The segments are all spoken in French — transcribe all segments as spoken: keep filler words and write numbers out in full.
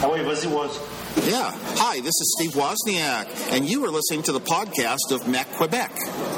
Ah oui, vas-y, Woz. Yeah. Hi, this is Steve Wozniak, and you are listening to the podcast of Mac Quebec.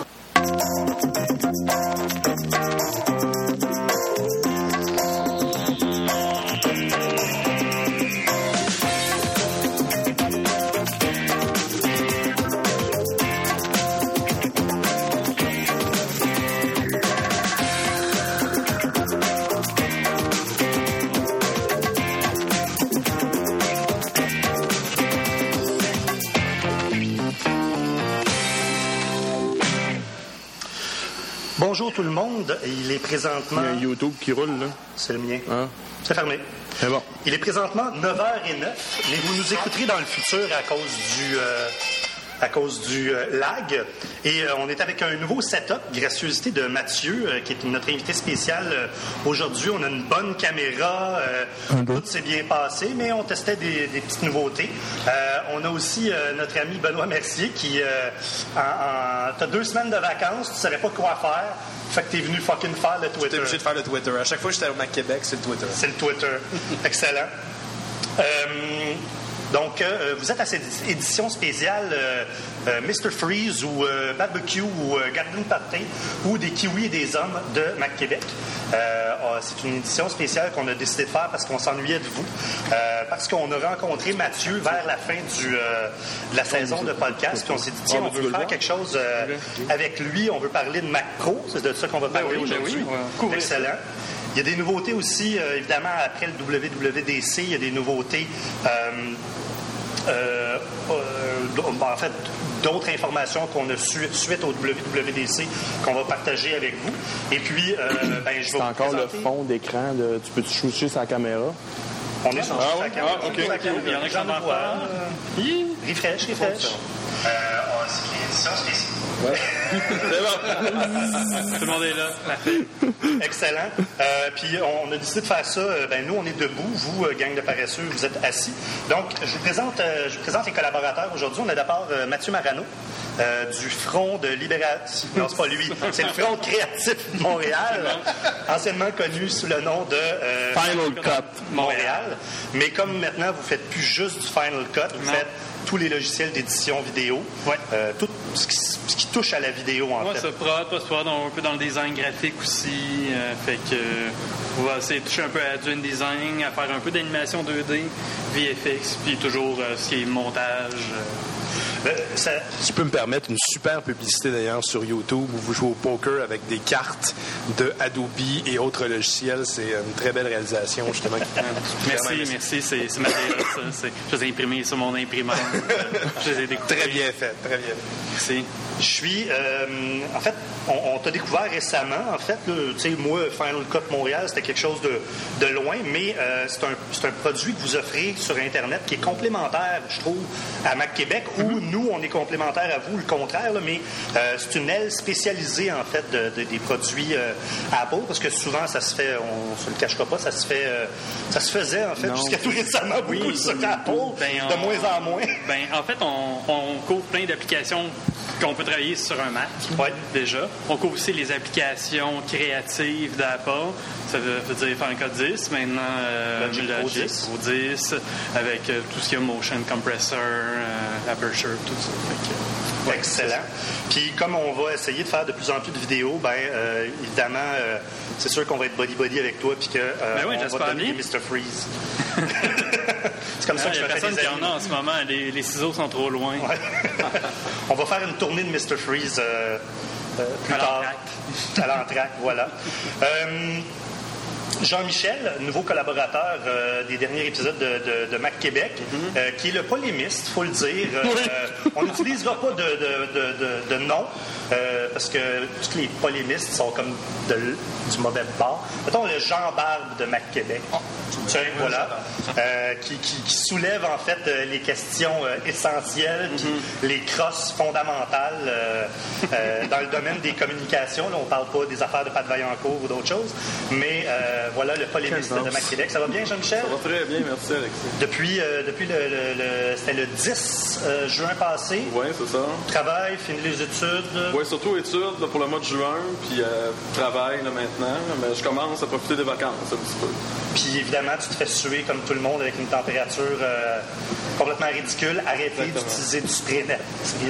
Bonjour tout le monde, il est présentement... Il y a un YouTube qui roule, là. C'est le mien. Hein? C'est fermé. C'est bon. Il est présentement neuf heures zéro neuf, mais vous nous écouterez dans le futur à cause du... Euh, à cause du euh, lag. Et euh, on est avec un nouveau setup, gracieuseté de Mathieu, euh, qui est notre invité spécial euh, aujourd'hui. On a une bonne caméra, euh, tout s'est bien passé, mais on testait des, des petites nouveautés. Euh, on a aussi euh, notre ami Benoît Mercier qui, euh, en, en, t'as deux semaines de vacances, tu savais pas quoi faire, fait que t'es venu fucking faire le Twitter. J'étais obligé de faire le Twitter. À chaque fois que j'étais au Mac Québec, c'est le Twitter. C'est le Twitter. Excellent. Euh, Donc, euh, vous êtes à cette édition spéciale euh, euh, mister Freeze ou euh, Barbecue ou euh, Garden Party ou des kiwis et des hommes de Mac Québec. Euh, oh, c'est une édition spéciale qu'on a décidé de faire parce qu'on s'ennuyait de vous. Euh, parce qu'on a rencontré Mathieu vers la fin du, euh, de la saison de podcast. Puis on s'est dit, tiens, on veut faire quelque chose euh, avec lui. On veut parler de Mac Pro. C'est de ça qu'on va parler ben oui, aujourd'hui. Ben oui, ouais. Excellent. Il y a des nouveautés aussi, euh, évidemment, après le W W D C, il y a des nouveautés... Euh, Euh, euh, en fait, d'autres informations qu'on a su, suite au W W D C qu'on va partager avec vous. Et puis, euh, ben, je vais C'est vous encore présenter... le fond d'écran. De... Tu peux-tu switcher sur la caméra? On est sur ah, la oui? caméra. Ah, OK. Il y en a qui en voient. Refresh, refresh. Euh, c'est une édition spéciale. Ouais. C'est bon. Tout le monde est là. Excellent. Euh, puis on a décidé de faire ça. Euh, ben nous, on est debout. Vous, euh, gang de paresseux, vous êtes assis. Donc, je vous présente, euh, je vous présente les collaborateurs aujourd'hui. On a d'abord euh, Mathieu Marano euh, du Front de Libération. Non, c'est pas lui. C'est le Front créatif de Montréal, anciennement connu sous le nom de euh, Final Cut Montréal. Mais comme maintenant, vous faites plus juste du Final Cut, vous non. faites tous les logiciels d'édition vidéo, ouais. euh, tout ce qui, ce qui touche à la vidéo en Moi, fait. ça prod, post-prod, un peu dans le design graphique aussi. Euh, fait que euh, on va essayer de toucher un peu à du design, à faire un peu d'animation deux D, V F X, puis toujours euh, ce qui est montage. Euh, Ben, ça... Tu peux me permettre une super publicité d'ailleurs sur YouTube où vous jouez au poker avec des cartes de Adobe et autres logiciels. C'est une très belle réalisation, justement. merci, merci. C'est, c'est ma déroute, ça. C'est, je les ai imprimés sur mon imprimante. Je les ai découpés. Très bien fait, très bien fait. Merci. Je suis... Euh, en fait, on, on t'a découvert récemment. En fait, tu sais, moi, Final Cut Montréal, c'était quelque chose de, de loin, mais euh, c'est, un, c'est un produit que vous offrez sur Internet qui est complémentaire, je trouve, à Mac Québec, où mm-hmm. nous, on est complémentaire à vous, le contraire, là, mais euh, c'est une aile spécialisée, en fait, de, de, des produits euh, Apple, parce que souvent, ça se fait, on se le cachera pas, ça se fait, euh, ça se faisait, en fait, non. jusqu'à tout récemment, beaucoup oui. sur Apple, ben, de on, moins en moins. Ben, en fait, on, on couvre plein d'applications qu'on peut travailler sur un Mac, ouais. déjà. On couvre aussi les applications créatives d'Apple. Ça veut, veut dire Final Cut dix, maintenant euh, Logic Pro dix, avec euh, tout ce qui est motion compressor, euh, aperture, tout ça. Fait que, ouais, excellent. Puis comme on va essayer de faire de plus en plus de vidéos, ben euh, évidemment, euh, c'est sûr qu'on va être body-body avec toi, puis qu'on euh, ben oui, va te donner des mister Freeze. C'est comme ah, ça que je fais fais des personne qui en a en ce moment. Les, les ciseaux sont trop loin. Ouais. On va faire une tournée de mister Freeze euh, euh, plus à tard. l'entraque. À l'entraque, voilà. Euh, Jean-Michel, nouveau collaborateur euh, des derniers épisodes de, de, de Mac Québec, mm-hmm. euh, qui est le polémiste, il faut le dire. Euh, oui. euh, on n'utilisera pas de, de, de, de, de nom, euh, parce que tous les polémistes sont comme de, du mauvais bord. Mettons le Jean Barbe de Mac Québec. Oh. Tiens, voilà. Euh, qui, qui, qui soulève en fait euh, les questions euh, essentielles, puis mm-hmm. les crosses fondamentales euh, euh, dans le domaine des communications. Là, on ne parle pas des affaires de Pat Vaillancourt ou d'autres choses, mais euh, voilà le polémiste de Mac Québec. Ça va bien, Jean-Michel? Ça va très bien, merci, Alexis. Depuis, euh, depuis le, le, le, c'était le dix euh, juin passé. Oui, c'est ça. Travail, fini les études. Oui, surtout études là, pour le mois de juin, puis euh, travail là, maintenant. Mais je commence à profiter des vacances un petit peu. Puis évidemment, tu te fais suer comme tout le monde avec une température euh, complètement ridicule. Arrêtez Exactement. d'utiliser du spray net. Sérieux.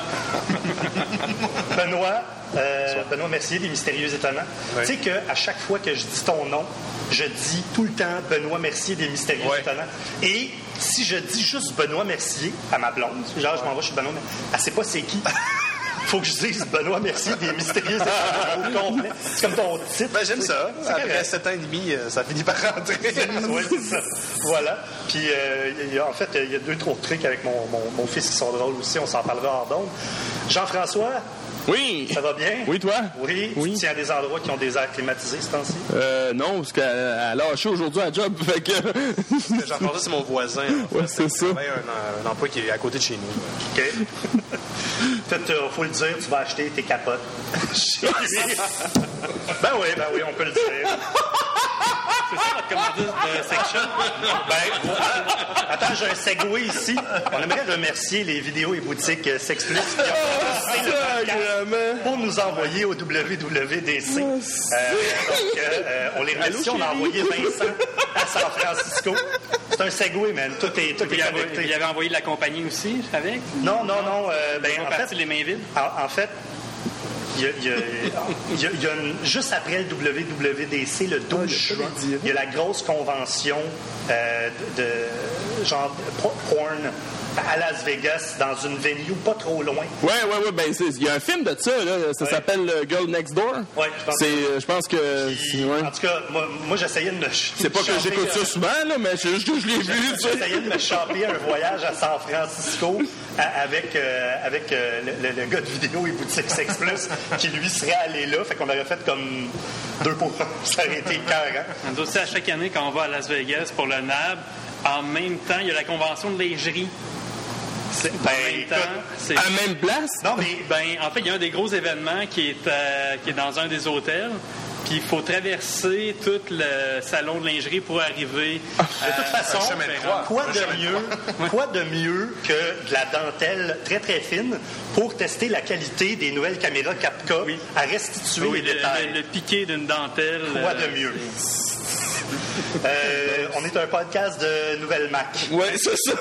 Benoît, euh, Benoît Mercier, des Mystérieux Étonnants. Oui. Tu sais qu'à chaque fois que je dis ton nom, je dis tout le temps Benoît Mercier, des Mystérieux Oui. Étonnants. Et si je dis juste Benoît Mercier à ma blonde, genre je m'en vais chez Benoît Mercier, elle sait pas c'est qui. Faut que je dise Benoît Mercier, des Mystérieux Étonnants au complet. C'est comme ton titre. Ben, j'aime ça. C'est Après correct. sept ans et demi, euh, ça finit par rentrer. Oui, c'est ça. Voilà. Puis, euh, il y a- en fait, il y a deux, trois trucs avec mon, mon, mon fils qui sont drôles aussi. On s'en parlera hors d'onde. Jean-François, Oui. ça va bien? Oui, toi? Oui. Oui. Tu tiens à des endroits qui ont des airs climatisés ce temps-ci? Euh, non, parce qu'elle a lâché aujourd'hui un job, fait que... Jean-François, c'est mon voisin. en Ouais, fait. c'est ça. Il travaille un, un emploi qui est à côté de chez nous. OK. Peut-être, il faut le dire, tu vas acheter tes capotes. ben oui, ben oui, on peut le dire. C'est ça votre commandite de section? Ben, voilà. Attends, j'ai un segway ici. On aimerait remercier les vidéos et boutiques euh, Sex Plus qui ont posté le podcast pour nous envoyer au W W D C. Euh, donc, euh, on les remercie. On a envoyé Vincent à San Francisco. C'est un segway, man. Tout est, tout est Il avait, connecté. il avait envoyé de la compagnie aussi avec? Non, non, non. Euh, ben, Ils sont en partis fait, les mains vides? en, en fait, il y a, il y a- il y a- il y a une- juste après le W W D C, le douze juin, il y a la grosse convention euh, de, de genre de po- porn à Las Vegas, dans une venue pas trop loin. Ouais, ouais, ouais, ben, c'est- il y a un film de ça, là, ça Ouais. s'appelle euh, Girl Next Door. Ouais, je pense C'est, euh, je pense que... Puis, c'est- ouais. En tout cas, moi, moi, j'essayais de me. C'est pas que choper, j'écoute euh, ça souvent, là, mais c'est juste que je l'ai vu, tu sais. J'essayais de me choper un voyage à San Francisco à- avec, euh, avec euh, le, le- le gars de vidéo et boutique Sex Plus qui lui serait allé là. Fait qu'on aurait fait comme deux pour un. Ça aurait été carré. Nous aussi, à chaque année, quand on va à Las Vegas pour le N A B, en même temps, il y a la convention de lingerie. C'est- Ben, en même temps, écoute, c'est... À la même place? Non, mais. Ben, en fait, il y a un des gros événements qui est, euh, qui est dans un des hôtels. Puis il faut traverser tout le salon de lingerie pour arriver. De toute façon, un chemin de croix. quoi Un de chemin de mieux, quoi de mieux que de la dentelle très très fine pour tester la qualité des nouvelles caméras quatre K Oui. à restituer Oui, les le, détails. le- le piqué d'une dentelle. Quoi euh, de mieux? Euh, on est un podcast de Nouvelle Mac. Ouais, c'est ça.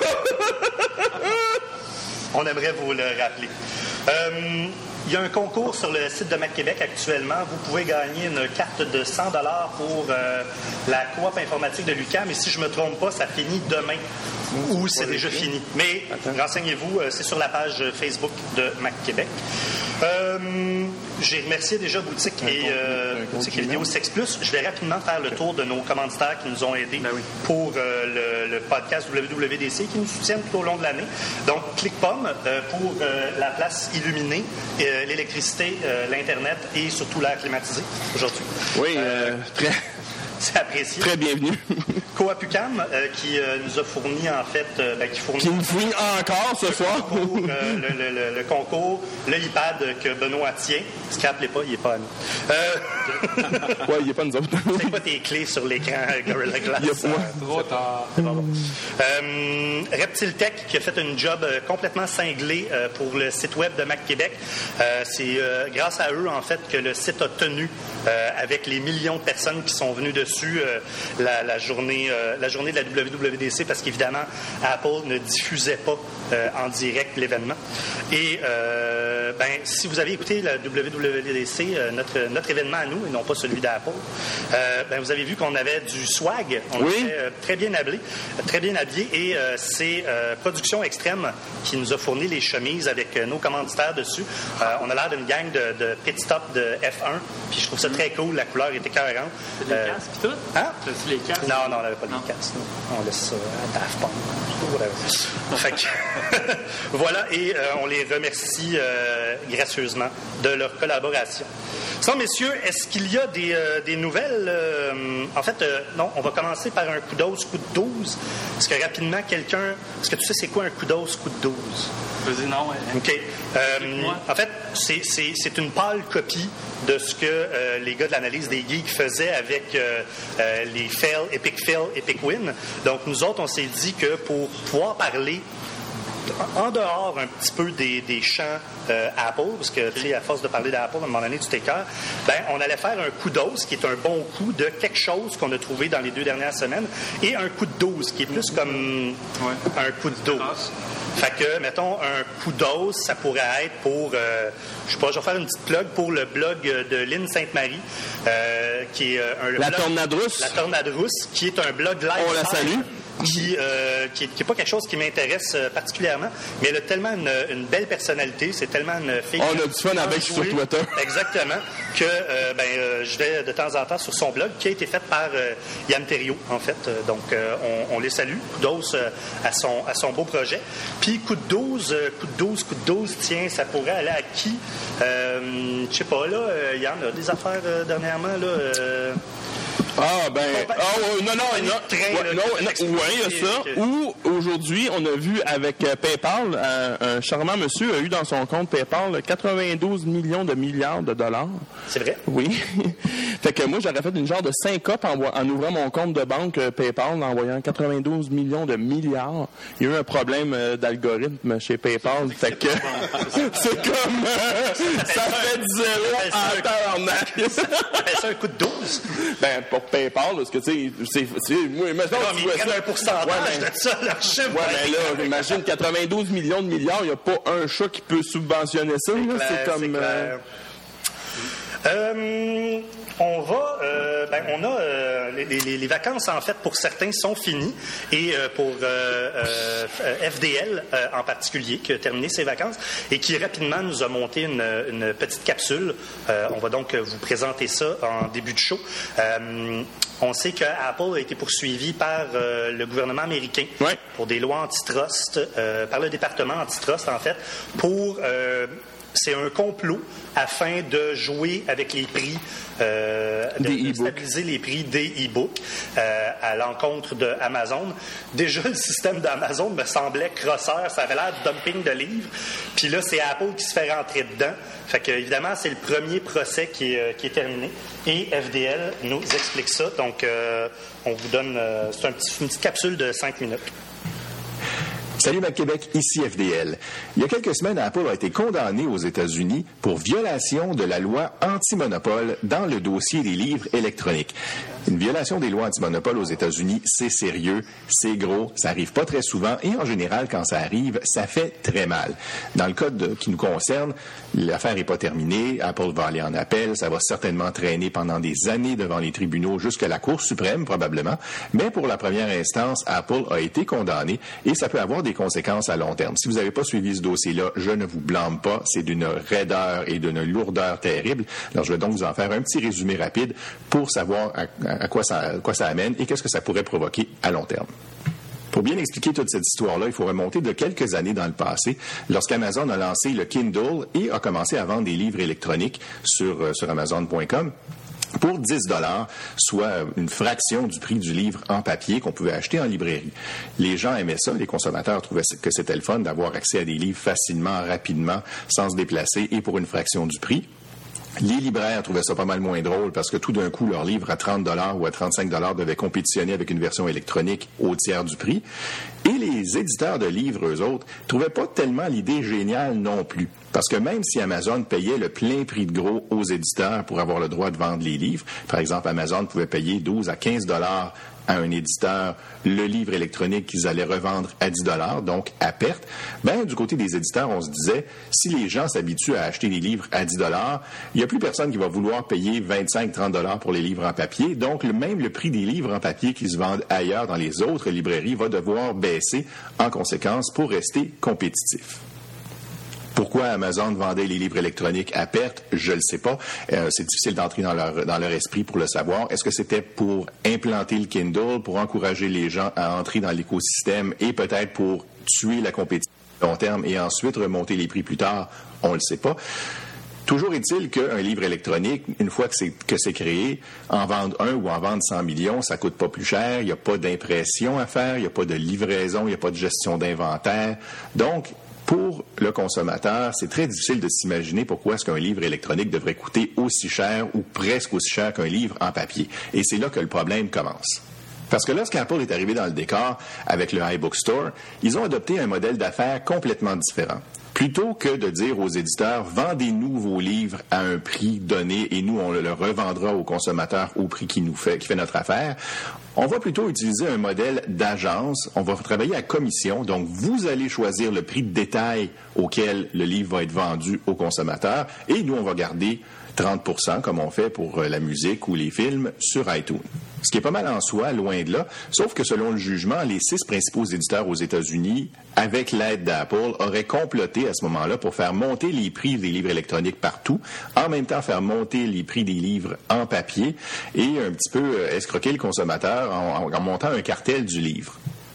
On aimerait vous le rappeler. Euh, il y a un concours sur le site de Mac Québec actuellement. Vous pouvez gagner une carte de cent dollars pour euh, la coop informatique de l'U Q A M. Et si je ne me trompe pas, ça finit demain ou c'est déjà fini. Mais renseignez-vous, euh, c'est sur la page Facebook de Mac Québec. Euh, j'ai remercié déjà Boutique et, euh, Boutique et Vidéo Sex Plus. Je vais rapidement faire le tour de nos commanditaires qui nous ont aidés pour euh, le, le podcast W W D C qui nous soutiennent tout au long de l'année. Donc, ClickPomme euh, pour euh, la place illuminée, euh, l'électricité, euh, l'Internet et surtout l'air climatisé aujourd'hui. Oui, euh, très, C'est apprécié. très bienvenue. Coop U Q A M euh, qui euh, nous a fourni en fait, euh, ben, qui fournit Qui me fouine encore ce soir. pour, euh, le, le- le- le concours, le iPad que Benoît tient. Scrap-les pas, il n'est pas à nous. Euh, Ouais, il n'y a pas nous autres. c'est pas tes clés sur l'écran euh, Gorilla Glass. Il y a pas. Trop tard. Euh, Reptile Tech qui a fait un job euh, complètement cinglé euh, pour le site web de Mac Québec. Euh, c'est euh, grâce à eux en fait que le site a tenu euh, avec les millions de personnes qui sont venues dessus euh, la, la journée euh, la journée de la W W D C parce qu'évidemment Apple ne diffusait pas euh, en direct l'événement. Et euh, ben si vous avez écouté la W W D C euh, notre notre événement à nous et non pas celui d'Apple, euh, ben vous avez vu qu'on avait du swag. On Oui. était euh, très bien habillé, très bien habillé et euh, c'est euh, Production Extrême qui nous a fourni les chemises avec euh, nos commanditaires dessus. Euh, on a l'air d'une gang de, de pit stop de F un, puis je trouve ça très cool. La couleur était cohérente. Les Euh, casques pis tout? Hein? T'as-tu les casques? Non, non, on n'avait pas Non. de casque. On laisse ça à Daft Punk. Whatever. Fait que, voilà, et euh, on les remercie euh, gracieusement de leur collaboration. Sinon, messieurs, est-ce qu'il y a des, euh, des nouvelles? euh, en fait, euh, non, on va commencer par un coup d'os, coup de douze. Est-ce que rapidement, quelqu'un... Est-ce que tu sais c'est quoi un coup d'os, coup de douze? Vas-y, non. ouais. OK. Euh, Explique-moi. en fait, c'est, c'est, c'est une pâle copie de ce que euh, les gars de l'analyse des geeks faisaient avec euh, euh, les fail, epic fail, epic win. Donc, nous autres, on s'est dit que pour pouvoir parler en dehors un petit peu des, des champs euh, Apple, parce que, tu sais, à force de parler d'Apple, à un moment donné, tu t'écœures, ben, on allait faire un coup d'os, qui est un bon coup de quelque chose qu'on a trouvé dans les deux dernières semaines, et un coup de dose, qui est plus comme ouais. un coup de dose. Fait que, mettons, un coup d'os, ça pourrait être pour, euh, je sais pas, je vais faire une petite plug pour le blog de Lynn Sainte-Marie, euh, qui est un... La blog, Tornade Russe. La Tornade Russe, qui est un blog live. On la salue. Qui, euh, qui, qui est pas quelque chose qui m'intéresse euh, particulièrement, mais elle a tellement une, une belle personnalité, c'est tellement une fille... On a du fun avec sur Twitter. Exactement, que euh, ben, euh, je vais de temps en temps sur son blog, qui a été fait par euh, Yann Thériault, en fait. Donc, euh, on, on les salue. Coup d'os euh, à, son, à son beau projet. Puis, coup de douze, euh, coup de douze, coup de douze, tiens, ça pourrait aller à qui? Euh, je sais pas, là, euh, Yann, a des affaires euh, dernièrement, là... Euh, Ah, ben. Ah, oh, non, non, non. Train, ouais, là, non, non ouais, il y a ça. que... Ou, aujourd'hui, on a vu avec euh, PayPal, un, un charmant monsieur a eu dans son compte PayPal quatre-vingt-douze millions de milliards de dollars. C'est vrai? Oui. Fait que moi, j'aurais fait une genre de syncope en, en ouvrant mon compte de banque euh, PayPal, en voyant quatre-vingt-douze millions de milliards. Il y a eu un problème euh, d'algorithme chez PayPal. Fait que c'est comme... Euh, ça fait zéro en tabarnak. C'est un coup de douze? Ben, pour PayPal, parce que, tu sais, c'est... Moi, imagine... Non, mais ils prennent un pourcentage ouais, de ça, leur chiffre. Ouais, mais là, imagine quatre-vingt-douze millions de milliards, il n'y a pas un chat qui peut subventionner ça. C'est, là, clair, c'est comme... C'est euh... Euh, on va, euh, ben, on a euh, les, les, les vacances en fait pour certains sont finies et euh, pour euh, euh, F D L euh, en particulier qui a terminé ses vacances et qui rapidement nous a monté une, une petite capsule. Euh, on va donc vous présenter ça en début de show. Euh, on sait que Apple a été poursuivi par euh, le gouvernement américain ouais. pour des lois antitrust, euh, par le département antitrust en fait, pour euh, c'est un complot afin de jouer avec les prix, euh, de, de stabiliser les prix des e-books euh, à l'encontre de Amazon. Déjà, le système d'Amazon me semblait crosseur, ça avait l'air de dumping de livres. Puis là, c'est Apple qui se fait rentrer dedans. Fait que, évidemment, c'est le premier procès qui est, qui est terminé. Et F D L nous explique ça. Donc, euh, on vous donne... Euh, c'est un petit, une petite capsule de cinq minutes. Salut Mac Québec, ici F D L. Il y a quelques semaines, Apple a été condamné aux États-Unis pour violation de la loi anti-monopole dans le dossier des livres électroniques. Une violation des lois anti-monopole aux États-Unis, c'est sérieux, c'est gros, ça arrive pas très souvent et en général, quand ça arrive, ça fait très mal. Dans le cas de, qui nous concerne, l'affaire n'est pas terminée, Apple va aller en appel, ça va certainement traîner pendant des années devant les tribunaux jusqu'à la Cour suprême probablement, mais pour la première instance, Apple a été condamné et ça peut avoir des conséquences à long terme. Si vous n'avez pas suivi ce dossier-là, je ne vous blâme pas, c'est d'une raideur et d'une lourdeur terrible. Alors je vais donc vous en faire un petit résumé rapide pour savoir à, à quoi ça, à quoi ça amène et qu'est-ce que ça pourrait provoquer à long terme. Pour bien expliquer toute cette histoire-là, il faut remonter de quelques années dans le passé, lorsqu'Amazon a lancé le Kindle et a commencé à vendre des livres électroniques sur, euh, sur Amazon point com. Pour dix dollars, soit une fraction du prix du livre en papier qu'on pouvait acheter en librairie. Les gens aimaient ça, les consommateurs trouvaient que c'était le fun d'avoir accès à des livres facilement, rapidement, sans se déplacer et pour une fraction du prix. Les libraires trouvaient ça pas mal moins drôle parce que tout d'un coup, leur livre à trente dollars ou à trente-cinq dollars devait compétitionner avec une version électronique au tiers du prix. Et les éditeurs de livres, eux autres, trouvaient pas tellement l'idée géniale non plus. Parce que même si Amazon payait le plein prix de gros aux éditeurs pour avoir le droit de vendre les livres, par exemple, Amazon pouvait payer douze à quinze dollars à un éditeur le livre électronique qu'ils allaient revendre à dix dollars, donc à perte, ben du côté des éditeurs, on se disait, si les gens s'habituent à acheter des livres à dix dollars, il n'y a plus personne qui va vouloir payer vingt-cinq à trente dollars pour les livres en papier, donc le, même le prix des livres en papier qui se vendent ailleurs dans les autres librairies va devoir baisser en conséquence pour rester compétitif. Pourquoi Amazon vendait les livres électroniques à perte, je ne le sais pas. Euh, c'est difficile d'entrer dans leur, dans leur esprit pour le savoir. Est-ce que c'était pour implanter le Kindle, pour encourager les gens à entrer dans l'écosystème et peut-être pour tuer la compétition à long terme et ensuite remonter les prix plus tard? On ne le sait pas. Toujours est-il qu'un livre électronique, une fois que c'est, que c'est créé, en vendre un ou en vendre cent millions, ça coûte pas plus cher, il n'y a pas d'impression à faire, il n'y a pas de livraison, il n'y a pas de gestion d'inventaire. Donc, pour le consommateur, c'est très difficile de s'imaginer pourquoi est-ce qu'un livre électronique devrait coûter aussi cher ou presque aussi cher qu'un livre en papier. Et c'est là que le problème commence. Parce que lorsqu'Apple est arrivé dans le décor avec le iBook Store, ils ont adopté un modèle d'affaires complètement différent. Plutôt que de dire aux éditeurs, vendez-nous vos livres à un prix donné et nous, on le revendra aux consommateurs au prix qui nous fait, qui fait notre affaire, on va plutôt utiliser un modèle d'agence. On va travailler à commission. Donc, vous allez choisir le prix de détail auquel le livre va être vendu aux consommateurs et nous, on va garder trente pour cent comme on fait pour la musique ou les films sur iTunes. Ce qui est pas mal en soi, loin de là, sauf que selon le jugement, les six principaux éditeurs aux États-Unis, avec l'aide d'Apple, auraient comploté à ce moment-là pour faire monter les prix des livres électroniques partout, en même temps faire monter les prix des livres en papier et un petit peu escroquer le consommateur en, en montant un cartel du livre.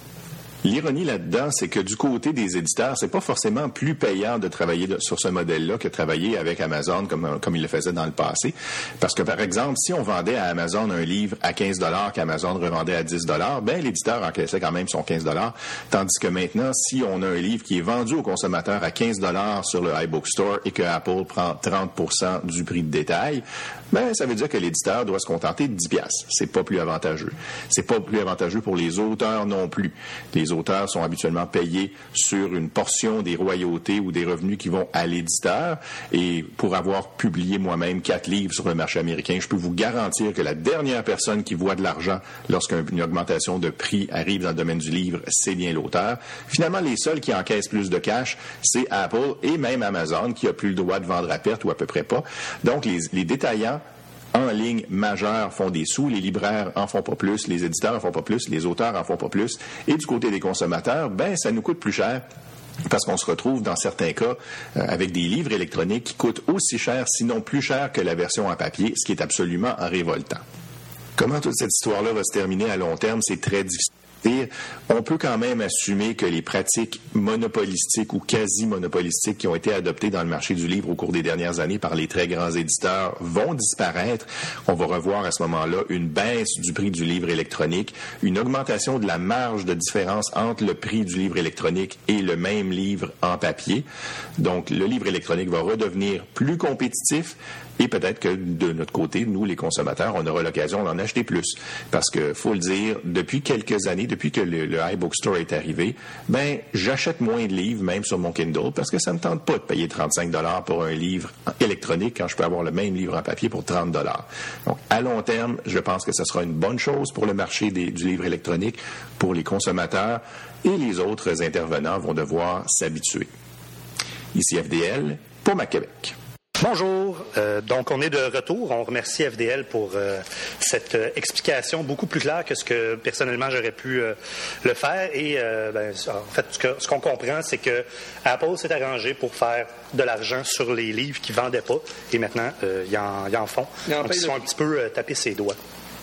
L'ironie là-dedans, c'est que du côté des éditeurs, c'est pas forcément plus payant de travailler de, sur ce modèle-là que de travailler avec Amazon comme, comme il le faisait dans le passé. Parce que, par exemple, si on vendait à Amazon un livre à quinze dollars qu'Amazon revendait à dix dollars, ben l'éditeur encaissait quand même son quinze dollars. Tandis que maintenant, si on a un livre qui est vendu au consommateur à quinze dollars sur le iBook Store et que Apple prend trente pour cent du prix de détail, ben ça veut dire que l'éditeur doit se contenter de dix piastres. C'est pas plus avantageux. C'est pas plus avantageux pour les auteurs non plus. Les auteurs sont habituellement payés sur une portion des royautés ou des revenus qui vont à l'éditeur. Et pour avoir publié moi-même quatre livres sur le marché américain, je peux vous garantir que la dernière personne qui voit de l'argent lorsqu'une augmentation de prix arrive dans le domaine du livre, c'est bien l'auteur. Finalement, les seuls qui encaissent plus de cash, c'est Apple et même Amazon qui a plus le droit de vendre à perte ou à peu près pas. Donc, les, les détaillants en ligne majeurs font des sous, les libraires en font pas plus, les éditeurs en font pas plus, les auteurs en font pas plus. Et du côté des consommateurs, ben ça nous coûte plus cher parce qu'on se retrouve dans certains cas euh, avec des livres électroniques qui coûtent aussi cher, sinon plus cher que la version en papier, ce qui est absolument révoltant. Comment toute cette histoire-là va se terminer à long terme, c'est très difficile. On peut quand même assumer que les pratiques monopolistiques ou quasi-monopolistiques qui ont été adoptées dans le marché du livre au cours des dernières années par les très grands éditeurs vont disparaître. On va revoir à ce moment-là une baisse du prix du livre électronique, une augmentation de la marge de différence entre le prix du livre électronique et le même livre en papier. Donc, le livre électronique va redevenir plus compétitif. Et peut-être que de notre côté, nous, les consommateurs, on aura l'occasion d'en acheter plus. Parce que, faut le dire, depuis quelques années, depuis que le, le iBook Store est arrivé, ben, j'achète moins de livres, même sur mon Kindle, parce que ça me tente pas de payer trente-cinq dollars pour un livre électronique quand je peux avoir le même livre en papier pour trente dollars. Donc, à long terme, je pense que ce sera une bonne chose pour le marché des, du livre électronique, pour les consommateurs, et les autres intervenants vont devoir s'habituer. Ici F D L, pour Mac Québec. Bonjour, euh, donc on est de retour. On remercie F D L pour euh, cette euh, explication beaucoup plus claire que ce que personnellement j'aurais pu euh, le faire. Et euh, ben, en fait, ce, que, ce qu'on comprend, c'est que Apple s'est arrangé pour faire de l'argent sur les livres qu'ils ne vendaient pas. Et maintenant, euh, ils, en, ils en font. Ils, en donc, ils sont un petit peu euh, tapés ses doigts.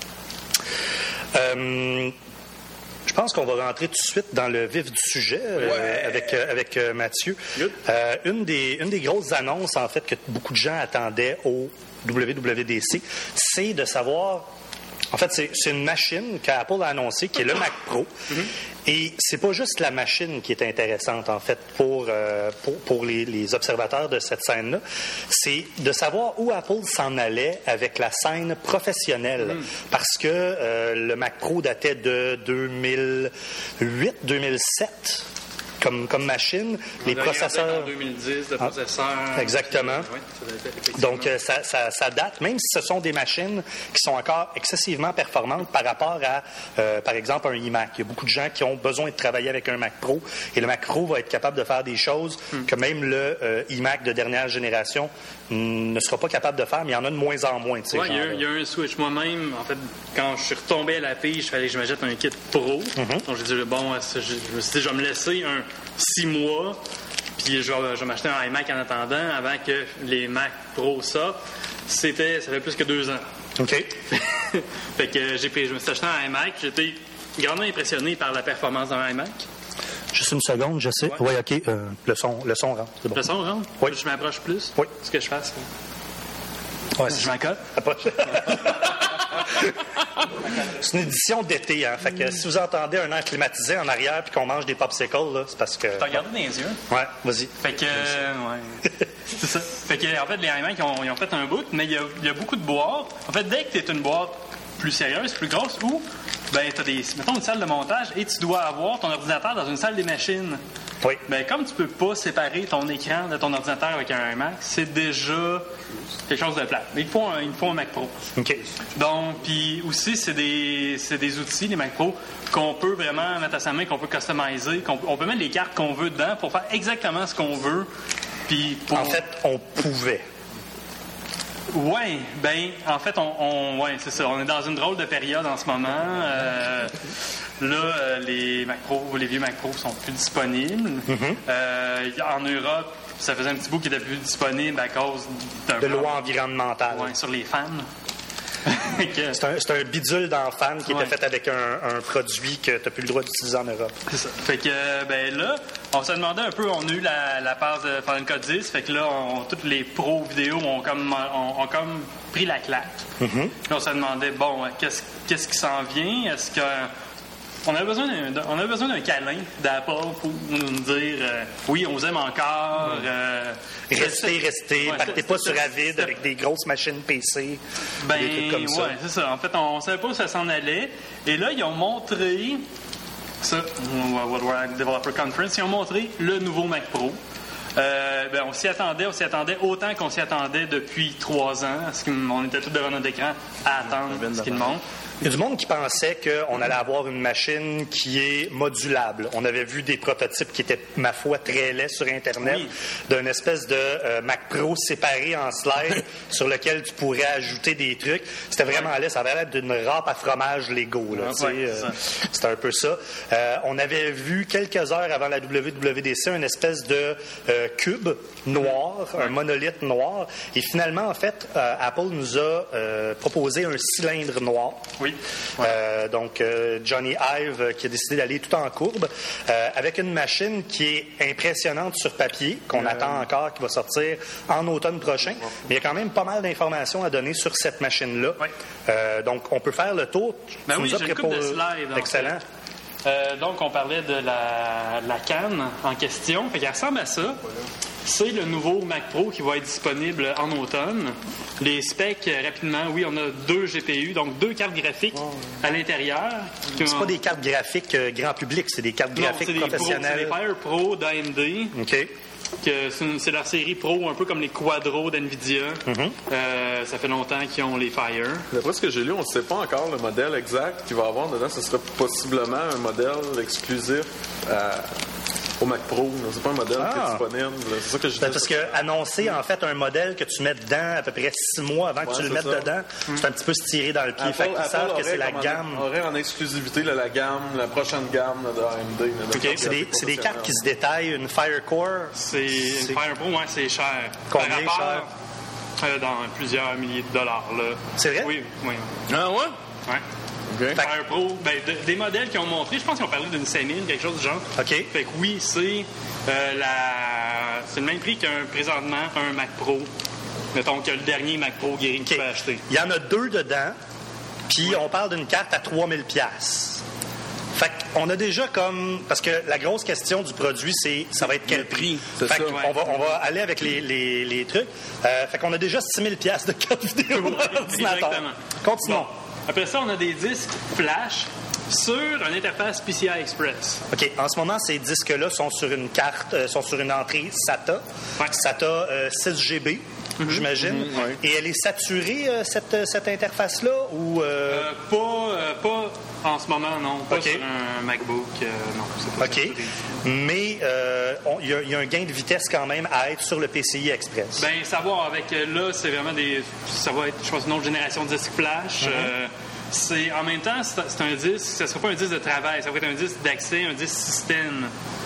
Euh, Je pense qu'on va rentrer tout de suite dans le vif du sujet euh, ouais. avec, euh, avec euh, Mathieu. Euh, une, des, une des grosses annonces, en fait, que beaucoup de gens attendaient au W W D C, c'est de savoir... En fait, c'est, c'est une machine qu'Apple a annoncée, qui est le Mac Pro. Mm-hmm. Et c'est pas juste la machine qui est intéressante, en fait, pour, euh, pour, pour les, les observateurs de cette scène-là. C'est de savoir où Apple s'en allait avec la scène professionnelle. Mm. Parce que euh, le Mac Pro datait de deux mille huit deux mille sept. Comme, comme machine, on les processeurs... En deux mille dix, le processeur... Ah, exactement. Oui, ça Donc, euh, ça, ça, ça date, même si ce sont des machines qui sont encore excessivement performantes par rapport à, euh, par exemple, un iMac. Il y a beaucoup de gens qui ont besoin de travailler avec un Mac Pro, et le Mac Pro va être capable de faire des choses hmm. que même le euh, iMac de dernière génération mm, ne sera pas capable de faire, mais il y en a de moins en moins. Oui, il y, y a un switch. Moi-même, en fait, quand je suis retombé à la pige, il fallait que je m'achète un kit Pro. Mm-hmm. Donc, j'ai dit, bon, je me suis dit, je vais me laisser un six mois, puis je vais, je vais m'acheter un iMac en attendant, avant que les Mac Pro sortent. C'était, ça fait plus que deux ans. OK. Fait que j'ai pris, je me suis acheté un iMac. J'étais grandement impressionné par la performance d'un iMac. Juste une seconde, je sais. Oui, ouais, OK. Euh, le son, le son rentre. C'est bon. Le son rentre? Oui. Je m'approche plus? Oui. Ce que je fasse? Ouais, je m'en colle? C'est une édition d'été, hein. Fait que si vous entendez un air climatisé en arrière puis qu'on mange des popsicles, là, c'est parce que... T'as regardé dans les yeux? Ouais, vas-y. Fait que... Euh, ouais. C'est ça. Fait que, en fait, les iMac, ils ont, ils ont fait un bout, mais il y a, il y a beaucoup de boîtes. En fait, dès que t'es une boîte plus sérieuse, plus grosse, ou ben, tu as des, mettons une salle de montage et tu dois avoir ton ordinateur dans une salle des machines. Oui. Ben, comme tu peux pas séparer ton écran de ton ordinateur avec un Mac, c'est déjà quelque chose de plat. Mais il faut un, il faut un Mac Pro. OK. Donc, puis aussi, c'est des, c'est des outils, les Mac Pro, qu'on peut vraiment mettre à sa main, qu'on peut customiser, qu'on on peut mettre les cartes qu'on veut dedans pour faire exactement ce qu'on veut. Puis pour... En fait, on pouvait. Oui, ben en fait, on, on ouais, c'est ça. On est dans une drôle de période en ce moment. Euh, là, euh, les Mac Pro, les vieux Mac Pro sont plus disponibles. Mm-hmm. Euh, en Europe, ça faisait un petit bout qui était plus disponible à cause d'un De loi environnementale. Ouais, sur les fans. que... C'est un, c'est un bidule d'enfant qui Ouais. était fait avec un, un produit que tu n'as plus le droit d'utiliser en Europe. C'est ça. Fait que, ben là, on se demandait un peu, on a eu la, la passe de Final Cut dix, fait que là, on, tous les pros vidéo ont comme, ont, ont comme pris la claque. Mm-hmm. Puis on se demandait, bon, qu'est-ce, qu'est-ce qui s'en vient? Est-ce que... On avait besoin d'un, on avait besoin d'un câlin d'Apple pour nous dire euh, oui, on vous aime encore. Euh, Restez, restez, ouais, partez c'était- pas sur c'était- Avid c'était- avec des grosses machines P C, Ben, des trucs comme ça. ouais, c'est ça. En fait, on ne savait pas où ça s'en allait. Et là, ils ont montré ça, World Wide Developer Conference, ils ont montré le nouveau Mac Pro. Euh, ben, on s'y attendait, on s'y attendait autant qu'on s'y attendait depuis trois ans. Parce qu'on était tous devant notre écran à attendre ce qu'ils montrent. Il y a du monde qui pensait qu'on allait avoir une machine qui est modulable. On avait vu des prototypes qui étaient, ma foi, très laids sur Internet, Oui. d'une espèce de euh, Mac Pro séparé en slide sur lequel tu pourrais ajouter des trucs. C'était vraiment laid. Ça avait l'air d'une râpe à fromage Lego. Là, tu sais, Ouais, c'est euh, ça. c'était un peu ça. Euh, on avait vu quelques heures avant la W W D C une espèce de euh, cube noir, un monolithe noir. Et finalement, en fait, euh, Apple nous a euh, proposé un cylindre noir. Oui. Euh, donc, euh, Johnny Ive euh, qui a décidé d'aller tout en courbe euh, avec une machine qui est impressionnante sur papier, qu'on attend encore, qui va sortir en automne prochain. Mais il y a quand même pas mal d'informations à donner sur cette machine-là. Oui. Euh, donc, on peut faire le tour. Ben Tu oui, nous as j'ai une couple de préparé- slides, en Excellent. fait. Euh, donc, on parlait de la, la canne en question. Fait qu'elle ressemble à ça. C'est le nouveau Mac Pro qui va être disponible en automne. Les specs, euh, rapidement, oui, on a deux G P U, donc deux cartes graphiques à l'intérieur. C'est pas des cartes graphiques euh, grand public, c'est des cartes Non, graphiques c'est des Pro, c'est professionnelles. des Fire Pro d'A M D. OK. Que c'est, une- c'est leur série Pro, un peu comme les Quadro d'NVIDIA. Mm-hmm. Euh, ça fait longtemps qu'ils ont les Fire. D'après ce que j'ai lu, on ne sait pas encore le modèle exact qu'il va avoir dedans. Ce serait possiblement un modèle exclusif à- au Mac Pro. C'est pas un modèle qui est Ah. disponible. C'est ça que je dis. Ben, parce que annoncer en fait un modèle que tu mets dedans à peu près six mois avant que Ouais, tu le c'est mettes ça. dedans, c'est un petit peu se tirer dans le pied. fait qu'ils Apple savent que aurait c'est la comme en- gamme. aurait en exclusivité là, la gamme, la prochaine gamme là, de A M D. là, de OK. C'est des, c'est des cartes qui se détaillent. Une Firecore, C'est, une C'est- Fire Pro, ouais, c'est cher. Combien Par rapport, euh, dans plusieurs milliers de dollars. Là. C'est vrai? Oui, oui. Ah ouais? Ouais. OK. Fire Pro, ben, de- des modèles qu'ils ont montré, je pense qu'ils ont parlé d'une cinq mille, quelque chose du genre. OK. Fait que oui, c'est euh, la... c'est le même prix qu'un présentement un Mac Pro. Mettons que le dernier Mac Pro guéri que tu OK. peux acheter. Il y en a deux dedans, puis on parle d'une carte à trois mille dollars. Fait qu'on a déjà comme... Parce que la grosse question du produit, c'est ça va être quel prix? c'est Fait ça, qu'on ouais. va, on va aller avec les, les, les trucs. Euh, fait qu'on a déjà six mille dollars de carte vidéo Ouais, dans l'ordinateur. exactement. Continuons. Bon. Après ça, on a des disques flash sur une interface P C I Express. OK. En ce moment, ces disques-là sont sur une carte, euh, sont sur une entrée SATA. Ouais. SATA euh, six G B, j'imagine. ouais. Et elle est saturée, euh, cette, euh, cette interface-là? Ou, euh, Euh, pas, euh, pas en ce moment, non. Pas OK. sur un MacBook, euh, non. C'est pas OK. saturé. Mais euh, on- il y, a- il y a un gain de vitesse quand même à être sur le P C I Express. Ben, savoir avec euh, là, c'est vraiment des. Ça va être, je pense, une autre génération de disques flash. Euh, c'est, en même temps, c'est, c'est un disque, ça ne sera pas un disque de travail, ça va être un disque d'accès, un disque système.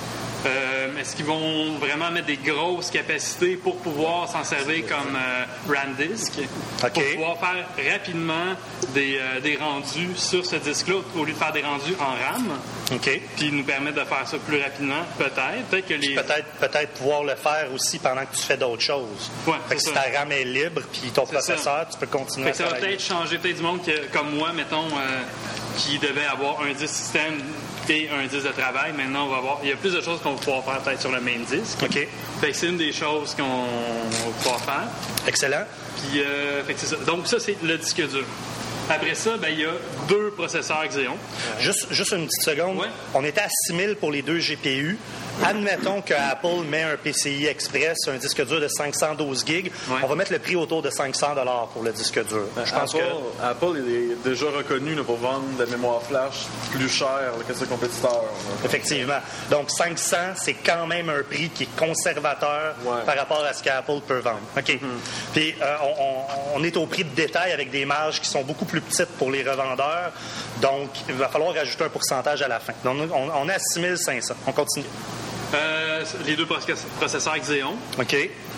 Euh, est-ce qu'ils vont vraiment mettre des grosses capacités pour pouvoir s'en servir comme euh, RAM disk? OK. Pour pouvoir faire rapidement des, euh, des rendus sur ce disque-là au lieu de faire des rendus en RAM, OK. puis nous permettre de faire ça plus rapidement, peut-être. Peut-être que les. Peut-être, peut-être pouvoir le faire aussi pendant que tu fais d'autres choses. Ouais, fait que c'est si ça. ta RAM est libre, puis ton C'est processeur, tu peux continuer Fait que ça à va travailler. peut-être changer peut-être du monde que, comme moi, mettons, euh, qui devait avoir un disque système et un disque de travail. Maintenant, on va avoir. Il y a plus de choses qu'on va pouvoir faire peut-être sur le main disque. OK. Fait que c'est une des choses qu'on va pouvoir faire. Excellent. Puis, euh, fait que c'est ça. Donc, ça, c'est le disque dur. Après ça, ben, il y a deux processeurs Xeon. Juste, juste une petite seconde. Ouais. On était à six mille pour les deux G P U. Admettons que Apple met un P C I Express, un disque dur de cinq cent douze gigs. Ouais. On va mettre le prix autour de cinq cents dollars pour le disque dur. Je pense Apple, que... Apple est déjà reconnu là, pour vendre de la mémoire flash plus chère là, que ses compétiteurs. là. Effectivement. Donc, cinq cents, c'est quand même un prix qui est conservateur Ouais. par rapport à ce qu'Apple peut vendre. OK. Puis, euh, on, on- on est au prix de détail avec des marges qui sont beaucoup plus petites pour les revendeurs. Donc, il va falloir rajouter un pourcentage à la fin. Donc, on, on est à six mille cinq cents. On continue. Euh, les deux process- processeurs Xeon. OK.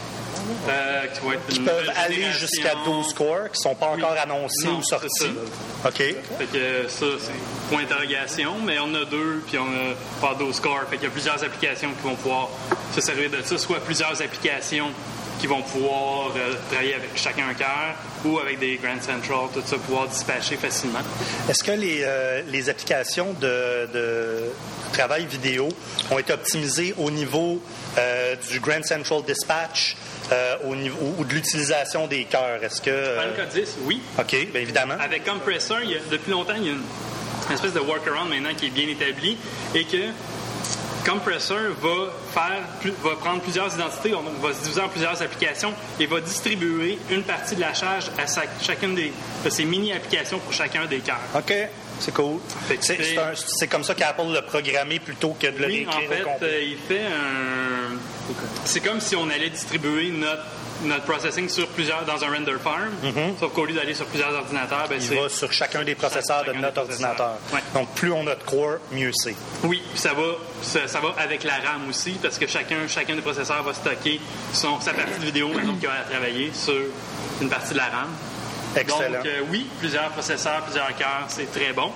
Euh, qui vont être Qui une peuvent nouvelle aller génération. jusqu'à douze cores, qui ne sont pas encore annoncés Non, ou sortis. c'est ça. OK. Fait que ça, c'est point d'interrogation, mais on a deux, puis on a pas douze scores. Fait qu'il y a plusieurs applications qui vont pouvoir se servir de ça, soit plusieurs applications qui vont pouvoir euh, travailler avec chacun un cœur ou avec des Grand Central, tout ça, pouvoir dispatcher facilement. Est-ce que les, euh, les applications de, de travail vidéo ont été optimisées au niveau euh, du Grand Central Dispatch euh, au niveau, ou, ou de l'utilisation des cœurs? Est-ce que... euh, Final Cut dix, oui. OK, bien évidemment. Avec Compressor, il y a- depuis longtemps, il y a une, une espèce de workaround maintenant qui est bien établi et que Compressor va faire, plus- va prendre plusieurs identités, on va se diviser en plusieurs applications et va distribuer une partie de la charge à sa- chacune des, de ces mini-applications pour chacun des cœurs. OK, c'est cool. Fait que C'est, c'est- c'est un- c'est comme ça qu'Apple l'a programmé plutôt que de le Oui, en réécrire au fait, complet. euh, il fait un... C'est comme si on allait distribuer notre, notre processing sur plusieurs, dans un render farm, sauf qu'au lieu d'aller sur plusieurs ordinateurs, ben, Il c'est... va sur chacun des processeurs Chacun de des notre processeurs. ordinateur. Ouais. Donc, plus on a de core, mieux c'est. Oui, puis ça va, ça, ça va avec la RAM aussi, parce que chacun, chacun des processeurs va stocker son, sa partie de vidéo, donc qui va travailler sur une partie de la RAM. Excellent. Donc, euh, oui, plusieurs processeurs, plusieurs cœurs, c'est très bon.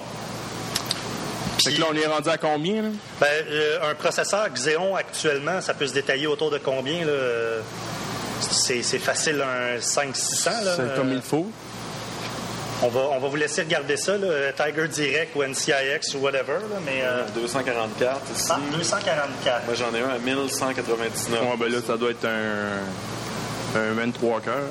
Fait que là, on est rendu à combien, là? Ben, euh, un processeur Xeon, actuellement, ça peut se détailler autour de combien? Là? Euh, C'est, c'est facile, un cinq six cents. Là. C'est comme il faut. On va, on va vous laisser regarder ça, là, Tiger Direct ou N C I X ou whatever. Là, mais euh, deux cent quarante-quatre ici. ah, deux cent quarante-quatre. Moi, j'en ai un à mille cent quatre-vingt-dix-neuf. Ouais, ben là, ça doit être un, un vingt-trois cœurs.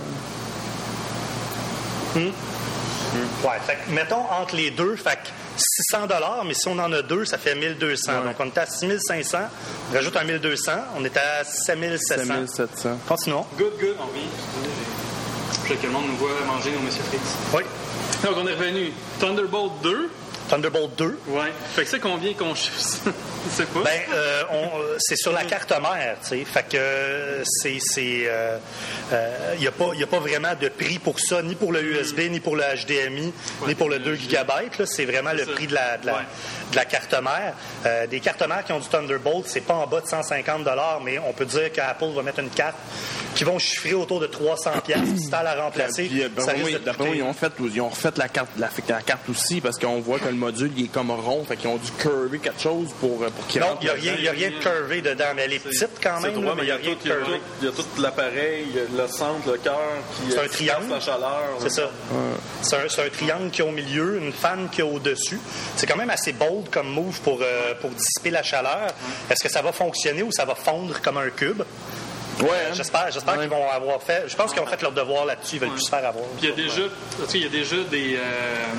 Ouais, fait que, mettons entre les deux, fait que six cents dollars, mais si on en a deux, ça fait mille deux cents. Ouais. Donc, on est à six mille cinq cents. On rajoute un mille deux cents. On est à sept mille sept sept cents. mille sept cents. Continuons. Good, good, on revient. Je veux que le monde nous voit manger nos Monsieur Fritz. Oui. Donc, on est revenu. Thunderbolt deux. Thunderbolt deux. Ouais. Fait que c'est combien qu'on chiffre ça? Je sais pas. Ben, euh, on, euh, c'est sur la carte mère, tu sais. Fait que euh, c'est, c'est, euh, euh, y a pas, y a pas vraiment de prix pour ça, ni pour le U S B, ni pour le H D M I, ni pour le deux gigabytes. Là, c'est vraiment le ça. prix de la, de la, Ouais. de la carte mère. Euh, des cartes mères qui ont du Thunderbolt, c'est pas en bas de cent cinquante dollars, mais on peut dire qu'Apple va mettre une carte qui vont chiffrer autour de trois cents dollars. Puis si t'as à la remplacer, Puis, euh, ben ça oui, risque de d'après moi, coûter- ils ont fait, ils ont refait la carte, la, la carte aussi, parce qu'on voit que le module, il est comme rond, fait qu'ils ont dû curver quelque chose pour, pour qu'il Non, rentre il n'y a, là-dedans. rien- y a rien de curvé dedans, mais elle est petite quand C'est même, droit, là, mais il n'y a rien de tout, il y a curvé. tout- il y a tout l'appareil, il y a le centre, le cœur qui C'est un qui triangle. passe la chaleur. C'est ça. C'est un, c'est un triangle qui est au milieu, une fan qui est au-dessus. C'est quand même assez bold comme move pour, euh, pour dissiper la chaleur. Est-ce que ça va fonctionner ou ça va fondre comme un cube? Ouais, hein? J'espère, j'espère Ouais. qu'ils vont avoir fait. Je pense qu'ils ont fait leur devoir là-dessus. Ils veulent plus se faire avoir. Puis il y a déjà, tu sais, il y a déjà des, euh,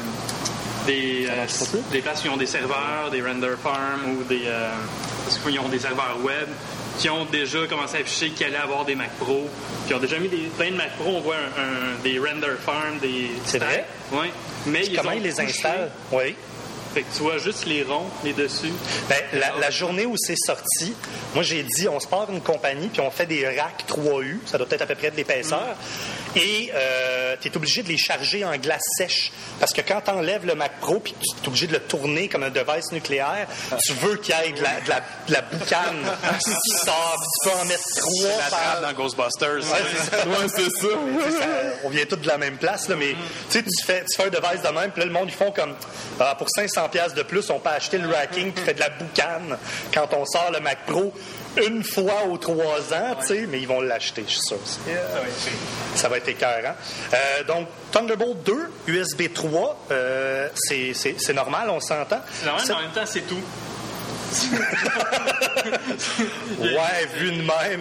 des, euh, marche pas plus? des places qui ont des serveurs, des render farms ou des, euh, parce qu'ils ont des serveurs web qui ont déjà commencé à afficher qu'ils allaient avoir des Mac Pro, qui ont déjà mis des, plein de Mac Pro. On voit un, un- des render farms, des. C'est vrai? Oui. Mais ils Comment ont ils les couché. installent? Oui. Fait que tu vois juste les ronds, les dessus. Ben, la, la journée où c'est sorti, moi j'ai dit, on se part une compagnie, puis on fait des racks trois U, ça doit être à peu près de l'épaisseur, et euh, tu es obligé de les charger en glace sèche. Parce que quand tu enlèves le Mac Pro, puis tu es obligé de le tourner comme un device nucléaire, tu veux qu'il y ait de la, de la, de la boucane qui sort, puis tu peux en mettre trois La par... trappe dans Ghostbusters. Ouais, c'est ça. Ouais, c'est ça. Tu sais, ça- on vient tous de la même place, là, mais tu sais, tu fais, tu fais un device de même, puis là, le monde, ils font comme, ah, pour cinq cents dollars de plus, on peut acheter le racking qui fait de la boucane quand on sort le Mac Pro une fois aux trois ans, tu sais, mais ils vont l'acheter, je suis sûr. Ça va être écœurant. Euh, donc, Thunderbolt deux, U S B trois, euh, c'est, c'est, c'est normal, on s'entend. C'est normal, Ça- mais en même temps, c'est tout. Ouais, vu de même. Tu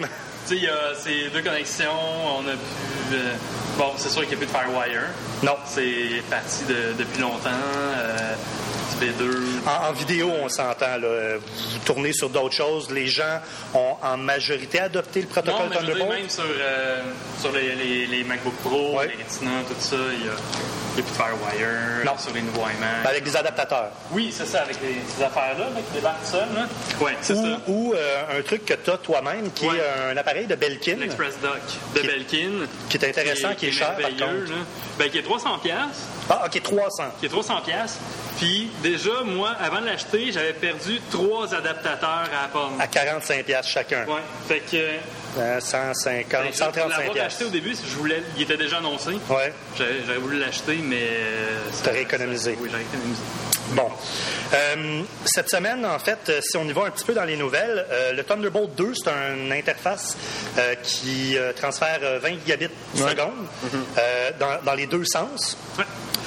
sais, il y a ces deux connexions, on a pu... Euh, bon, c'est sûr qu'il n'y a plus de Firewire. Non. C'est parti de, depuis longtemps. Euh, B deux. En, en vidéo, on s'entend, là. Vous tournez sur d'autres choses. Les gens ont en majorité adopté le protocole non, mais Thunderbolt. Je veux dire, même sur, euh, sur les, les, les MacBook Pro, ouais. les Retina, tout ça, il y a, il y a plus de Firewire non. sur les nouveaux iMac. Avec des adaptateurs. Oui, c'est ça, avec les, ces affaires-là, là, qui débarquent seuls. Oui, c'est ou, ça. Ou euh, un truc que tu as toi-même, qui ouais. est un appareil de Belkin. L'Express Dock de qui, Belkin. Qui est intéressant, qui, qui est, est cher, par contre. Là. Ben, qui est trois cents dollars. Ah, OK, trois cents. Qui est trois cents dollars. Puis, déjà, moi, avant de l'acheter, j'avais perdu trois adaptateurs à Apple. À quarante-cinq dollars chacun. Oui. Fait que... Euh, cent cinquante, ben, cent trente-cinq dollars. L'avoir acheté au début, je voulais, il était déjà annoncé. Oui. J'avais, j'avais voulu l'acheter, mais... Tu aurais économisé. Ça, oui, j'aurais économisé. Bon. Euh, cette semaine, en fait, si on y va un petit peu dans les nouvelles, euh, le Thunderbolt deux, c'est une interface euh, qui euh, transfère vingt gigabits ouais. seconde mm-hmm. euh, dans, dans les deux sens. Ouais.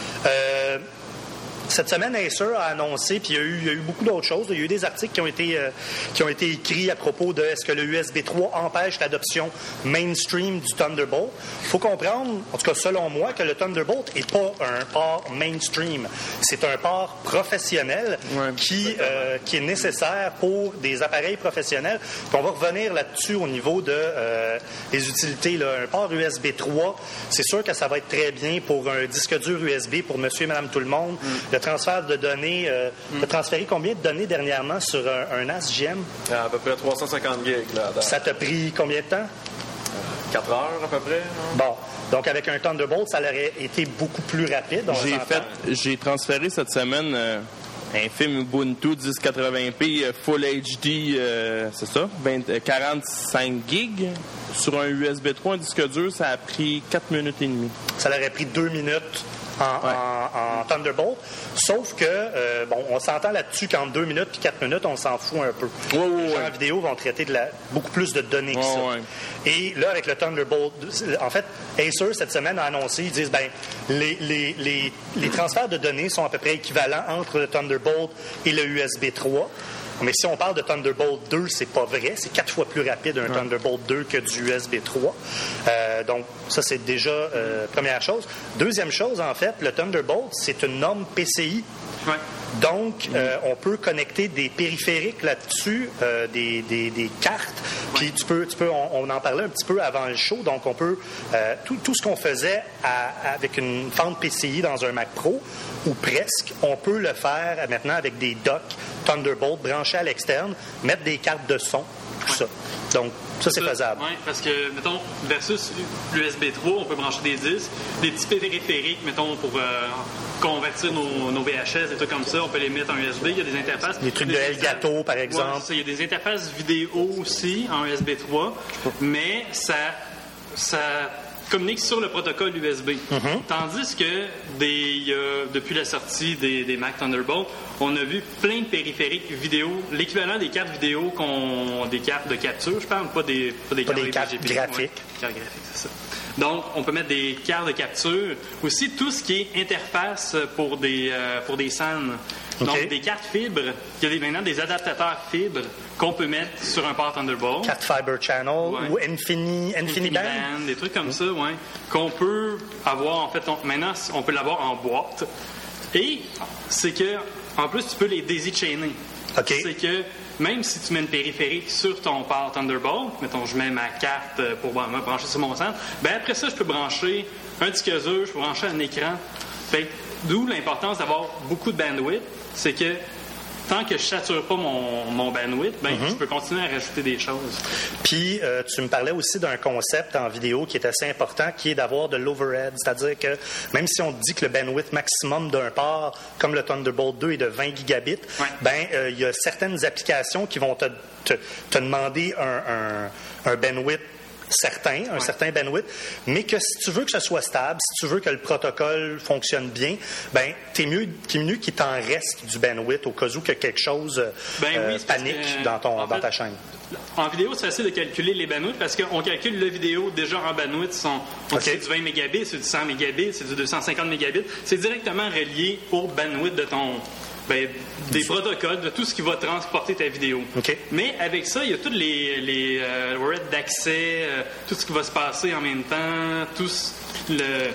Euh, Cette semaine, Acer a annoncé, puis il y a eu, il y a eu beaucoup d'autres choses. Il y a eu des articles qui ont été, euh, qui ont été écrits à propos de est-ce que le U S B trois empêche l'adoption mainstream du Thunderbolt. Il faut comprendre, en tout cas selon moi, que le Thunderbolt n'est pas un port mainstream. C'est un port professionnel ouais, qui, euh, qui est nécessaire pour des appareils professionnels. Puis on va revenir là-dessus au niveau de euh, les utilités. Là. Un port U S B trois, c'est sûr que ça va être très bien pour un disque dur U S B pour monsieur et madame tout le monde. Mm. Le transfert de données, euh, mm. tu as transféré combien de données dernièrement sur un, un NAS G M? À peu près trois cent cinquante gigs. Là, ça t'a pris combien de temps? quatre heures à peu près. Non? Bon. Donc, avec un Thunderbolt, ça aurait été beaucoup plus rapide. J'ai fait, j'ai transféré cette semaine euh, un film Ubuntu dix quatre-vingts p euh, Full H D, euh, c'est ça, vingt, euh, quarante-cinq gigs. Sur un U S B trois, un disque dur, ça a pris quatre minutes et demie. Ça aurait pris deux minutes. En, ouais. en, en Thunderbolt, sauf que, euh, bon, on s'entend là-dessus qu'en deux minutes puis quatre minutes, on s'en fout un peu. Ouais, ouais, Les gens ouais. en vidéo vont traiter de la, beaucoup plus de données que ouais, ça. Ouais. Et là, avec le Thunderbolt, en fait, Acer, cette semaine, a annoncé, ils disent, ben, les, les, les, les transferts de données sont à peu près équivalents entre le Thunderbolt et le U S B trois. Mais si on parle de Thunderbolt deux, c'est pas vrai. C'est quatre fois plus rapide un ouais. Thunderbolt deux que du U S B trois. Euh, donc, ça, c'est déjà euh, première chose. Deuxième chose, en fait, le Thunderbolt, c'est une norme P C I. Ouais. Donc, euh, on peut connecter des périphériques là-dessus, euh, des, des, des cartes. Puis, tu peux, tu peux on, on en parlait un petit peu avant le show. Donc, on peut euh, tout, tout ce qu'on faisait à, avec une fente P C I dans un Mac Pro, ou presque, on peut le faire maintenant avec des docks Thunderbolt branchés à l'externe, mettre des cartes de son, tout ouais. ça. Donc, ça, c'est faisable. Oui, parce que, mettons, versus l'U S B trois, on peut brancher des disques, des petits périphériques, mettons, pour euh, convertir nos, nos V H S, des trucs comme ça, on peut les mettre en U S B. Il y a des interfaces. Des trucs de Elgato, par exemple. Ouais, il y a des interfaces vidéo aussi en U S B trois, mais ça, ça communique sur le protocole U S B. Mm-hmm. Tandis que des, euh, depuis la sortie des, des Mac Thunderbolt, on a vu plein de périphériques vidéo, l'équivalent des cartes vidéo, qu'on, des cartes de capture, je parle, pas des, pas des pas cartes, des cartes graphiques. Ouais, cartes graphiques, c'est ça. Donc, on peut mettre des cartes de capture. Aussi, tout ce qui est interface pour des, euh, pour des S A N. Donc, okay. des cartes fibres. Il y a des, maintenant des adaptateurs fibres qu'on peut mettre sur un port Thunderbolt. Carte Fiber Channel ouais. ou Infini, Infini Band. Band. Des trucs comme mmh. ça, oui. Qu'on peut avoir, en fait, on, maintenant, on peut l'avoir en boîte. Et c'est que, en plus, tu peux les daisy-chainer. Okay. C'est que, même si tu mets une périphérique sur ton port Thunderbolt, mettons, je mets ma carte pour me brancher sur mon centre, ben après ça, je peux brancher un disque dur, je peux brancher un écran. Fait d'où l'importance d'avoir beaucoup de bandwidth, c'est que tant que je ne sature pas mon, mon bandwidth, ben, mm-hmm. je peux continuer à rajouter des choses. Puis, euh, tu me parlais aussi d'un concept en vidéo qui est assez important, qui est d'avoir de l'overhead. C'est-à-dire que même si on dit que le bandwidth maximum d'un port, comme le Thunderbolt deux, est de vingt gigabits, ouais. ben, euh, il y a certaines applications qui vont te, te, te demander un, un, un bandwidth certain, un ouais. certain bandwidth, mais que si tu veux que ce soit stable, si tu veux que le protocole fonctionne bien, ben t'es mieux, t'es mieux qu'il t'en reste du bandwidth au cas où que quelque chose ben euh, oui, panique que, dans, ton, en dans fait, ta chaîne. En vidéo, c'est facile de calculer les bandwidths parce qu'on calcule le vidéo déjà en bandwidth. Sont, okay. C'est du vingt mégabits, c'est du cent mégabits, c'est du deux cent cinquante mégabits. C'est directement relié au bandwidth de ton, Ben, des protocoles de tout ce qui va transporter ta vidéo. Okay. Mais avec ça, il y a tous les, les euh, words d'accès, euh, tout ce qui va se passer en même temps, tout le,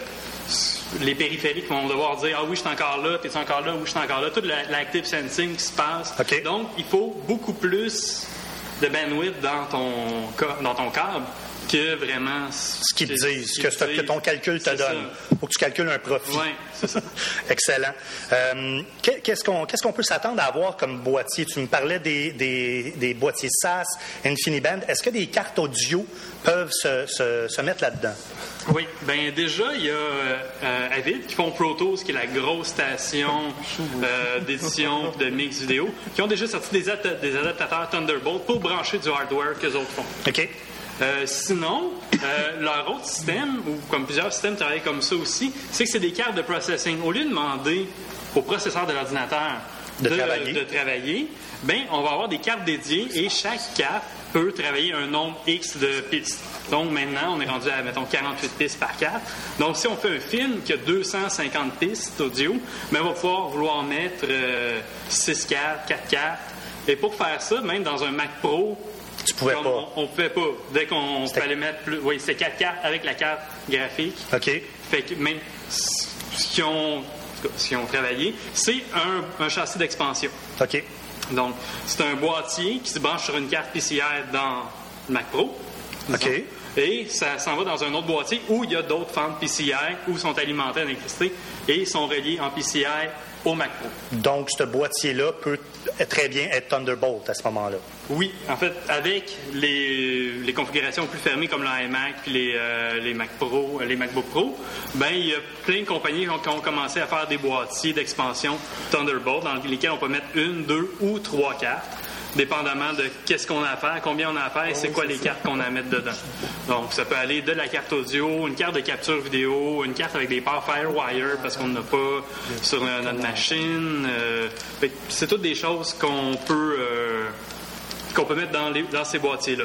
les périphériques vont devoir dire « Ah oui, je suis encore là, t'es encore là, oui, je suis encore là », tout la, l'active sensing qui se passe. Okay. Donc, il faut beaucoup plus de bandwidth dans ton, dans ton câble que vraiment ce qu'ils te disent, ce que, ce que ton calcul te donne. Il faut que tu calcules un profit. Oui, c'est ça. Excellent. Euh, qu'est-ce qu'on, qu'est-ce qu'on peut s'attendre à avoir comme boîtier? Tu me parlais des, des, des boîtiers S A S, InfiniBand. Est-ce que des cartes audio peuvent se, se, se mettre là-dedans? Oui. Bien, déjà, il y a euh, Avid qui font Pro Tools, qui est la grosse station euh, d'édition de mix vidéo, qui ont déjà sorti des, ad- des adaptateurs Thunderbolt pour brancher du hardware qu'eux autres font. OK. Euh, sinon, euh, leur autre système, ou comme plusieurs systèmes travaillent comme ça aussi, c'est que c'est des cartes de processing. Au lieu de demander au processeur de l'ordinateur de, de travailler, de travailler ben, on va avoir des cartes dédiées et chaque carte peut travailler un nombre X de pistes. Donc maintenant, on est rendu à, mettons, quarante-huit pistes par carte. Donc si on fait un film qui a deux cent cinquante pistes audio, ben, on va pouvoir vouloir mettre euh, six cartes, quatre cartes. Et pour faire ça, même dans un Mac Pro, tu pouvais Comme pas. On ne pouvait pas. Dès qu'on C'était... fallait mettre plus. Oui, c'est quatre cartes avec la carte graphique. OK. Fait que même ce qu'ils ont, ce qu'ils ont travaillé, c'est un, un châssis d'expansion. OK. Donc, c'est un boîtier qui se branche sur une carte P C I dans le Mac Pro. OK. Et ça s'en va dans un autre boîtier où il y a d'autres fentes P C I où sont alimentées en électricité et sont reliées en P C I au Mac Pro. Donc, ce boîtier-là peut très bien être Thunderbolt à ce moment-là. Oui, en fait, avec les, les configurations plus fermées comme l'iMac puis les, euh, les Mac Pro, les MacBook Pro, ben il y a plein de compagnies qui ont, qui ont commencé à faire des boîtiers d'expansion Thunderbolt dans lesquels on peut mettre une, deux ou trois cartes, dépendamment de qu'est-ce qu'on a à faire, combien on a à faire et c'est quoi les cartes qu'on a à mettre dedans. Donc, ça peut aller de la carte audio, une carte de capture vidéo, une carte avec des ports FireWire parce qu'on n'a pas sur notre machine. Euh, c'est toutes des choses qu'on peut, euh, qu'on peut mettre dans, les, dans ces boîtiers-là.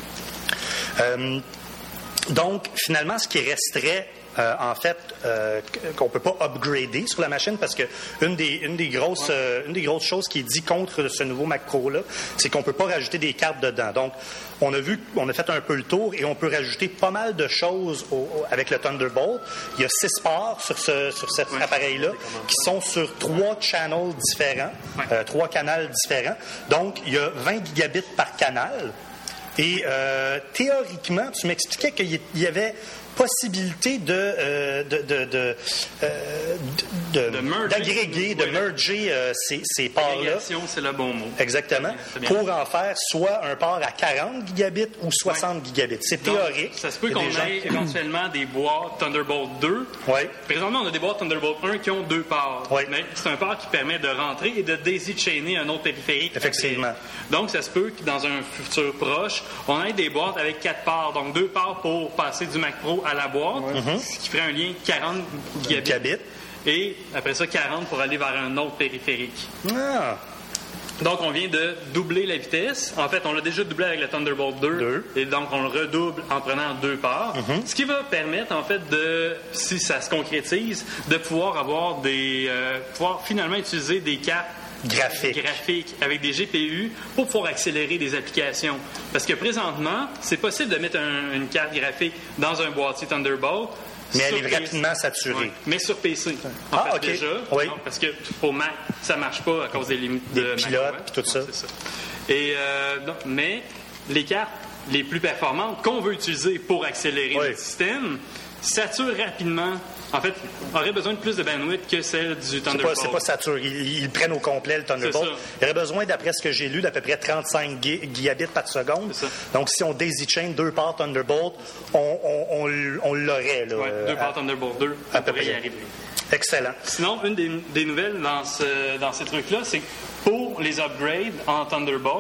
Euh, donc, finalement, ce qui resterait, Euh, en fait, euh, qu'on peut pas upgrader sur la machine parce que une des, une des grosses, euh, une des grosses choses qui est dit contre ce nouveau Mac Pro là, c'est qu'on peut pas rajouter des cartes dedans. Donc, on a vu, on a fait un peu le tour et on peut rajouter pas mal de choses au, au, avec le Thunderbolt. Il y a six ports sur ce, sur cet ouais. appareil-là qui sont sur trois channels différents, ouais. euh, trois canaux différents. Donc, il y a vingt gigabits par canal. Et euh, théoriquement, tu m'expliquais qu'il y avait possibilité de, euh, de, de, de, euh, de, de merger, d'agréger, de oui, merger euh, ces, ces ports-là. L'agrégation, c'est le bon mot. Exactement. C'est bien. Pour en faire soit un port à quarante gigabits ou soixante ouais. gigabits. C'est Donc, théorique. Ça se peut qu'on gens... ait éventuellement des boîtes Thunderbolt deux. Ouais. Présentement, on a des boîtes Thunderbolt un qui ont deux ports. Ouais. Mais c'est un port qui permet de rentrer et de daisy-chainer un autre périphérique. Effectivement. Donc, ça se peut que dans un futur proche, on ait des boîtes avec quatre ports. Donc, deux ports pour passer du Mac Pro à la boîte, ouais. ce qui ferait un lien quarante gigabits. Gigabit. Et après ça, quarante pour aller vers un autre périphérique. Ah. Donc, on vient de doubler la vitesse. En fait, on l'a déjà doublé avec le Thunderbolt deux. deux. Et donc, on le redouble en prenant deux parts. Mm-hmm. Ce qui va permettre, en fait, de, si ça se concrétise, de pouvoir avoir des... Euh, pouvoir finalement utiliser des cartes graphiques. graphiques avec des G P U pour pouvoir accélérer des applications. Parce que présentement, c'est possible de mettre un, une carte graphique dans un boîtier Thunderbolt. Mais elle est P C. Rapidement saturée. Ouais. Mais sur P C. En ah, fait, OK. Déjà, oui. non, parce que pour Mac, ça ne marche pas à cause des limites des de pilotes et tout non, ça. C'est ça. Et, euh, non, mais les cartes les plus performantes qu'on veut utiliser pour accélérer oui. le système saturent rapidement. En fait, aurait besoin de plus de bandwidth que celle du Thunderbolt. C'est pas, c'est pas saturé. Ils, ils prennent au complet le Thunderbolt. Il y aurait besoin, d'après ce que j'ai lu, d'à peu près trente-cinq gigabits par seconde. Donc, si on daisy-chain deux ports Thunderbolt, on, on, on, on l'aurait. Là, ouais, deux à, ports Thunderbolt deux, on pourrait y arriver. Excellent. Sinon, une des, des nouvelles dans, ce, dans ces trucs-là, c'est que pour les upgrades en Thunderbolt,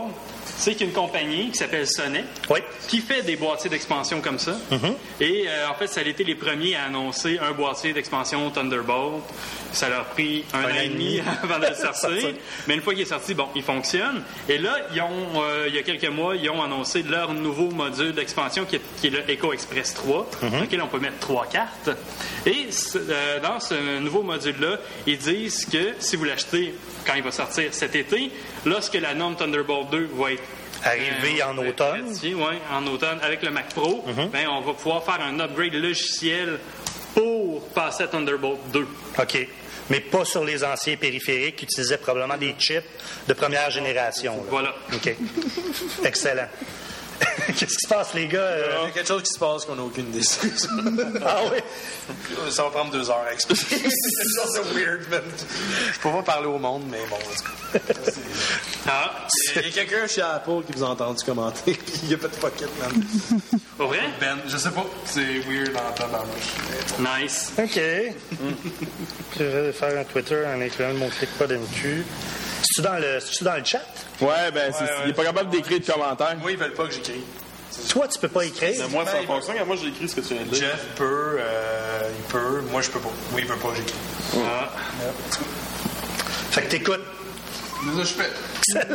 c'est qu'il y a une compagnie qui s'appelle Sonnet Oui. qui fait des boîtiers d'expansion comme ça. Mm-hmm. Et euh, en fait, ça a été les premiers à annoncer un boîtier d'expansion Thunderbolt. Ça leur a pris un, un an et demi avant de le sortir. Mais une fois qu'il est sorti, bon, il fonctionne. Et là, ils ont, euh, il y a quelques mois, ils ont annoncé leur nouveau module d'expansion qui est, qui est le Echo Express trois, mm-hmm. dans lequel on peut mettre trois cartes. Et euh, dans ce nouveau module-là, ils disent que si vous l'achetez quand il va sortir cet été, lorsque la norme Thunderbolt deux va être arrivé euh, en automne. Oui, en automne, avec le Mac Pro, mm-hmm. ben, on va pouvoir faire un upgrade logiciel pour passer à Thunderbolt deux. OK. Mais pas sur les anciens périphériques qui utilisaient probablement des chips de première génération. Là. Voilà. OK. Excellent. Qu'est-ce qui se passe, les gars? Il y a quelque chose qui se passe qu'on n'a aucune idée. Ah oui? Ça va prendre deux heures à expliquer. C'est weird, man. Je peux pas parler au monde, mais bon, ah, il y a quelqu'un chez Apple qui vous a entendu commenter, puis il a fait de pocket, man. Pour vrai? Ben, je sais pas. C'est weird en tabarnouche. Nice. OK. mm. Je vais faire un Twitter en écrivant mon clic pas de M Q. C'est-tu dans le, c'est-tu dans le chat? Ouais, ben, c'est, ouais, il n'est pas capable d'écrire de commentaires. Moi, ils veulent pas que j'écris. Toi, tu peux pas écrire? Mais moi, ça fonctionne. Moi, j'ai écrit ce que tu viens de dire. Jeff peut, euh, il peut. Moi, je peux pas. Oui, il veut pas que j'écris. Ah. Fait que t'écoutes. Mais ça, je fais.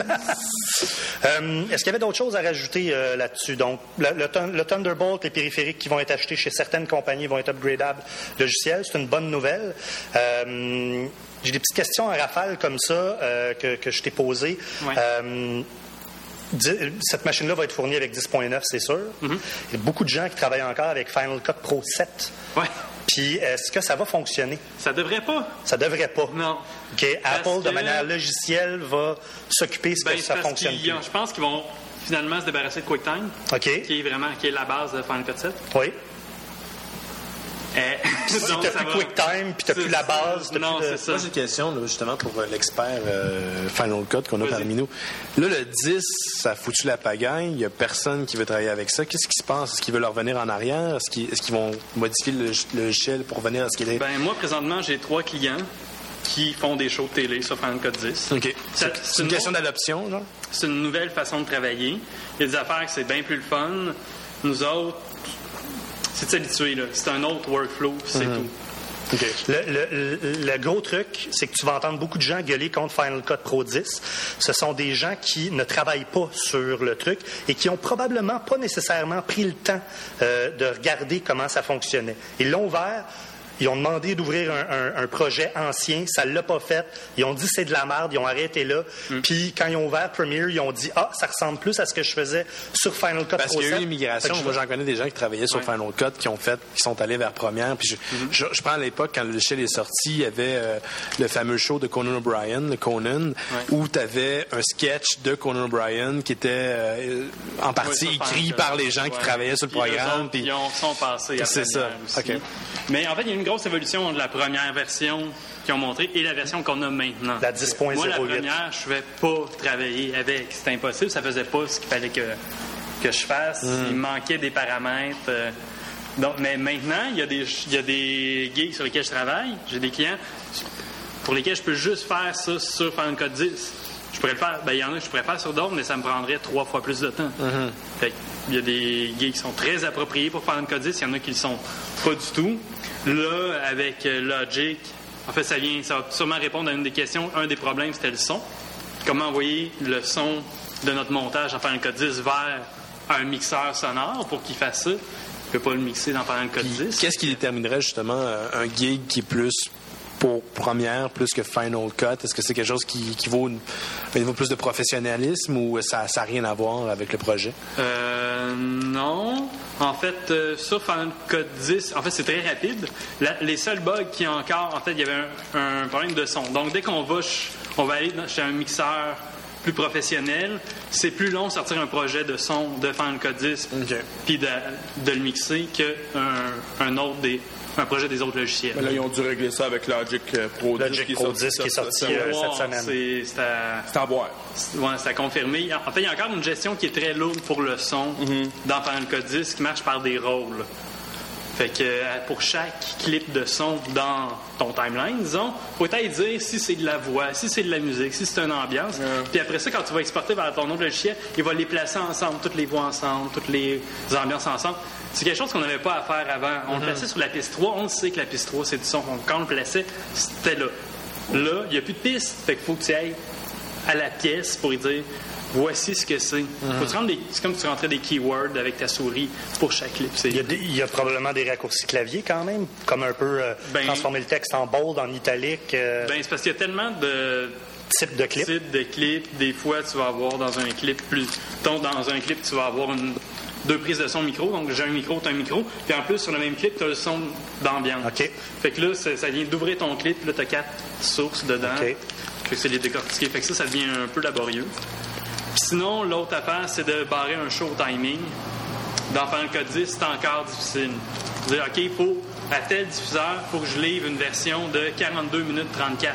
euh, est-ce qu'il y avait d'autres choses à rajouter euh, là-dessus? Donc, le, le, le Thunderbolt, les périphériques qui vont être achetés chez certaines compagnies vont être upgradables logiciels. C'est une bonne nouvelle. Euh, j'ai des petites questions à rafale comme ça euh, que, que je t'ai posées. Ouais. Euh, cette machine-là va être fournie avec dix point neuf, c'est sûr. Mm-hmm. Il y a beaucoup de gens qui travaillent encore avec Final Cut Pro sept. Ouais. Puis, est-ce que ça va fonctionner? Ça devrait pas. Ça devrait pas. Non. OK. Apple, que... de manière logicielle, va s'occuper de ben, que ça fonctionne plus. Je pense qu'ils vont finalement se débarrasser de QuickTime, OK. qui est vraiment qui est la base de Final Cut sept. Oui. Eh, si donc, t'as ça plus va... QuickTime, puis t'as plus la base. Non, plus c'est de... ça. Moi, j'ai une question, là, justement, pour euh, l'expert euh, Final Cut qu'on a Vas-y. parmi nous. Là, le dix, ça a foutu la pagaille. Il n'y a personne qui veut travailler avec ça. Qu'est-ce qui se passe? Est-ce qu'ils veulent revenir en arrière? Est-ce qu'ils, est-ce qu'ils vont modifier le, le logiciel pour revenir à ce qu'il est? Ben, moi, présentement, j'ai trois clients qui font des shows de télé sur Final Cut dix. OK. Ça- C'est, c'est une question d'adoption, genre? C'est une nouvelle façon de travailler. Il y a des affaires que c'est bien plus le fun. Nous autres, c'est de s'habituer, là. C'est un autre workflow, puis c'est Mm-hmm. tout. OK. Le, le- le gros truc, c'est que tu vas entendre beaucoup de gens gueuler contre Final Cut Pro dix. Ce sont des gens qui ne travaillent pas sur le truc et qui ont probablement pas nécessairement pris le temps euh, de regarder comment ça fonctionnait. Ils l'ont ouvert. Ils ont demandé d'ouvrir un, un- un projet ancien, ça ne l'a pas fait. Ils ont dit c'est de la merde, ils ont arrêté là. Mm. Puis quand ils ont ouvert Premiere, ils ont dit ah, ça ressemble plus à ce que je faisais sur Final Cut Parce Pro qu'il y a eu sept. l'immigration. Fait que je Moi, vais- j'en connais des gens qui travaillaient sur Ouais. Final Cut, qui ont fait, qui sont allés vers Premiere. Puis je, Mm-hmm. je, je prends à l'époque, quand le logiciel est sorti, il y avait euh, le fameux show de Conan O'Brien, le Conan, où tu avais un sketch de Conan O'Brien qui était euh, en partie Oui, ça, écrit Final par Cut. les gens qui Ouais. travaillaient sur le Puis eux programme. autres, Puis Ils ont, sont passés à C'est Premiere ça. aussi. OK. Mais en fait, il y a une grosse évolution de la première version qu'ils ont montrée et la version qu'on a maintenant. La dix point Moi, la zéro huit. première, je ne pouvais pas travailler avec. C'était impossible. Ça faisait pas ce qu'il fallait que, que je fasse. Il me manquait des paramètres. euh. Donc, mais maintenant, il y a des, il y a des gigs sur lesquels je travaille. J'ai des clients pour lesquels je peux juste faire ça sur Final Cut dix. Je pourrais le faire. Ben, il y en a que je pourrais faire sur d'autres, mais ça me prendrait trois fois plus de temps. Fait il y a des gigs qui sont très appropriés pour Final Cut dix. Il y en a qui ne le sont pas du tout. Là, avec euh, Logic, en fait, ça vient, ça va sûrement répondre à une des questions. Un des problèmes, c'était le son. Comment envoyer le son de notre montage en Final Cut dix vers un mixeur sonore pour qu'il fasse ça. Je ne peux pas le mixer dans Final Cut Puis, dix. qu'est-ce qui déterminerait justement euh, un gig qui est plus pour Premiere plus que Final Cut? Est-ce que c'est quelque chose qui, qui vaut une- un niveau plus de professionnalisme ou ça n'a rien à voir avec le projet? Euh, non. En fait, euh, sur Final Cut dix, en fait, c'est très rapide. La- les seuls bugs qu'il y a encore, en fait, il y avait un, un problème de son. Donc, dès qu'on va, ch- on va aller dans- chez un mixeur plus professionnel, c'est plus long de sortir un projet de son de Final Cut dix OK. puis de, de le mixer qu'un un autre des un projet des autres logiciels. Mais là, ils ont dû régler ça avec Logic euh, Pro dix. Logic Pro dix qui est sorti euh, Wow, cette semaine. c'est- c'est à- C'est à voir. Ouais, c'est à confirmer. En fait, il y a encore une gestion qui est très lourde pour le son Mm-hmm. dans Final Cut dix qui marche par des rôles. Fait que euh, pour chaque clip de son dans ton timeline, disons, faut peut-être dire si c'est de la voix, si c'est de la musique, si c'est une ambiance. Yeah. Puis après ça, quand tu vas exporter vers ton autre logiciel, il va les placer ensemble, toutes les voix ensemble, toutes les ambiances ensemble. C'est quelque chose qu'on n'avait pas à faire avant. On mm-hmm. le plaçait sur la piste trois, on sait que la piste trois, c'est du son. Quand on le plaçait, c'était là. Là, il n'y a plus de piste, fait qu'il faut que tu ailles à la pièce pour y dire voici ce que c'est. Mm-hmm. Faut que tu rentres des, c'est comme si tu rentrais des keywords avec ta souris pour chaque clip. Il y, a des, il y a probablement des raccourcis clavier quand même, comme un peu euh, ben, transformer le texte en bold, en italique. Euh... Ben, c'est parce qu'il y a tellement de types de clips. Types de clips. Des fois, tu vas avoir dans un clip plus. Dans un clip, tu vas avoir une, deux prises de son micro. Donc, j'ai un micro, tu as un micro. Puis en plus, sur le même clip, tu as le son d'ambiance. OK. Fait que là, ça, ça vient d'ouvrir ton clip. Puis là, tu as quatre sources dedans. OK. Fait que c'est les décortiquer. Fait que ça, ça devient un peu laborieux. Puis sinon, l'autre affaire, c'est de barrer un show au timing. Dans Final Cut dix, c'est encore difficile. Dire, OK, il faut, à tel diffuseur, il faut que je livre une version de quarante-deux minutes trente-quatre.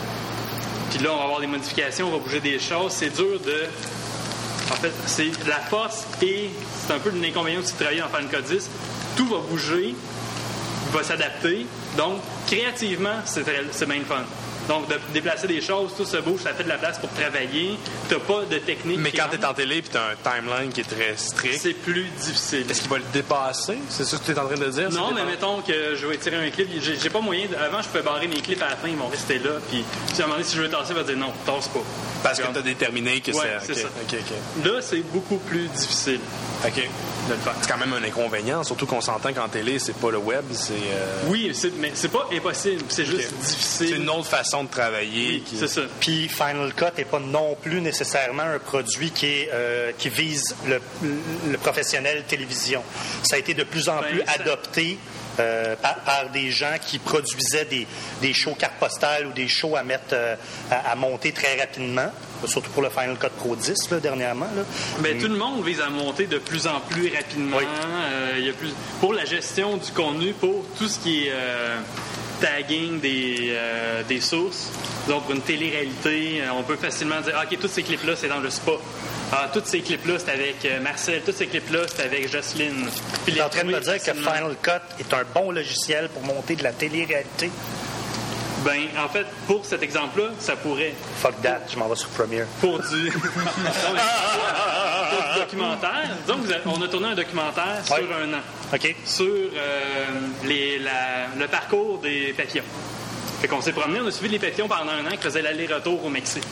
Puis là, on va avoir des modifications, on va bouger des choses. C'est dur de... En fait, c'est la force et c'est un peu l'inconvénient de travailler dans Final Cut dix. Tout va bouger, va s'adapter. Donc, créativement, c'est, c'est bien le fun. Donc, de déplacer des choses, tout se bouge, ça fait de la place pour travailler. T'as pas de technique. Mais quand t'es en télé puis t'as un timeline qui est très strict, c'est plus difficile. Est-ce qu'il va le dépasser? C'est ça que tu es en train de dire? Non, mais mettons que je vais tirer un clip. J'ai, j'ai pas moyen. De... Avant, je pouvais barrer mes clips à la fin, ils vont rester là. Puis, à un moment donné, si je veux tasser, il va dire non, tasse pas. Parce que t'as déterminé que ouais, c'est. c'est okay. ça. Okay, okay. Là, c'est beaucoup plus difficile. OK. De le faire. C'est quand même un inconvénient, surtout qu'on s'entend qu'en télé, c'est pas le web, c'est. Euh... Oui, c'est, mais c'est pas impossible. C'est juste okay. difficile. C'est une autre façon de travailler. Oui, qui... c'est ça. Puis Final Cut n'est pas non plus nécessairement un produit qui, est, euh, qui vise le, le professionnel télévision. Ça a été de plus en ben, plus ça... adopté euh, par, par des gens qui produisaient des, des shows cartes postales ou des shows à mettre euh, à, à monter très rapidement. Surtout pour le Final Cut Pro dix, là, dernièrement. Là. Bien, mm. tout le monde vise à monter de plus en plus rapidement. Oui. Euh, y a plus... Pour la gestion du contenu, pour tout ce qui est euh, tagging des, euh, des sources, donc pour une télé-réalité, euh, on peut facilement dire « OK, tous ces clips-là, c'est dans le spa. Ah, tous ces clips-là, c'est avec euh, Marcel. Tous ces clips-là, c'est avec Jocelyne. » Tu es en train de me dire facilement. Que Final Cut est un bon logiciel pour monter de la télé-réalité? Ben, en fait, pour cet exemple-là, ça pourrait. Fuck that, je m'en vais sur Premiere. Pour du, pour, pour du documentaire. Disons qu'on a tourné un documentaire sur oui. un an. OK. Sur euh, les, la, le parcours des papillons. Fait qu'on s'est promené, on a suivi les papillons pendant un an qui faisaient l'aller-retour au Mexique.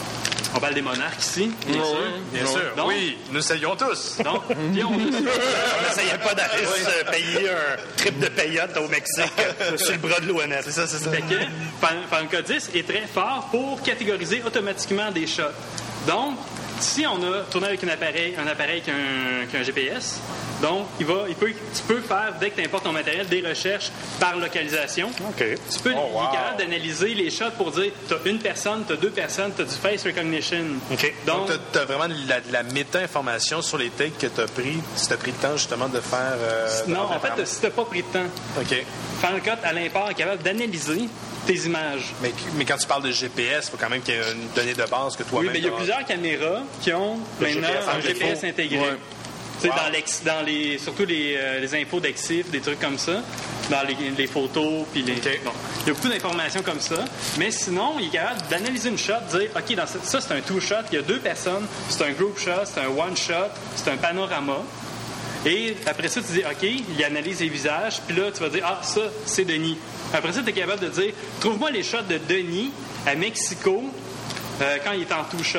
On parle des monarques ici, bien oui, sûr. Bien donc, sûr, donc, oui, nous saluons tous. Donc, puis on n'essayait pas d'aller se payer un trip de payotte au Mexique sur le bras de l'O N F. C'est ça, c'est ça. Fait que Final Cut dix est très fort pour catégoriser automatiquement des shots. Donc, si on a tourné avec un appareil, un appareil qui a un, qui a un G P S, donc il va, il peut, tu peux faire, dès que tu importes ton matériel, des recherches par localisation. Okay. Tu peux, oh, wow. il est capable d'analyser les shots pour dire, tu as une personne, tu as deux personnes, tu as du face recognition. Okay. Donc, donc tu as vraiment de la, de la méta-information sur les takes que tu as pris, si tu as pris le temps justement de faire... Euh, non, en fait, si tu n'as pas pris le temps. OK. Final Cut, à l'import, est capable d'analyser tes images. Mais, mais quand tu parles de G P S, il faut quand même qu'il y ait une donnée de base que toi-même... Oui, mais il y a plusieurs caméras qui ont le maintenant G P S un G P S intégré. Ouais. Wow. Dans, l'ex, dans les, surtout les, euh, les infos d'Exif, des trucs comme ça, dans les, les photos, puis les... Okay. Bon, il y a beaucoup d'informations comme ça, mais sinon, il est capable d'analyser une shot, de dire, OK, dans cette, ça, c'est un two-shot, il y a deux personnes, c'est un group shot, c'est un one-shot, c'est un panorama. Et après ça, tu dis, OK, il analyse les visages, puis là, tu vas dire, ah, ça, c'est Denis. Après ça, tu es capable de dire, trouve-moi les shots de Denis à Mexico euh, quand il est en two-shot.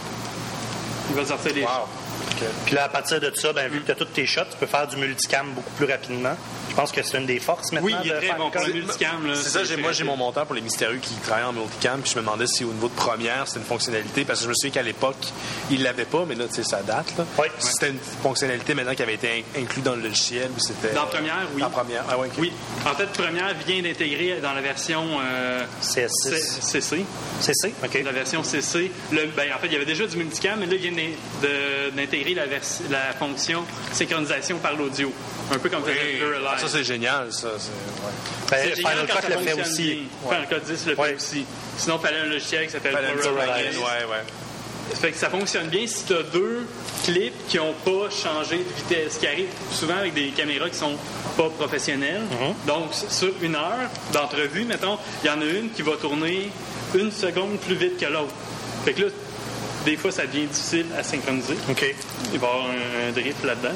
Il va sortir les wow. shots. Okay. Puis là, à partir de ça, ben, vu que tu as tous tes shots, tu peux faire du multicam beaucoup plus rapidement. Je pense que c'est une des forces maintenant. Oui, il est très bon pour le multicam. Là, c'est, c'est ça, j'ai, moi j'ai mon monteur pour les mystérieux qui travaillent en multicam, puis je me demandais si au niveau de première, c'était une fonctionnalité, parce que je me souviens qu'à l'époque, ils l'avaient pas, mais là, tu sais, ça date. Là. Oui. C'était une fonctionnalité maintenant qui avait été incluse dans le logiciel. Ou c'était, dans première, oui. Dans première, ah ouais, okay. Oui. En fait, première vient d'intégrer dans la version euh, C S six. C C. C C, OK. La version C C. Le, ben, en fait, il y avait déjà du multicam, mais là, il vient de, d'intégrer la, vers, la fonction synchronisation par l'audio. Un peu comme oui. Live. Ça, c'est génial, ça. C'est, ouais. ben, c'est Final génial Cut le fait aussi. Ouais. Final Cut dix le fait ouais. aussi. Sinon, il fallait un logiciel qui s'appelle Pluralize. Ouais, ouais. Ça fait que ça fonctionne bien si tu as deux clips qui n'ont pas changé de vitesse, ce qui arrive souvent avec des caméras qui sont pas professionnelles. Mm-hmm. Donc, sur une heure d'entrevue, mettons, il y en a une qui va tourner une seconde plus vite que l'autre. Fait que là, des fois, ça devient difficile à synchroniser. OK. Il va y avoir un, un drift là-dedans.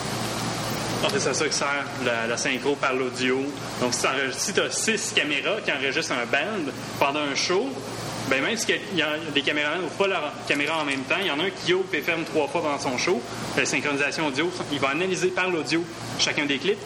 En fait, c'est à ça que sert la, la synchro par l'audio. Donc, si tu as six caméras qui enregistrent un band pendant un show, ben même s'il y a des caméramans n'ouvrent pas leur caméra en même temps, il y en a un qui ouvre et ferme trois fois pendant son show. La synchronisation audio, il va analyser par l'audio chacun des clips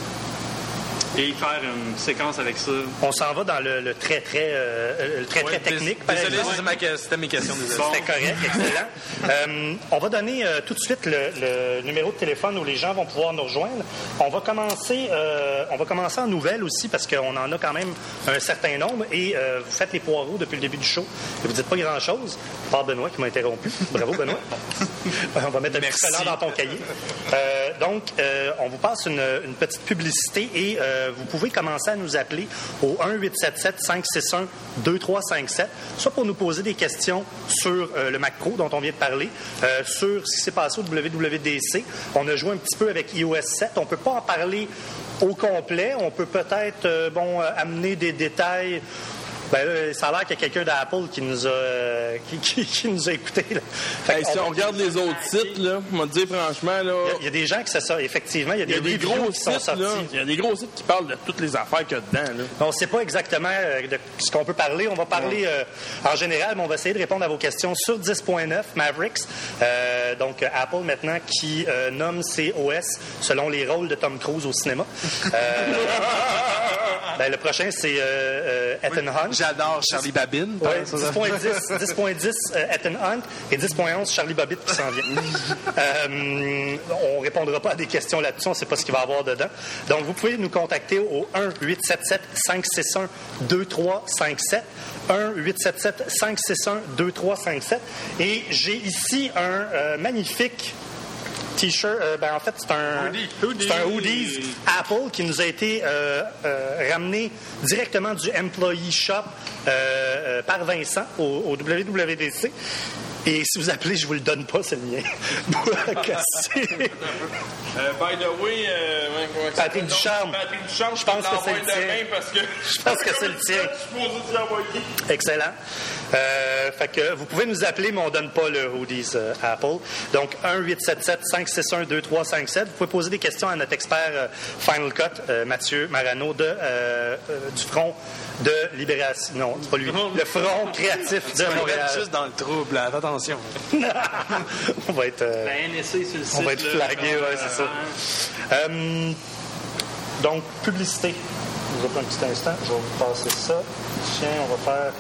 et faire une séquence avec ça. On s'en va dans le, le très, très, euh, le très, ouais, très technique. Dés- désolé, c'était, ma, c'était mes questions. Bon. C'était correct, excellent. euh, on va donner euh, tout de suite le, le numéro de téléphone où les gens vont pouvoir nous rejoindre. On va commencer, euh, on va commencer en nouvelles aussi parce qu'on en a quand même un certain nombre et euh, vous faites les poireaux depuis le début du show et vous dites pas grand-chose. Par Benoît qui m'a interrompu. Bravo, Benoît. On va mettre un petit collant dans ton cahier. Euh, donc, euh, on vous passe une, une petite publicité et euh, vous pouvez commencer à nous appeler au un huit sept sept cinq six un deux trois cinq sept, soit pour nous poser des questions sur euh, le Mac Pro dont on vient de parler, euh, sur ce qui s'est passé au W W D C. On a joué un petit peu avec i O S sept. On ne peut pas en parler au complet. On peut peut-être euh, bon, euh, amener des détails. Ben là, ça a l'air qu'il y a quelqu'un d'Apple qui nous a euh, qui, qui, qui nous a écoutés. Hey, si on, on regarde les autres sites, là, on va te dire franchement, là. Il y, y a des gens qui ça sort, effectivement, il y a des, il y a des gros qui sont sites, là. Il y a des gros sites qui parlent de toutes les affaires qu'il y a dedans, là. On ne sait pas exactement euh, de ce qu'on peut parler. On va parler euh, en général, mais on va essayer de répondre à vos questions sur dix point neuf Mavericks. Euh, donc Apple maintenant qui euh, nomme ses O S selon les rôles de Tom Cruise au cinéma. Euh, ben, le prochain c'est euh, euh, Ethan Hunt. J'adore Charlie Babine. Oui, dix point dix, dix point dix euh, Ethan Hunt et dix point onze Charlie Bobbitt qui s'en vient. euh, on ne répondra pas à des questions là-dessus, on ne sait pas ce qu'il va y avoir dedans. Donc, vous pouvez nous contacter au un huit sept sept cinq six un deux trois cinq sept. un huit sept sept cinq six un deux trois cinq sept. Et j'ai ici un euh, magnifique T-shirt, euh, ben en fait, c'est un hoodie, hoodie. C'est un hoodies Apple qui nous a été euh, euh, ramené directement du Employee Shop euh, euh, par Vincent au, au W W D C. Et si vous appelez, je vous le donne pas, c'est le mien. Euh, by the way, euh, Patrick Ducharme. Patrick Ducharme, je pense que c'est le tien. Parce que je pense que c'est le tien. Je suis supposé te l'envoyer. Excellent. Euh, fait que vous pouvez nous appeler, mais on ne donne pas le hoodies euh, Apple. Donc, un huit sept sept cinq six un deux trois cinq sept. Vous pouvez poser des questions à notre expert euh, Final Cut, euh, Mathieu Marano, de, euh, euh, du Front de Libération. Non, c'est pas lui. Le Front créatif de Montréal. Juste dans le trouble, là. Attention. on va être... Euh, la N S A sur le site. On va être flagué, oui, c'est ça. Euh, donc, publicité. Je vais prendre un petit instant. Je vais vous passer ça. Tiens, on va faire...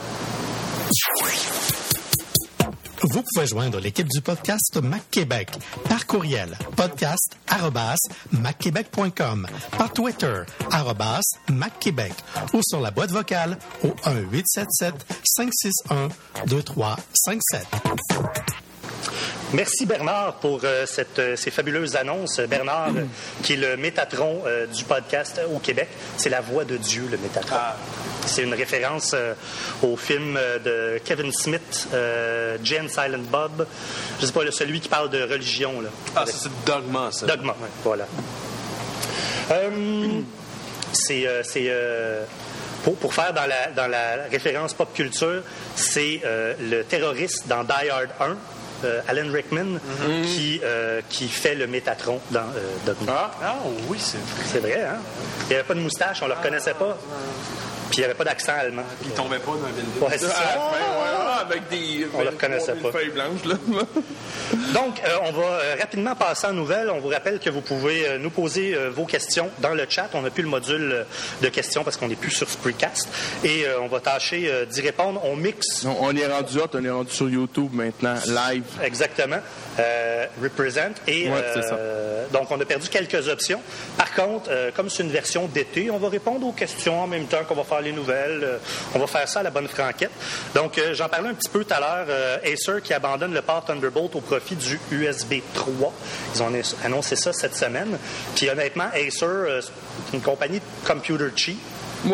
Vous pouvez joindre l'équipe du podcast Mac Québec par courriel podcast arobase mac québec point com, par Twitter arobase Mac Québec ou sur la boîte vocale au un huit sept sept cinq six un deux trois cinq sept. Merci Bernard pour euh, cette, euh, ces fabuleuses annonces. Bernard, euh, qui est le Métatron euh, du podcast au Québec. C'est la voix de Dieu, le Métatron. Ah. C'est une référence euh, au film euh, de Kevin Smith, euh, Jay and Silent Bob. Je sais pas, là, celui qui parle de religion. Là, ah, avec... ça, c'est Dogma, ça. Dogma, oui, voilà. Euh, mm. C'est... Euh, c'est euh, Pour, pour faire dans la, dans la référence pop culture, c'est euh, le terroriste dans Die Hard un, euh, Alan Rickman, mm-hmm. qui, euh, qui fait le Métatron dans euh, Dogma. Ah, ah oui, c'est vrai. C'est vrai, hein? Il n'y avait pas de moustache, on ne le reconnaissait pas. Puis il n'y avait pas d'accent allemand. Puis il ne tombait pas dans un building. Ouais, c'est ça. Ah, ouais, avec des, on ne le reconnaissait pas. Feuilles blanches, là. Donc, euh, on va euh, rapidement passer en nouvelles. On vous rappelle que vous pouvez euh, nous poser euh, vos questions dans le chat. On n'a plus le module euh, de questions parce qu'on n'est plus sur Spreecast. Et euh, on va tâcher euh, d'y répondre. On mixe. Non, on est rendu hot, on est rendu sur YouTube maintenant, live. Exactement. Euh, represent. Et ouais, euh, c'est ça. donc, on a perdu quelques options. Par contre, euh, comme c'est une version d'été, on va répondre aux questions en même temps qu'on va faire les nouvelles. Euh, on va faire ça à la bonne franquette. Donc, euh, j'en parlais un petit peu tout à l'heure. Euh, Acer qui abandonne le port Thunderbolt au profit du U S B trois. Ils ont annoncé ça cette semaine. Puis honnêtement, Acer, euh, c'est une compagnie de computer cheap. Ouais.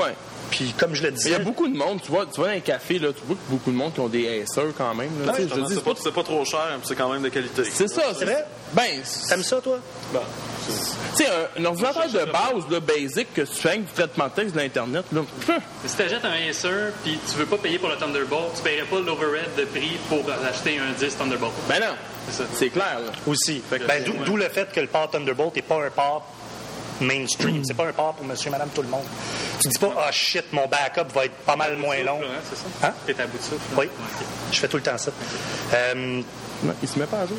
Puis comme je le disais... Il y a beaucoup de monde, tu vois, tu vois dans les cafés, là, tu vois beaucoup de monde qui ont des Acer quand même. Là, Ouais, je dis, c'est, pas, c'est pas trop cher, mais c'est quand même de qualité. C'est ça. C'est vrai? Ben, T'aimes ça, toi? Ben, tu sais, un, un ordinateur de base, là, basic, que tu fais avec du traitement de texte de l'Internet, là. Si tu achètes un Acer puis tu veux pas payer pour le Thunderbolt, tu paierais pas l'overhead de prix pour acheter un disque Thunderbolt. Ben non, c'est, ça. c'est clair. Là. Aussi. Ben, d'où, d'où le fait que le port Thunderbolt n'est pas un port mainstream. C'est pas un port pour monsieur, madame, tout le monde. Tu dis pas, ah oh, shit, mon backup va être pas mal moins long. Là, hein, c'est ça? Hein? T'es à bout de souffle. Oui. Okay. Je fais tout le temps ça. Euh, non, il se met pas à jour.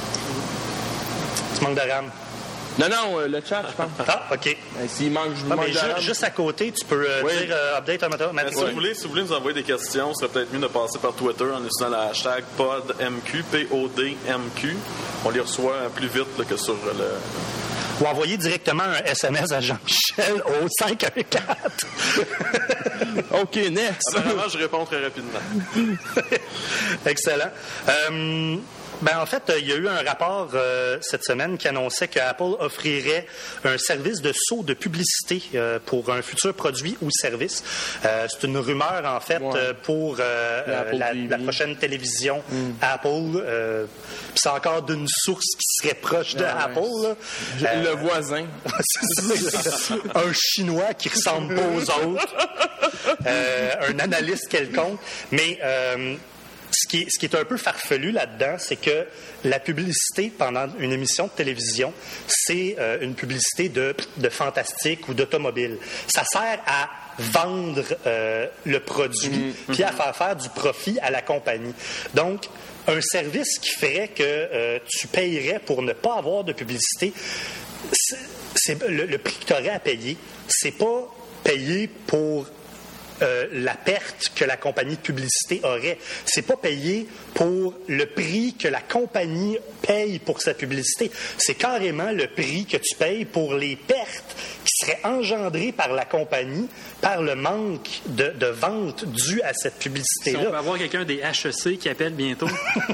Tu manques de RAM. Non, non, euh, le chat, je pense. Ah, OK. Ben, s'il manque, je ah, manque mais de ju- RAM. Juste à côté, tu peux euh, oui. dire euh, update un moteur. si, vous voulez, si vous voulez nous envoyer des questions, ce serait peut-être mieux de passer par Twitter en utilisant le hashtag PodMQ, P O D M Q. On les reçoit plus vite là, que sur le... Ou envoyer directement un S M S à Jean-Michel au cinq un quatre. OK, next. Apparemment, je réponds très rapidement. Excellent. Euh, ben, en fait, il y a eu un rapport euh, cette semaine qui annonçait qu'Apple offrirait un service de saut de publicité euh, pour un futur produit ou service. Euh, c'est une rumeur, en fait, ouais. euh, pour euh, la, la prochaine télévision mm. Apple. Euh, Puis c'est encore d'une source qui serait proche de ouais, Apple. Là. Euh, le voisin. Un Chinois qui ressemble pas aux autres. Euh, un analyste quelconque. Mais... Euh, Ce qui, est, ce qui est un peu farfelu là-dedans, c'est que la publicité pendant une émission de télévision, c'est euh, une publicité de, de fantastique ou d'automobile. Ça sert à vendre euh, le produit, mm-hmm. puis à faire faire du profit à la compagnie. Donc, un service qui ferait que euh, tu payerais pour ne pas avoir de publicité, c'est, c'est le, le prix que tu aurais à payer, c'est pas payer pour... Euh, la perte que la compagnie de publicité aurait. C'est pas payé pour le prix que la compagnie paye pour sa publicité. C'est carrément le prix que tu payes pour les pertes qui seraient engendrées par la compagnie par le manque de, de vente dû à cette publicité-là. Si on peut avoir quelqu'un des H E C qui appelle bientôt.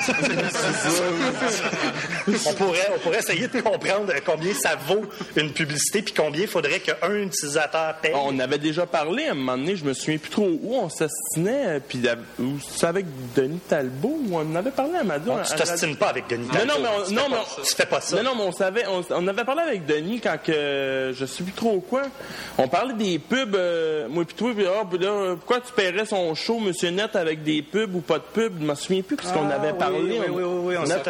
on, pourrait, on pourrait essayer de comprendre combien ça vaut une publicité puis combien il faudrait qu'un utilisateur paye. On avait déjà parlé à un moment donné, je me souviens plus trop où on s'astinait, puis c'est avec Denis Talbot ou on en avait parlé à Madonna. On, tu t'astines pas avec Denis Talbot. Non, non, mais on, tu, non, fais mais pas, on, tu fais pas ça. Non, non, mais on savait, on, on avait parlé avec Denis quand que je sais plus trop quoi. On parlait des pubs, euh, moi pis toi, pis, oh, pis là, pourquoi tu paierais son show, Monsieur Net, avec des pubs ou pas de pubs? Je m'en souviens plus parce qu'on ah, avait oui, parlé. Oui, on, oui, oui, oui, on, on s'est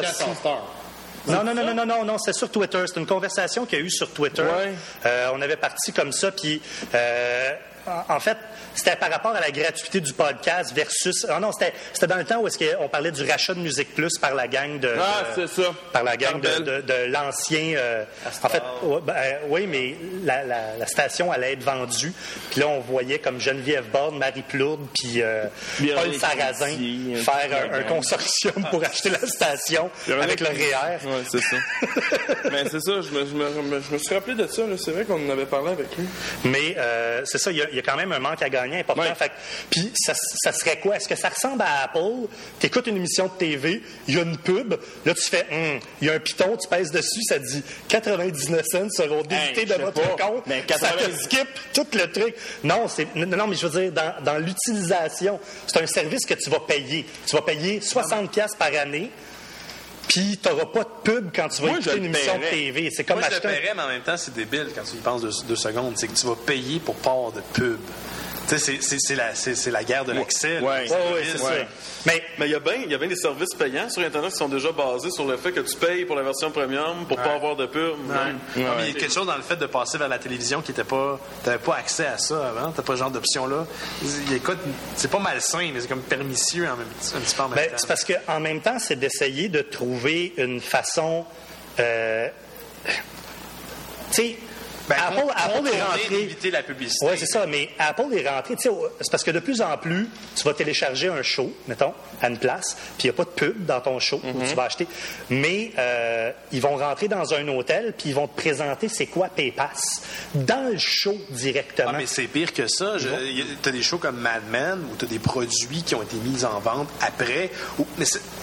Non, non, non, non, non, non, non, c'est sur Twitter. C'est une conversation qu'il y a eu sur Twitter. Ouais. Euh, on avait parti comme ça, puis euh, en, en fait, c'était par rapport à la gratuité du podcast versus... Ah non, c'était, c'était dans le temps où est-ce qu'on parlait du rachat de Musique Plus par la gang de... Ah, de, c'est ça. Par la gang de, de, de l'ancien... Euh, en fait, ouais, ben, euh, oui, mais la, la, la station allait être vendue. Puis là, on voyait comme Geneviève Borne, Marie Plourde, puis euh, Paul Sarrazin ici, faire un, un consortium pour acheter la station avec le R E R. Oui, c'est ça. Mais c'est ça, je me, je, me, je me suis rappelé de ça. Là. C'est vrai qu'on en avait parlé avec lui. Mais euh, c'est ça, il y, y a quand même un manque à gagner important. Ouais. Fait, puis ça, ça serait quoi? Est-ce que ça ressemble à Apple? Tu écoutes une émission de T V, il y a une pub, là tu fais, il hum, y a un piton, tu pèses dessus, ça dit quatre-vingt-dix-neuf cents seront débités hey, de votre pas. compte. Mais quatre-vingts... Ça te skip tout le truc. Non, c'est, non, mais je veux dire, dans, dans l'utilisation, c'est un service que tu vas payer. Tu vas payer soixante dollars par année. Puis, tu n'auras pas de pub quand tu vas Moi, écouter une émission de T V. C'est comme Moi, acheter je le paierais, mais en même temps, c'est débile quand tu y penses deux, deux secondes. C'est que tu vas payer pour pas avoir de pub. Tu sais, c'est, c'est, c'est, la, c'est, c'est la guerre de l'accès. Oui, ouais, ouais, c'est ça. Mais il y a bien y a bien des services payants sur Internet qui sont déjà basés sur le fait que tu payes pour la version premium pour ouais. pas avoir de pub. Ouais. Ouais. Ouais. Mais il y a quelque chose dans le fait de passer vers la télévision qui était pas... Tu n'avais pas accès à ça avant. Tu n'as pas ce genre d'option-là. Écoute, c'est pas malsain, mais c'est comme permissieux en même, un petit peu en même ben, temps. C'est parce qu'en même temps, c'est d'essayer de trouver une façon... Euh... Tu sais... Ben, Apple, Apple est rentré. Éviter la publicité. Oui, c'est ça, mais Apple est rentré. C'est parce que de plus en plus, tu vas télécharger un show, mettons, à une place, puis il n'y a pas de pub dans ton show mm-hmm. où tu vas acheter. Mais euh, ils vont rentrer dans un hôtel, puis ils vont te présenter c'est quoi PayPass dans le show directement. Ah, mais c'est pire que ça. Tu as des shows comme Mad Men où tu as des produits qui ont été mis en vente après. Où, mais c'est,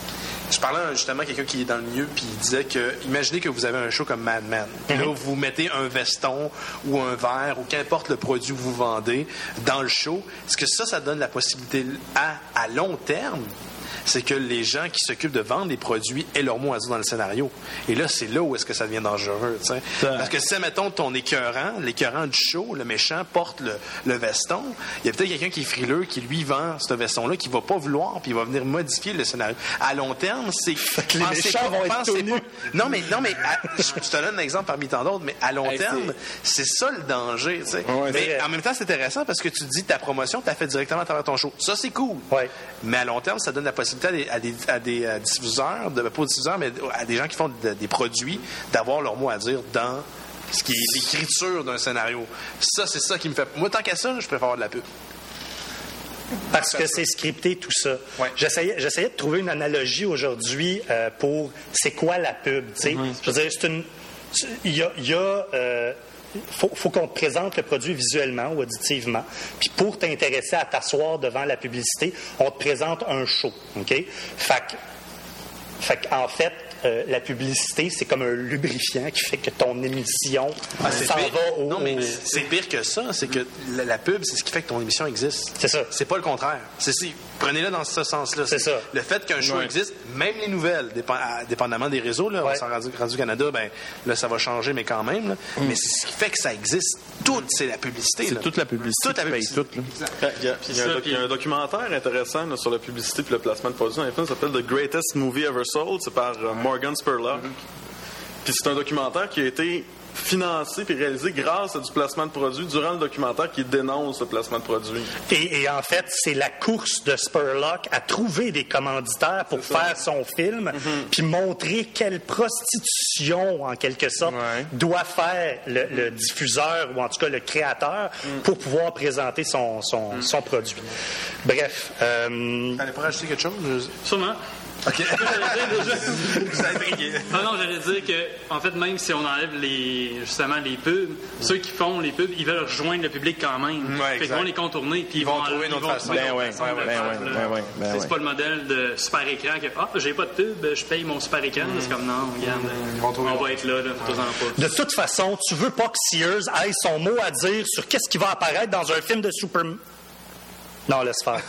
Je parlais justement à quelqu'un qui est dans le milieu, puis il disait que, imaginez que vous avez un show comme Mad Men. Puis là, vous mettez un veston ou un verre ou qu'importe le produit que vous vendez dans le show. Est-ce que ça, ça donne la possibilité à, à long terme? C'est que les gens qui s'occupent de vendre des produits aient leur mot à dire dans le scénario. Et là, c'est là où est-ce que ça devient dangereux. T'sais. Parce que si, mettons, ton écœurant, l'écœurant du show, le méchant, porte le, le veston, il y a peut-être quelqu'un qui est frileux, qui lui vend ce veston-là, qui va pas vouloir, puis il va venir modifier le scénario. À long terme, c'est... que les méchants pas, vont être tout nus. Non, mais, non, mais à, je te donne un exemple parmi tant d'autres, mais à long hey, terme, c'est... c'est ça le danger. T'sais. Ouais, mais en même temps, c'est intéressant parce que tu dis ta promotion, tu as fait directement à travers ton show. Ça, c'est cool. Ouais. Mais à long terme, ça donne la possibilité à des, à des, à des à diffuseurs, de, pas aux diffuseurs, mais à des gens qui font de, des produits, d'avoir leur mot à dire dans ce qui est l'écriture d'un scénario. Ça, c'est ça qui me fait... Moi, tant qu'à ça, je préfère avoir de la pub. Parce que c'est scripté, tout ça. Ouais. J'essayais, j'essayais de trouver une analogie aujourd'hui euh, pour c'est quoi la pub, tu sais. Mm-hmm. Je veux dire, c'est une... Il y a... Il y a euh, faut, faut qu'on te présente le produit visuellement ou auditivement. Puis pour t'intéresser à t'asseoir devant la publicité, on te présente un show, OK? Fait que, fait qu'en fait, Euh, la publicité, c'est comme un lubrifiant qui fait que ton émission ah, s'en va au... Non, mais c'est pire que ça. C'est que la, la pub, c'est ce qui fait que ton émission existe. C'est ça. C'est pas le contraire. C'est si. Prenez-le dans ce sens-là. C'est, c'est ça. Le fait qu'un show ouais. existe, même les nouvelles, dépend, à, dépendamment des réseaux, là, ouais. Radio, Radio-Canada, ben, là, ça va changer, mais quand même. Là. Mm. Mais c'est ce qui fait que ça existe. Tout, c'est la publicité. C'est là. toute la publicité. Toute la publicité. Toute, il, y a, il, y a un doc, il y a un documentaire intéressant là, sur la publicité et le placement de produits dans les films. Ça s'appelle The Greatest Movie Ever Sold. C'est par uh, Morgan Spurlock. Mm-hmm. Puis c'est un documentaire qui a été financé et réalisé grâce à du placement de produits durant le documentaire qui dénonce le placement de produits. Et, et en fait, c'est la course de Spurlock à trouver des commanditaires pour faire son film, mm-hmm. puis montrer quelle prostitution, en quelque sorte, ouais. doit faire le, le diffuseur, ou en tout cas le créateur, mm. pour pouvoir présenter son, son, mm. son produit. Bref. Euh... T'allais pas rajouter quelque chose? Sûrement. OK. non, non, j'allais dire que, en fait, même si on enlève les, justement les pubs, mm. ceux qui font les pubs, ils veulent rejoindre le public quand même. Ouais, fait qu'ils vont les contourner, puis ils, ils vont trouver une autre façon. Ben ouais, ben ouais, ben ouais. C'est pas le modèle de super écran que, ah, j'ai pas de pub, je paye mon super écran. Mm. C'est comme, non, regarde, mm. on va être là, là, tout en pas. De toute façon, tu veux pas que Sears ait son mot à dire sur qu'est-ce qui va apparaître dans un film de Superman. Non, laisse faire.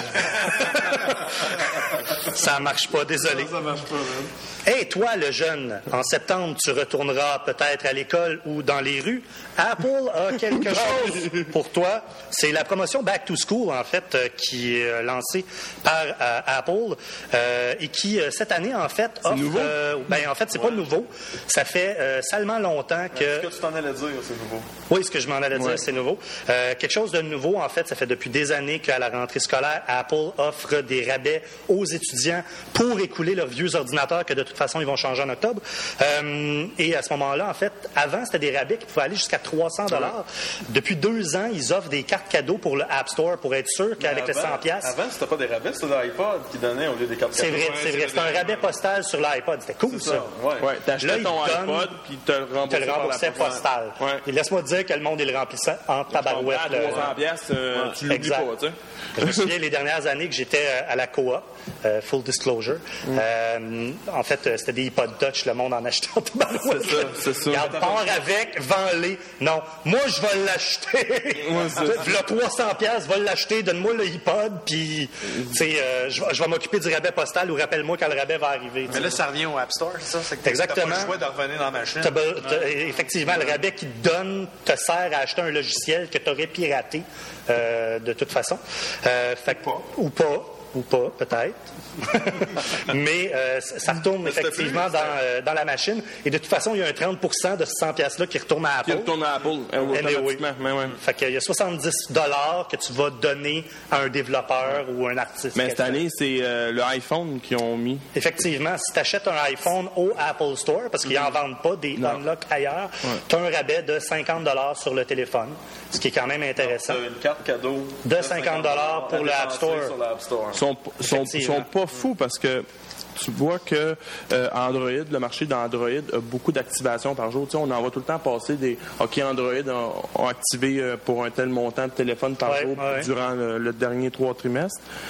Ça marche pas, désolé. Ça marche pas, même. Hey, toi, le jeune, en septembre, tu retourneras peut-être à l'école ou dans les rues. Apple a quelque chose pour toi. C'est la promotion Back to School, en fait, euh, qui est euh, lancée par euh, Apple euh, et qui, euh, cette année, en fait, offre... C'est nouveau? Euh, ben, en fait, c'est ouais. pas nouveau. Ça fait euh, salement longtemps que... Est-ce que tu t'en allais dire, c'est nouveau? Oui, ce que je m'en allais dire, ouais. c'est nouveau. Euh, quelque chose de nouveau, en fait, ça fait depuis des années qu'à la rentrée scolaire, Apple offre des rabais aux étudiants pour écouler leurs vieux ordinateurs que, de toute façon, ils vont changer en octobre. Euh, et à ce moment-là, en fait, avant, c'était des rabais qui pouvaient aller jusqu'à trois cents dollars. Ouais. Depuis deux ans, ils offrent des cartes cadeaux pour le App Store pour être sûr qu'avec le cent dollars... Avant, c'était pas des rabais, c'était l'iPod qui donnait au lieu des cartes c'est cadeaux. Vrai, c'est vrai, c'est un rabais postal sur l'iPod. C'était cool, c'est ça. ça. Ouais. Ouais, t'achetais ton iPod, puis te le remboursais, te le remboursais postal. Ouais. Et laisse-moi te dire que le monde, il le remplissait en tabarouette. À trois cents dollars, euh, ouais. tu l'oublies pas, tu sais. Je me souviens, les dernières années que j'étais à la coop, euh, full disclosure, mm. euh, en fait, c'était des iPod Touch, le monde en achetait en tabarouette. C'est ça, c'est ça. Regarde, pars avec, vends-les. Non, moi, je vais l'acheter. Ouais, le trois cents dollars, va l'acheter, donne-moi le iPod, puis, tu sais, euh, je, je vais m'occuper du rabais postal ou rappelle-moi quand le rabais va arriver. Mais là, ça revient au App Store, c'est ça? C'est que exactement. T'as pas le choix de revenir dans la machine. T'as, t'as, ouais. Effectivement, le rabais qu'il te donne te sert à acheter un logiciel que tu aurais piraté, euh, de toute façon. Euh, fait, ou pas. Ou pas. Ou pas, peut-être. Mais euh, ça retourne effectivement dans, euh, dans la machine. Et de toute façon, il y a un trente pour cent de ces cent dollars-là qui retourne à Apple. Qui retourne à Apple, automatiquement. Mais ouais. Fait qu'il y a soixante-dix dollars que tu vas donner à un développeur ou un artiste. Mais cette année, c'est euh, le iPhone qu'ils ont mis. Effectivement, si tu achètes un iPhone au Apple Store, parce qu'ils n'en mm-hmm. vendent pas des non. unlocks ailleurs, ouais. tu as un rabais de cinquante dollars sur le téléphone, ce qui est quand même intéressant. Tu as une carte cadeau de cinquante dollars pour le App Store. Sur l'App Store. Ils sont, sont, sont pas fous parce que tu vois que euh, Android, le marché d'Android a beaucoup d'activations par jour. Tu sais, on en voit tout le temps passer des OK, Android ont activé euh, pour un tel montant de téléphone par ouais, jour ouais. durant le, le dernier trois trimestres.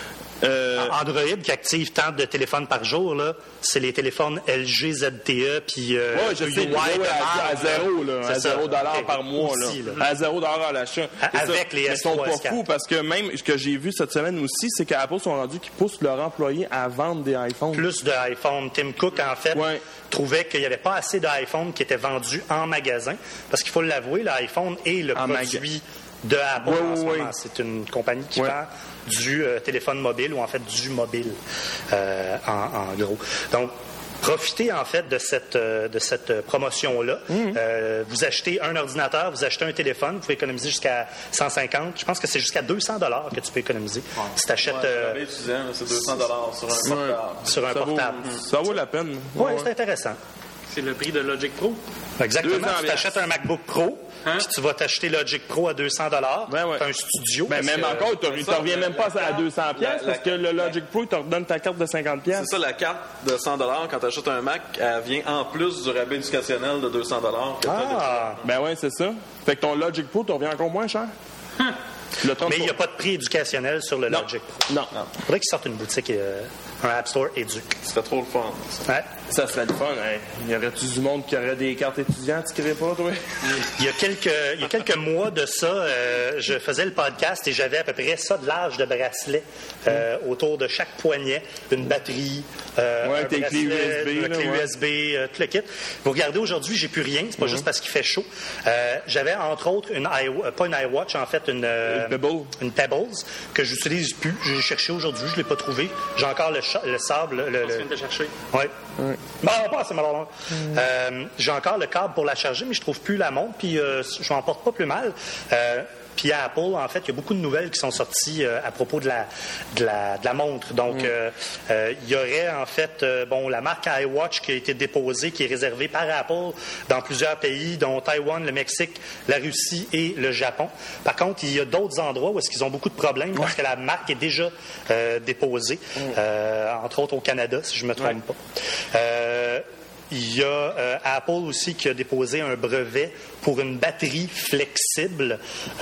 Euh... Android qui active tant de téléphones par jour, là, c'est les téléphones L G, Z T E, puis euh, ouais, je sais, U I, ouais, ouais, à, à zéro, là, à zéro dollar okay. par mois, aussi, là. Là. À zéro dollar à l'achat. Avec ça, les S trois, ils sont pas S quatre. fous parce que même ce que j'ai vu cette semaine aussi, c'est qu'Apple sont rendus qu'ils poussent leurs employés à vendre des iPhones. Plus d'iPhone. Tim Cook, en fait, ouais. trouvait qu'il n'y avait pas assez d'iPhone qui étaient vendus en magasin. Parce qu'il faut l'avouer, l'iPhone est le en produit maga- de Apple ouais, en ce ouais, moment. ouais. C'est une compagnie qui ouais. vend du euh, téléphone mobile ou en fait du mobile euh, en, en gros. Donc, profitez en fait de cette, euh, de cette promotion-là. Mmh. Euh, vous achetez un ordinateur, vous achetez un téléphone, vous pouvez économiser jusqu'à cent cinquante. Je pense que c'est jusqu'à deux cents dollars que tu peux économiser. Ouais. Si tu achètes. Ouais, euh, c'est deux cents dollars sur un portable. Ouais. Sur un ça portable. Vaut, ça vaut la peine. Oui, ouais, c'est intéressant. C'est le prix de Logic Pro. Exactement. Tu t'achètes un MacBook Pro, hein? Puis tu vas t'acheter Logic Pro à deux cents dollars. Ben ouais. Tu as un studio. Ben même que... encore, tu ne reviens même pas à deux cents pièces parce que le Logic Pro, il te redonne ta carte de cinquante pièces. C'est ça, la carte de cent dollars, quand tu achètes un Mac, elle vient en plus du rabais éducationnel de deux cents dollars. Ah! Ben ouais, c'est ça. Fait que ton Logic Pro, tu reviens encore moins cher. Hum. Mais il n'y a pas de prix éducationnel sur le non. Logic Non. Pro. Non. Il faudrait qu'ils sortent une boutique, euh, un App Store éduc. C'était trop le fun. Ça. Ouais. Ça serait le fun. Hein. Y aurait-tu du monde qui aurait des cartes étudiantes, tu ne pas, toi? Il y a quelques, il y a quelques mois de ça, euh, je faisais le podcast et j'avais à peu près ça de l'âge de bracelet euh, mm. autour de chaque poignet, une batterie, euh, ouais, un tes clés U S B, une clé ouais. U S B, euh, tout le kit. Vous regardez aujourd'hui, j'ai plus rien. C'est pas mm-hmm. juste parce qu'il fait chaud. Euh, j'avais entre autres une I, pas une iWatch, en fait une, euh, une Pebble, une Pebbles que j'utilise plus. J'ai cherché aujourd'hui, je l'ai pas trouvé. J'ai encore le, cha- le sable. Le, Je viens de chercher. Ouais. Ouais. Non, pas assez mal. Mm. Euh, j'ai encore le câble pour la charger, mais je trouve plus la montre, puis euh, je m'en porte pas plus mal. Euh, Puis à Apple, en fait, il y a beaucoup de nouvelles qui sont sorties euh, à propos de la, de la, de la montre. Donc, il mm. euh, euh, y aurait, en fait, euh, bon, la marque iWatch qui a été déposée, qui est réservée par Apple dans plusieurs pays, dont Taïwan, le Mexique, la Russie et le Japon. Par contre, il y a d'autres endroits où est-ce qu'ils ont beaucoup de problèmes ouais. parce que la marque est déjà euh, déposée, mm. euh, entre autres au Canada, si je ne me trompe ouais. pas. Euh, Il y a euh, Apple aussi qui a déposé un brevet pour une batterie flexible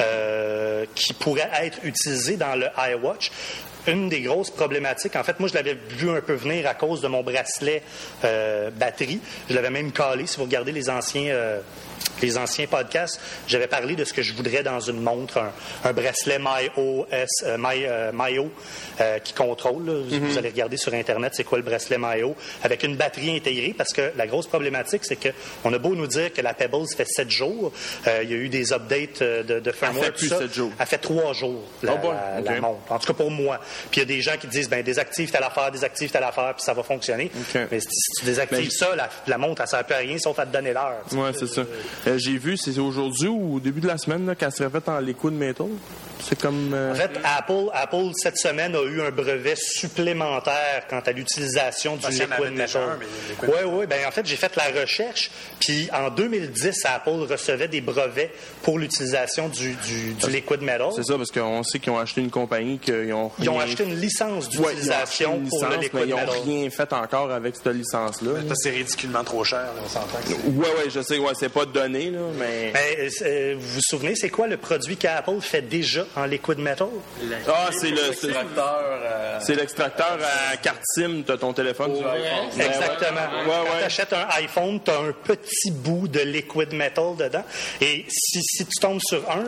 euh, qui pourrait être utilisée dans le iWatch. Une des grosses problématiques, en fait, moi, je l'avais vu un peu venir à cause de mon bracelet euh, batterie. Je l'avais même calé. Si vous regardez les anciens, euh, les anciens podcasts, j'avais parlé de ce que je voudrais dans une montre, un, un bracelet MyO, euh, My, euh, MyO euh, qui contrôle. Là. Mm-hmm. Vous allez regarder sur Internet, c'est quoi le bracelet MyO, avec une batterie intégrée, parce que la grosse problématique, c'est qu'on a beau nous dire que la Pebbles fait sept jours, euh, il y a eu des updates de, de firmware. Elle fait plus sept jours. Elle fait trois jours, la, oh bon? la, okay. la montre. En tout cas, pour moi. Puis il y a des gens qui disent, ben désactive telle affaire, désactive telle affaire, puis ça va fonctionner. Okay. Mais si, si tu désactives ben, ça, la, la montre, elle ne sert plus à rien, sauf à te donner l'heure. Oui, c'est ça. Euh, j'ai vu, c'est aujourd'hui ou au début de la semaine, là, qu'elle serait faite en liquid metal. C'est comme... Euh... En fait, Apple, Apple, cette semaine, a eu un brevet supplémentaire quant à l'utilisation du liquid metal. Oui, oui. Ben, en fait, j'ai fait la recherche, puis en deux mille dix, Apple recevait des brevets pour l'utilisation du, du, du liquid metal. C'est ça, parce qu'on sait qu'ils ont acheté une compagnie qui ont... Ils ont acheté une licence d'utilisation ouais, une pour licence, le liquid mais metal. Ils n'ont rien fait encore avec cette licence-là. Parce que c'est ridiculement trop cher, on s'entend. Oui, oui, je sais, ouais, c'est pas donné, là, mais... mais euh, vous vous souvenez, c'est quoi le produit qu'Apple fait déjà en liquid metal? Ah, c'est le... l'extracteur... Euh... C'est l'extracteur à carte SIM de ton téléphone. Oh, ouais. Exactement. Ouais, ouais. Quand tu achètes un iPhone, tu as un petit bout de liquid metal dedans. Et si, si tu tombes sur un,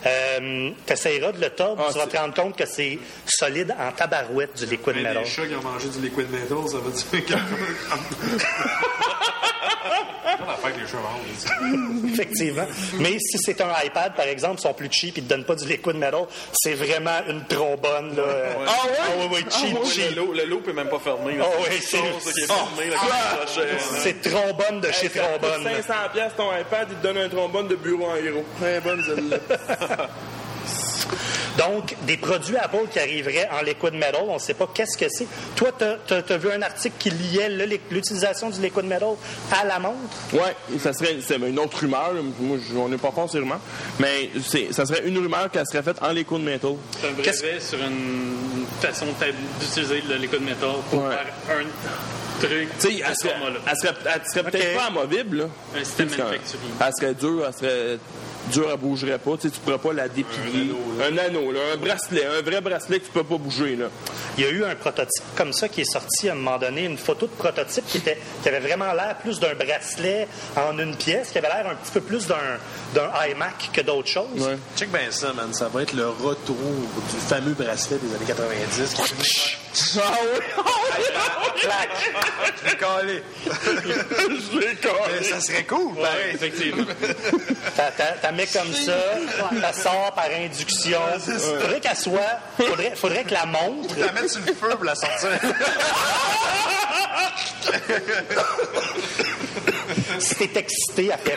euh, tu essaieras de le tordre, ah, tu vas te rendre compte que c'est solide en tabarouette du liquid mais metal. Les chats qui ont mangé du liquid metal, ça veut dire que... Effectivement. Mais si c'est un iPad, par exemple, ils sont plus cheap, ils ne te donnent pas du liquid metal, c'est vraiment une trombone. Là. Ouais. Ah ouais? Ah oui, oui, cheap, ah, cheap. Le, le loop n'est même pas fermé. Ah oui, c'est... C'est fermé. Ah, c'est trombone de hey, chez trombone. cinq cents pièces ton iPad, il te donne un trombone de bureau en héros. Très bonne celle-là. Donc, des produits Apple qui arriveraient en liquid metal, on ne sait pas qu'est-ce que c'est. Toi, tu as vu un article qui liait le, l'utilisation du liquid metal à la montre? Oui, ça serait c'est une autre rumeur. Moi, on n'est pas fort sur rumeur. Mais c'est, ça serait une rumeur qui serait faite en liquid metal. C'est un brevet sur une façon d'utiliser le liquid metal pour ouais. faire un... truc. Tu sais, elle de ce serait, format-là. elle serait, elle serait peut-être Ok. pas amovible, là. Un système Tu sais, manufacturier. Elle serait dure, elle serait dure, elle bougerait pas. Tu sais, tu pourrais pas la déplier. Un anneau, là. Un bracelet, un vrai bracelet que tu peux pas bouger, là. Il y a eu un prototype comme ça qui est sorti à un moment donné, une photo de prototype qui, était, qui avait vraiment l'air plus d'un bracelet en une pièce, qui avait l'air un petit peu plus d'un, d'un iMac que d'autres choses. Ouais. Check bien ça, man. Ça va être le retour du fameux bracelet des années quatre-vingt-dix. Qui... Ah oui! Clac! Je l'ai calé. Je l'ai collé. Mais ça serait cool, Ouais, pareil. effectivement. T'as, t'as, t'as mets comme ça, ça sort par induction. Faudrait qu'elle soit. Faudrait, faudrait que la montre. La mettre sur le feu pour la sortir. Si t'es excité, elle fait.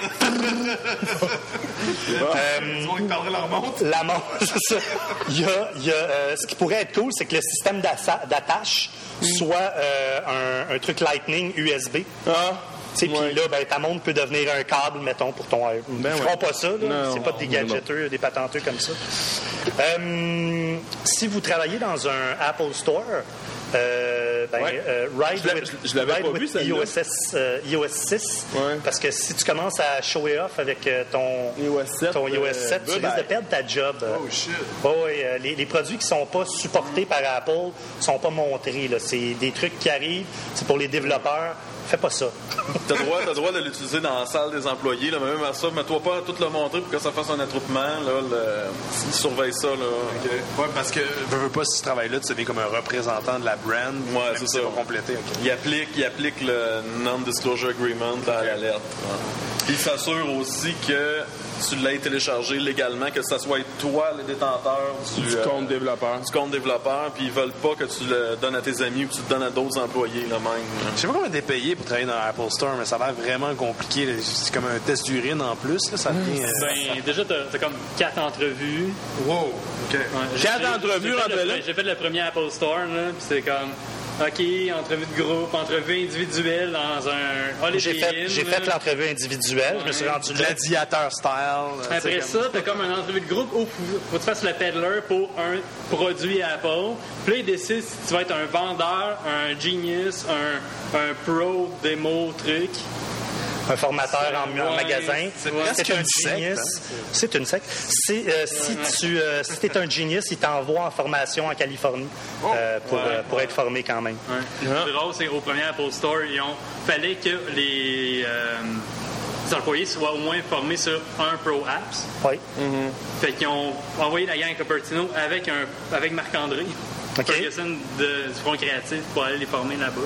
Ils vont perdre leur montre. La montre, c'est ça. Il y a, il y a, euh, ce qui pourrait être cool, c'est que le système d'assa- d'attache soit euh, un, un truc Lightning U S B. Ah! Tu sais, Ouais. puis là, ben, ta montre peut devenir un câble, mettons, pour ton iPhone. Ben Ils ouais. feront pas ça, là. Non, C'est pas des non, gadgeteux, des patenteux comme ça. Euh, si vous travaillez dans un Apple Store, euh, ben, Ouais. euh, Ride Je l'a- with, je l'avais Ride pas with vu, celle-là. iOS, euh, iOS six, Ouais. parce que si tu commences à show it off avec euh, ton iOS sept, ton iOS euh, sept, tu bye risques de bye. perdre ta job. Oh, shit. Oh, oui, euh, les, les produits qui sont pas supportés par Apple sont pas montrés, là. C'est des trucs qui arrivent, c'est pour les développeurs. Fais pas ça. T'as le droit, t'as le droit de l'utiliser dans la salle des employés, là, mais même à ça, mets-toi pas à tout le montrer pour que ça fasse un attroupement. Là, le, ils surveillent ça. Là. Ouais, parce que, veux, veux pas, si tu travailles là, tu deviens comme un représentant de la brand. Ouais, même c'est si ça. pas complété. ok. Il applique, il applique le Non-Disclosure Agreement là, à l'alerte. Ouais. Puis il s'assure aussi que tu l'aies téléchargé légalement, que ce soit toi le détenteur du, Du euh, compte développeur. du compte développeur, puis ils veulent pas que tu le donnes à tes amis ou que tu le donnes à d'autres employés là, même. Je sais pas comment t'es payé pour travailler dans l'Apple Store, mais ça a l'air vraiment compliqué. là. C'est comme un test d'urine en plus. Là, ça devient. euh, Ben, déjà, t'as, t'as comme quatre entrevues. Wow! OK. Ouais, j'ai- Quatre j'ai- entrevues j'ai fait rentrées le- là? J'ai fait le premier Apple Store, là, puis c'est comme, OK, entrevue de groupe, entrevue individuelle dans un Holiday J'ai fait, Inn, j'ai là. fait l'entrevue individuelle. Je me suis rendu là. Gladiateur style. euh, Après tu sais, ça, t'as comme une entrevue de groupe où faut, faut que tu fasses le peddler pour un produit Apple. Puis là, ils décident si tu vas être un vendeur, un genius, un, un pro démo truc. Un formateur en, en Ouais, magasin. c'est presque un une secte, genius. hein. C'est une secte. C'est, euh, si tu euh, si es un genius, il t'envoie en formation en Californie euh, pour, Ouais, euh, pour être formé quand même. Ouais. Le drôle, c'est qu'au premier Apple Store, il fallait que les, euh, les employés soient au moins formés sur un Pro Apps. Oui. Fait qu'ils ont envoyé la gang à Cupertino avec, un, avec Marc-André, OK. Ferguson de- du Front Créatif, pour aller les former là-bas.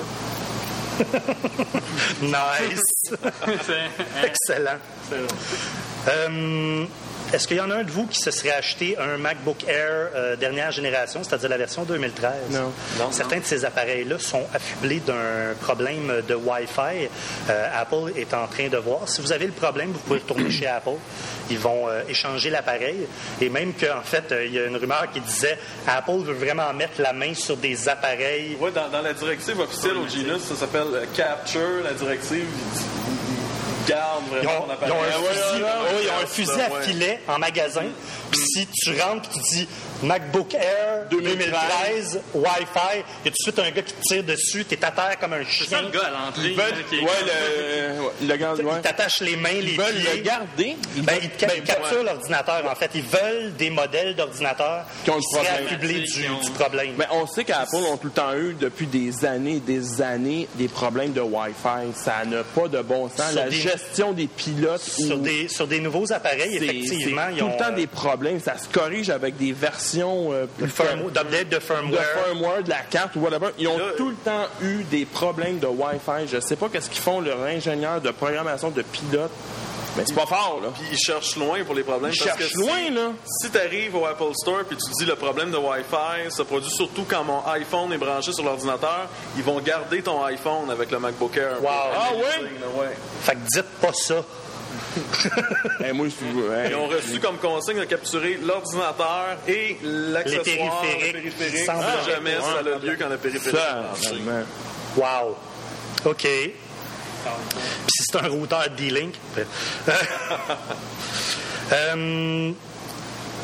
Nice. C'est- Excellent. c'est drôle. Euh, Est-ce qu'il y en a un de vous qui se serait acheté un MacBook Air euh, dernière génération, c'est-à-dire la version deux mille treize? Non. Non, Certains de ces appareils-là sont affublés d'un problème de Wi-Fi. Euh, Apple est en train de voir. Si vous avez le problème, vous pouvez retourner chez Apple. Ils vont euh, échanger l'appareil. Et même qu'en fait, euh, il y a une rumeur qui disait Apple veut vraiment mettre la main sur des appareils. Ouais, dans, dans la directive officielle au Genius, ça s'appelle euh, Capture, la directive. Ils, ils gardent Ils vraiment ont, ton ils appareil. ont un Ah ouais, fusil, ouais, ouais, oui, ils ont un ouais, fusil ça, à ouais. filet en magasin. Puis si tu rentres et tu dis MacBook Air deux mille treize, Wi-Fi, il y a tout de suite un gars qui te tire dessus, t'es à terre comme un C'est ça chien. le gars à l'entrée. Ils veulent, là, qui est ouais, le, ouais, le gars, Il ouais. t'attache les mains, les Ils veulent pieds. le garder. Ben, ils te ca- Ben, capturent ouais. l'ordinateur, en fait. Ils veulent des modèles d'ordinateurs Qui ont le seraient problème. affublés Qui du, ont- du problème. Mais on sait qu'Apple ont tout le temps eu, depuis des années et des années, des problèmes de Wi-Fi. Ça n'a pas de bon sens. Sur La des- gestion des pilotes... sur, ou- des, sur des nouveaux appareils, c'est- effectivement, c'est ils tout ont le temps euh, des problèmes. Ça se corrige avec des versions euh, le firmware- d'update de de firmware. firmware, de la carte ou whatever. Ils ont Là, tout le temps eu des problèmes de Wi-Fi. Je sais pas qu'est-ce qu'ils font, leur ingénieur de programmation de pilote. Mais c'est pas fort, là. Puis ils cherchent loin pour les problèmes. Ils parce cherchent que si- loin, là. Si tu arrives au Apple Store puis tu dis le problème de Wi-Fi se produit surtout quand mon iPhone est branché sur l'ordinateur, ils vont garder ton iPhone avec le MacBook Air. Wow. Ah ouais? ouais? Fait que dites pas ça. Eh, moi, je Ils ont reçu comme consigne de capturer l'ordinateur et l'accessoire, Les périphériques. le périphérique. Sans Ah, problème. jamais ça a lieu quand le périphérique ça, est branché. vraiment. Wow. OK. Puis si c'est un routeur D-Link. Euh,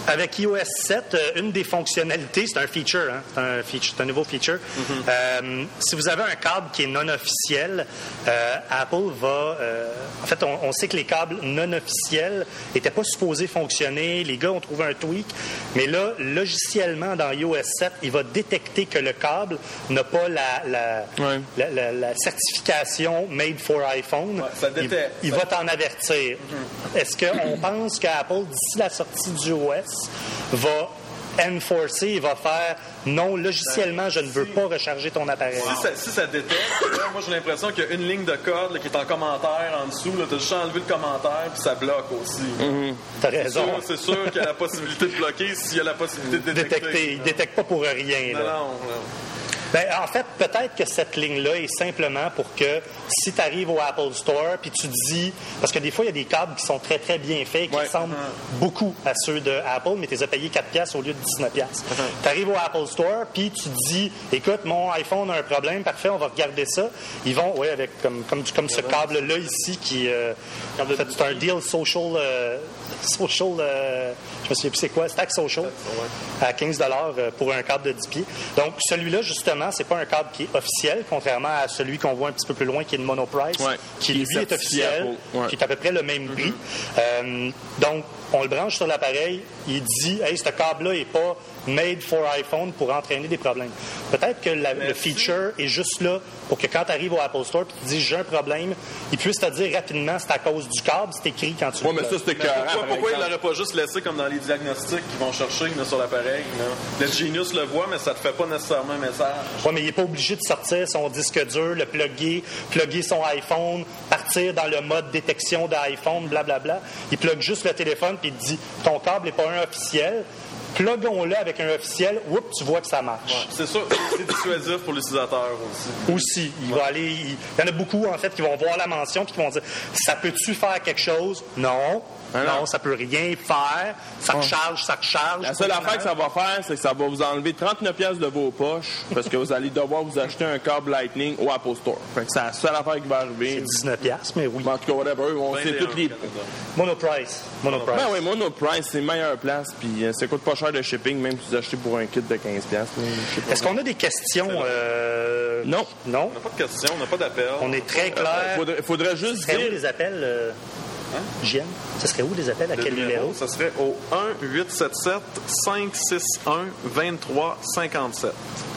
Avec iOS sept, euh, une des fonctionnalités, c'est un feature, hein, c'est un, feature, c'est un nouveau feature. Mm-hmm. Euh, si vous avez un câble qui est non officiel, euh, Apple va... Euh, en fait, on, on sait que les câbles non officiels n'étaient pas supposés fonctionner. Les gars ont trouvé un tweak. Mais là, logiciellement, dans iOS sept, il va détecter que le câble n'a pas la, la, ouais. la, la, la certification Made for iPhone. Ouais, ça détecte. Il, il va t'en avertir. Mm-hmm. Est-ce qu'on pense qu'Apple, d'ici la sortie du O S, va enforcer, il va faire non, logiciellement, je ne veux pas recharger ton appareil. Si ça, si ça détecte, là, moi j'ai l'impression qu'il y a une ligne de code là, qui est en commentaire en dessous. Tu as juste enlevé le commentaire puis ça bloque aussi. Mm-hmm. T'as raison. C'est sûr, c'est sûr qu'il y a la possibilité de bloquer s'il y a la possibilité de détecter. Détecter. Il ne détecte pas pour rien. Non, là. non, non. Ben, en fait, peut-être que cette ligne-là est simplement pour que si tu arrives au Apple Store puis tu dis... Parce que des fois, il y a des câbles qui sont très, très bien faits, qui ouais. ressemblent uh-huh. beaucoup à ceux de Apple, mais tu les as payés quatre piastres au lieu de dix-neuf piastres. Uh-huh. Tu arrives au Apple Store puis tu dis, écoute, mon iPhone a un problème, parfait, on va regarder ça. Ils vont, oui, avec comme, comme, comme ce câble-là ici qui... Euh, en fait, c'est un deal social... Euh, social euh, je me souviens plus c'est quoi, Stack Social, à quinze dollars pour un câble de dix pieds. Donc, celui-là, justement, c'est pas un câble qui est officiel, contrairement à celui qu'on voit un petit peu plus loin, qui est le Monoprice, ouais, qui, lui, est officiel, ouais. qui est à peu près le même prix. Mm-hmm. Euh, donc, on le branche sur l'appareil, il dit, hey, ce câble-là n'est pas made for iPhone pour entraîner des problèmes. Peut-être que la, le feature est juste là pour que quand tu arrives au Apple Store et tu dis j'ai un problème, il puisse te dire rapidement c'est à cause du câble, c'est écrit quand tu ouais, le mais ça, c'est mais pourquoi, pourquoi il ne l'aurait pas juste laissé comme dans les diagnostics qu'ils vont chercher là, sur l'appareil? Là. Le Genius le voit, mais ça ne te fait pas nécessairement un message. Oui, mais il n'est pas obligé de sortir son disque dur, le plugger, plugger son iPhone, partir dans le mode détection d'iPhone, blablabla. Il plug juste le téléphone puis il te dit ton câble n'est pas un officiel. Plugons-le avec un officiel, oups, tu vois que ça marche. Ouais, c'est sûr, c'est dissuasif pour l'utilisateur aussi. Aussi. Il ouais. va aller. Il... il y en a beaucoup, en fait, qui vont voir la mention et qui vont dire ça peut-tu faire quelque chose? Non. Ah non, non, ça peut rien faire. Ça recharge, ça recharge. La seule affaire que ça va faire, c'est que ça va vous enlever trente-neuf piastres de vos poches parce que vous allez devoir vous acheter un câble Lightning au Apple Store. Fait que c'est la seule affaire qui va arriver. C'est dix-neuf piastres, mais oui. En tout cas, whatever. On sait toutes les... Monoprice. Monoprice. Ben oui, Monoprice, c'est meilleure place. Puis ça coûte pas cher de shipping, même si vous achetez pour un kit de quinze piastres. Est-ce qu'on a des questions? Euh... Non. Non? On n'a pas de questions, on n'a pas d'appels. On est très clair. Il faudrait, faudrait juste dire... dire... les appels... Euh... Hein? J M, ce serait où les appels? À le quel numéro? numéro? Ça serait au un huit sept sept cinq six un deux trois cinq sept.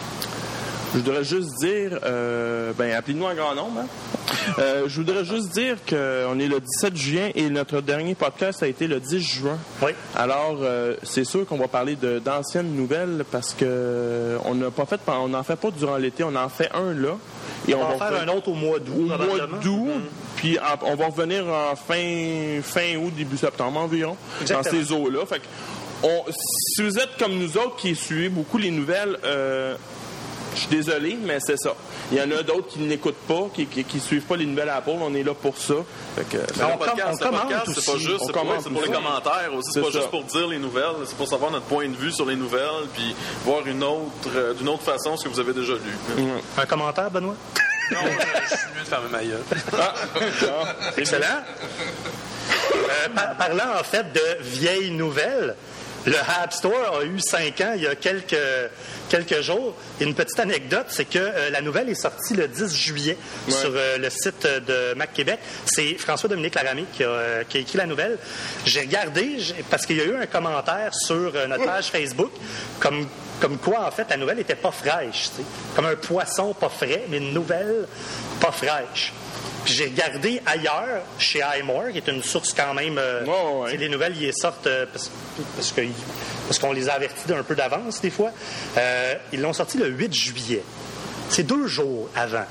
Je voudrais juste dire, euh, ben appelez-nous en grand nombre. Hein? Euh, je voudrais juste dire qu'on est le dix-sept juin et notre dernier podcast a été le dix juin. Oui. Alors, euh, c'est sûr qu'on va parler de, d'anciennes nouvelles parce que on n'a pas fait, on n'en fait pas durant l'été, on en fait un là. Et on, on va en faire, faire un autre au mois d'août. Au mois d'août. Mm-hmm. Puis on va revenir en fin, fin août, début septembre environ, Exactement. Dans ces eaux-là. Fait que on, si vous êtes comme nous autres qui suivez beaucoup les nouvelles, euh, je suis désolé, mais c'est ça. Il y en a d'autres qui n'écoutent pas, qui ne suivent pas les nouvelles Apple. On est là pour ça. Fait que, ben, le podcast, le podcast c'est pas juste, c'est pour, c'est pour les commentaires aussi. C'est, c'est pas ça. Juste pour dire les nouvelles. C'est pour savoir notre point de vue sur les nouvelles, puis voir une autre, euh, d'une autre façon ce que vous avez déjà lu. Mmh. Un commentaire, Benoît? Non, je suis mieux de fermer ma gueule. Ah, excellent. Euh, par, parlant en fait de vieilles nouvelles, le App Store a eu cinq ans il y a quelques, quelques jours. Et une petite anecdote, c'est que euh, la nouvelle est sortie le dix juillet ouais. sur euh, le site de Mac Québec. C'est François-Dominique Laramie qui a, euh, qui a écrit la nouvelle. J'ai regardé, j'ai, parce qu'il y a eu un commentaire sur euh, notre page Facebook, comme, comme quoi, en fait, la nouvelle n'était pas fraîche. T'sais. Comme un poisson pas frais, mais une nouvelle pas fraîche. Puis j'ai regardé ailleurs, chez iMore, qui est une source quand même... Euh, oh, ouais. Les nouvelles, ils sortent euh, parce, parce, que, parce qu'on les a avertis d'un peu d'avance, des fois. Euh, ils l'ont sorti le huit juillet. C'est deux jours avant.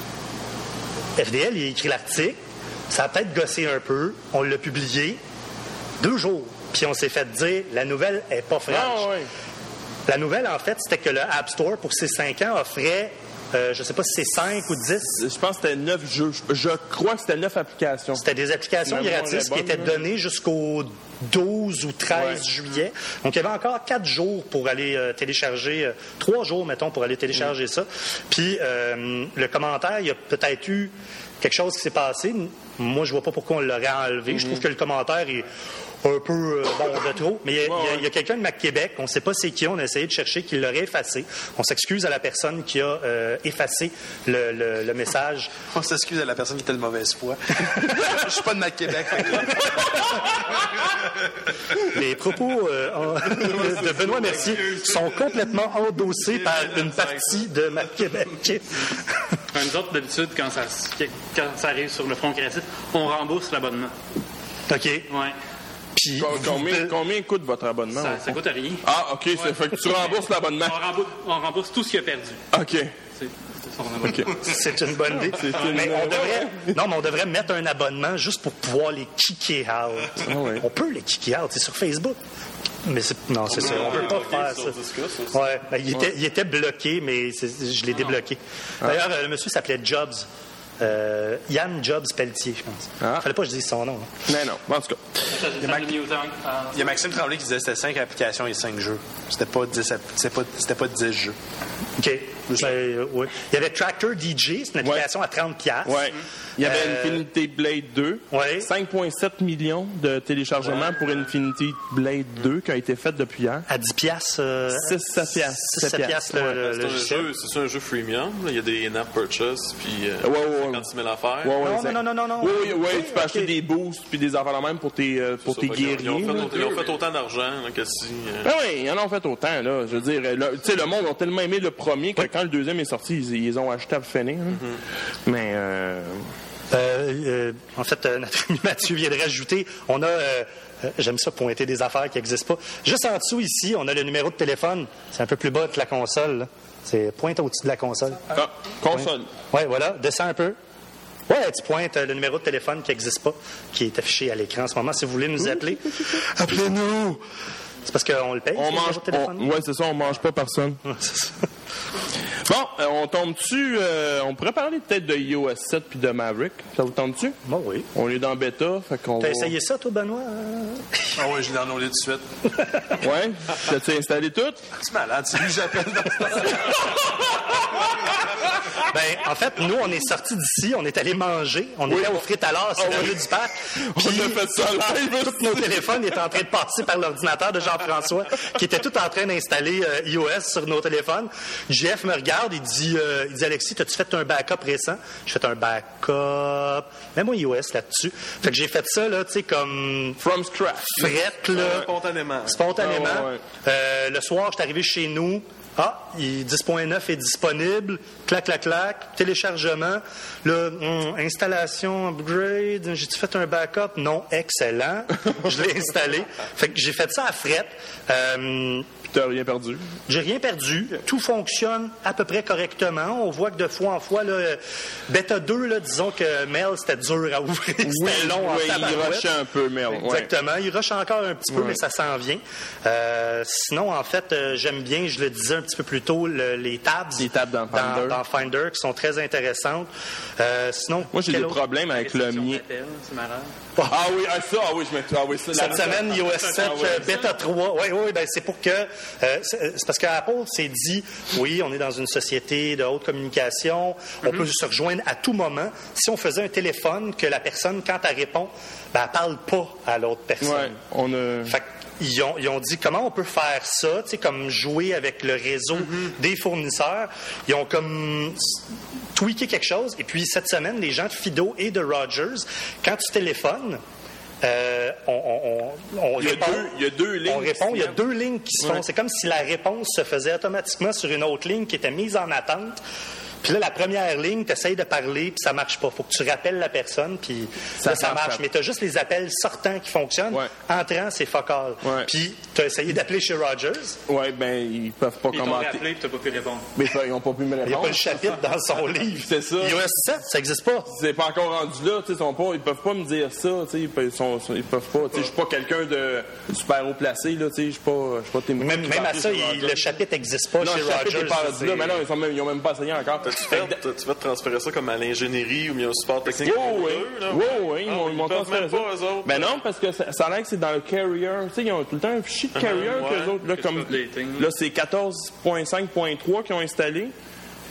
F D L, il a écrit l'article. Ça a peut-être gossé un peu. On l'a publié. Deux jours. Puis on s'est fait dire, la nouvelle est pas fraîche. Oh, ouais. La nouvelle, en fait, c'était que le App Store, pour ses cinq ans, offrait... Euh, je ne sais pas si c'est cinq ou dix. Je pense que c'était neuf jeux. Je crois que c'était neuf applications. C'était des applications gratis qui étaient données jusqu'au douze ou treize ouais. juillet. Donc, il y avait encore quatre jours pour aller euh, télécharger, euh, trois jours, mettons, pour aller télécharger mmh. ça. Puis, euh, le commentaire, il y a peut-être eu quelque chose qui s'est passé. Moi, je vois pas pourquoi on l'aurait enlevé. Mm-hmm. Je trouve que le commentaire est un peu euh, bon de trop. Mais il y a, ouais, ouais. y a quelqu'un de Mac-Québec, on ne sait pas c'est qui, on a essayé de chercher, qui l'aurait effacé. On s'excuse à la personne qui a euh, effacé le, le, le message. On s'excuse à la personne qui était de mauvaise foi. Je suis pas de Mac-Québec. Les propos euh, de Benoît Mercier sont complètement endossés par une partie de Mac-Québec. Nous autres, d'habitude, quand ça, quand ça arrive sur le front créatif, on rembourse l'abonnement. OK. Ouais. Puis, combien, combien coûte votre abonnement? Ça, ça coûte rien. Ah, OK. Ouais. Ça fait que tu rembourses l'abonnement. On rembourse, on rembourse tout ce qu'il a perdu. OK. C'est, c'est, okay. c'est une bonne idée. C'est une... Mais on devrait, non, mais on devrait mettre un abonnement juste pour pouvoir les kicker out. Ah ouais. On peut les kicker out. C'est sur Facebook. Mais c'est, non, c'est ça. On ne peut pas faire ça. Discuss, ouais. Ben, il, ouais. Était, il était bloqué, mais c'est, je l'ai ah débloqué. D'ailleurs, ah. le monsieur s'appelait Jobs. Euh, Yann Jobs Pelletier, je pense. Il ah. ne fallait pas que je dise son nom. Hein. Mais non, en tout cas. Il y a, Mac... il y a Maxime Tremblay qui disait que c'était cinq applications et cinq jeux. C'était pas dix, c'était pas, c'était pas dix jeux. OK. Ben, euh, oui. Il y avait Tractor D J, c'est une application ouais. à trente dollars. Ouais. Il y avait euh... Infinity Blade deux. Ouais. cinq virgule sept millions de téléchargements ouais. pour Infinity Blade deux qui a été fait depuis hier. À dix dollars. Euh... six sept piastres. Le, ouais, le, c'est, le un jeu, c'est ça un jeu freemium. Il y a des in-app purchase puis euh, ouais, ouais, cinquante-six mille affaires. Ouais, ouais, non, non, non, non, non. Oui, oui, oui, oui, tu peux okay. acheter des boosts puis des affaires même pour tes, euh, pour tes guerriers. Ils ont, fait, ils ont fait autant d'argent là, que si. Euh... Ah oui, ils en ont fait autant. Là. Je veux dire, tu sais, le monde a tellement aimé le premier que quand le deuxième est sorti, ils, ils ont acheté à finir. Hein. Mm-hmm. Mais. Euh... Euh, euh, en fait, euh, notre ami Mathieu vient de rajouter, on a, euh, euh, j'aime ça, pointer des affaires qui n'existent pas. Juste en dessous, ici, on a le numéro de téléphone. C'est un peu plus bas que la console. Là. C'est pointe au-dessus de la console. Ah, console. Oui, voilà. Descends un peu. Ouais, tu pointes euh, le numéro de téléphone qui n'existe pas, qui est affiché à l'écran en ce moment. Si vous voulez nous appeler, appelez-nous! C'est parce qu'on le paye, on le mange, numéro de téléphone? Oui, c'est ça, on mange pas personne. c'est ça. Bon, euh, on tombe dessus. Euh, on pourrait parler peut-être de i O S sept puis de Maverick. Ça vous tombe dessus? Bon, oui. On est dans bêta. Fait qu'on T'as va... essayé ça, toi, Benoît? Ah oui, je l'ai downloadé tout de suite. Ouais? T'as-tu installé tout? C'est malade, c'est lui que j'appelle dans ce Ben, en fait, nous, on est sortis d'ici, on est allés manger, on oui. était au frites à l'or, c'est oh, le oui. du parc. Puis, on a fait ça live. Tous nos téléphones étaient en train de passer par l'ordinateur de Jean-François, qui était tout en train d'installer euh, i O S sur nos téléphones. Jeff me regarde, il dit, euh, il dit Alexis, t'as-tu fait un backup récent? J'ai fait un backup. Mets-moi i O S là-dessus. Fait que j'ai fait ça, là, tu sais, comme. From scratch. Frette, là. Euh, spontanément. Spontanément. Oh, ouais. euh, le soir, j'étais arrivé chez nous. Ah, dix point neuf est disponible. Clac, clac, clac. Téléchargement. Là, hum, installation, upgrade. J'ai-tu fait un backup? Non. Excellent. Je l'ai installé. Fait que j'ai fait ça à fret. Euh, T'as rien perdu? J'ai rien perdu. Tout fonctionne à peu près correctement. On voit que de fois en fois, là, Beta deux, là, disons que Mail, c'était dur à ouvrir. C'était oui, long oui, en il rushait un peu, Mail. Exactement. Ouais. Il rush encore un petit peu, ouais. mais ça s'en vient. Euh, sinon, en fait, euh, j'aime bien, je le disais un petit peu plus tôt, le, les tabs. Les tabs dans Finder. Dans, dans Finder, qui sont très intéressantes. Euh, sinon, moi, j'ai des autre... problèmes avec le mien. C'est marrant. Ah oui, ah, ça, ah oui, je mets ah, oui, ça. Cette semaine, i O S sept, ah, ouais, Beta trois. Oui, oui, ben, c'est pour que. Euh, c'est, c'est parce qu'Apple s'est dit, oui, on est dans une société de haute communication, on mm-hmm. peut se rejoindre à tout moment. Si on faisait un téléphone, que la personne, quand elle répond, ben, elle parle pas à l'autre personne. Ouais, on a. Fait Ils ont, ils ont dit comment on peut faire ça, tu sais, comme jouer avec le réseau mm-hmm. des fournisseurs. Ils ont comme tweaké quelque chose. Et puis, cette semaine, les gens de Fido et de Rogers, quand tu téléphones, euh, on, on, on, on il, y a répond, deux, il y a deux lignes. On répond, il y a deux lignes qui se font. Ouais. C'est comme si la réponse se faisait automatiquement sur une autre ligne qui était mise en attente. Puis là, la première ligne, tu essayes de parler, puis ça marche pas. Faut que tu rappelles la personne, puis ça, là, ça marche. Ça. Mais tu as juste les appels sortants qui fonctionnent. Ouais. Entrant, c'est fuck all. Ouais. Puis tu as essayé d'appeler chez Rogers. Oui, bien, ils peuvent pas ils commenter. Ils t'ont rappelé, puis tu n'as pas pu répondre. Mais ils n'ont pas pu me répondre. Il n'y a pas le chapitre dans son livre. C'est ça. i O S sept, ça n'existe pas. C'est pas encore rendu là. Ils sont pas, ils peuvent pas me dire ça. Ils peuvent, sont, ils peuvent pas. Je suis pas quelqu'un de super haut placé. Je suis pas, pas tes Même, même à ça, il, le chapitre n'existe pas non, chez Rogers. Pas là, mais non, ils, sont même, ils ont même pas essayé encore. Tu vas te transférer ça comme à l'ingénierie ou bien au support technique? Oui, oui. Oui, oui. Ils m'ont transféré ça. Mais non, parce que ça, ça a l'air que c'est dans le carrier. Tu sais, ils ont tout le temps un fichier de carrier uh-huh, ouais, qu'eux autres. Là, comme, là, c'est quatorze point cinq point trois qu'ils ont installé.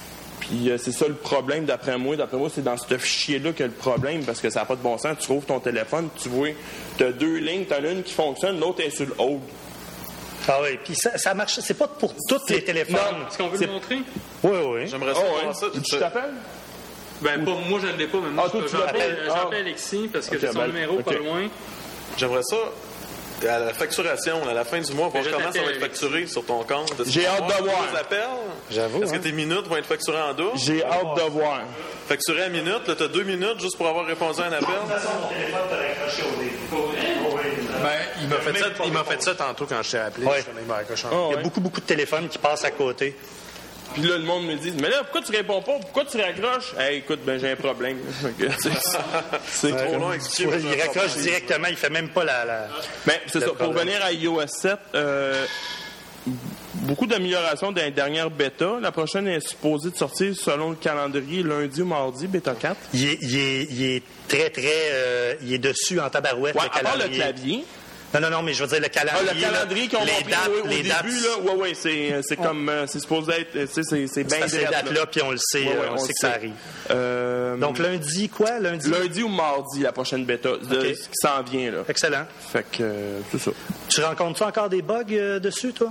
Puis euh, c'est ça le problème d'après moi. D'après moi, c'est dans ce fichier-là que le problème, parce que ça n'a pas de bon sens. Tu trouves ton téléphone, tu vois, tu as deux lignes, tu as une qui fonctionne, l'autre est sur le hold. Ah oui, puis ça, ça marche, c'est pas pour tous les téléphones. Non, est-ce qu'on veut c'est... le montrer? Oui, oui. J'aimerais ça Oh, voir ouais. ça. Tu, tu t'appelles? Ben, pas, moi, je ne l'ai pas, mais moi, Ah, toi, je tu peux- j'appelle, l'appelles? Ah. j'appelle Alexis parce que Ok, j'ai son ben, numéro pas ok. loin. J'aimerais ça, à la facturation, à la fin du mois, voir je comment ça t'appelle va être avec- facturé sur ton compte. Est-ce J'ai que tu hâte vas de avoir voir. des appels? J'avoue, Est-ce hein. que tes minutes vont être facturées en double? J'ai hâte de voir. Facturé à minute, là, t'as deux minutes juste pour avoir répondu à un appel? Ben, il m'a fait, ça, il m'a fait ça tantôt quand je t'ai appelé. Ouais. Je suis raccroché en- Ah, Il y a ouais. beaucoup, beaucoup de téléphones qui passent à côté. Puis là, le monde me dit, mais là, pourquoi tu réponds pas? Pourquoi tu raccroches? Hey, écoute, ben j'ai un problème. Fait que, tu sais, c'est Trop trop long à long. expliquer. Ouais, il raccroche directement, il fait même pas la... la... Ben, c'est Le ça. Pour problème. venir à i O S sept, euh, beaucoup d'améliorations dans les dernières bêta. La prochaine est supposée de sortir selon le calendrier lundi ou mardi, bêta quatre. Il est, il est, il est très, très... euh, il est dessus en tabarouette, Ouais, le à part le calendrier. clavier. Non, non, non, mais je veux dire, le Ah, calendrier... le calendrier qu'on les compris, dates, oui, au les début, dates, là, ouais, ouais, c'est, c'est comme, euh, c'est supposé être, tu sais, c'est, c'est bien c'est à ces direct, là. dates-là, puis on le sait, Ouais, ouais, on, on sait le que ça sait. arrive. Euh, Donc, lundi, quoi? Lundi? lundi ou mardi, la prochaine bêta, de Ok. ce qui s'en vient, là. Excellent. Fait que, euh, c'est ça. Tu rencontres-tu encore des bugs euh, dessus, toi?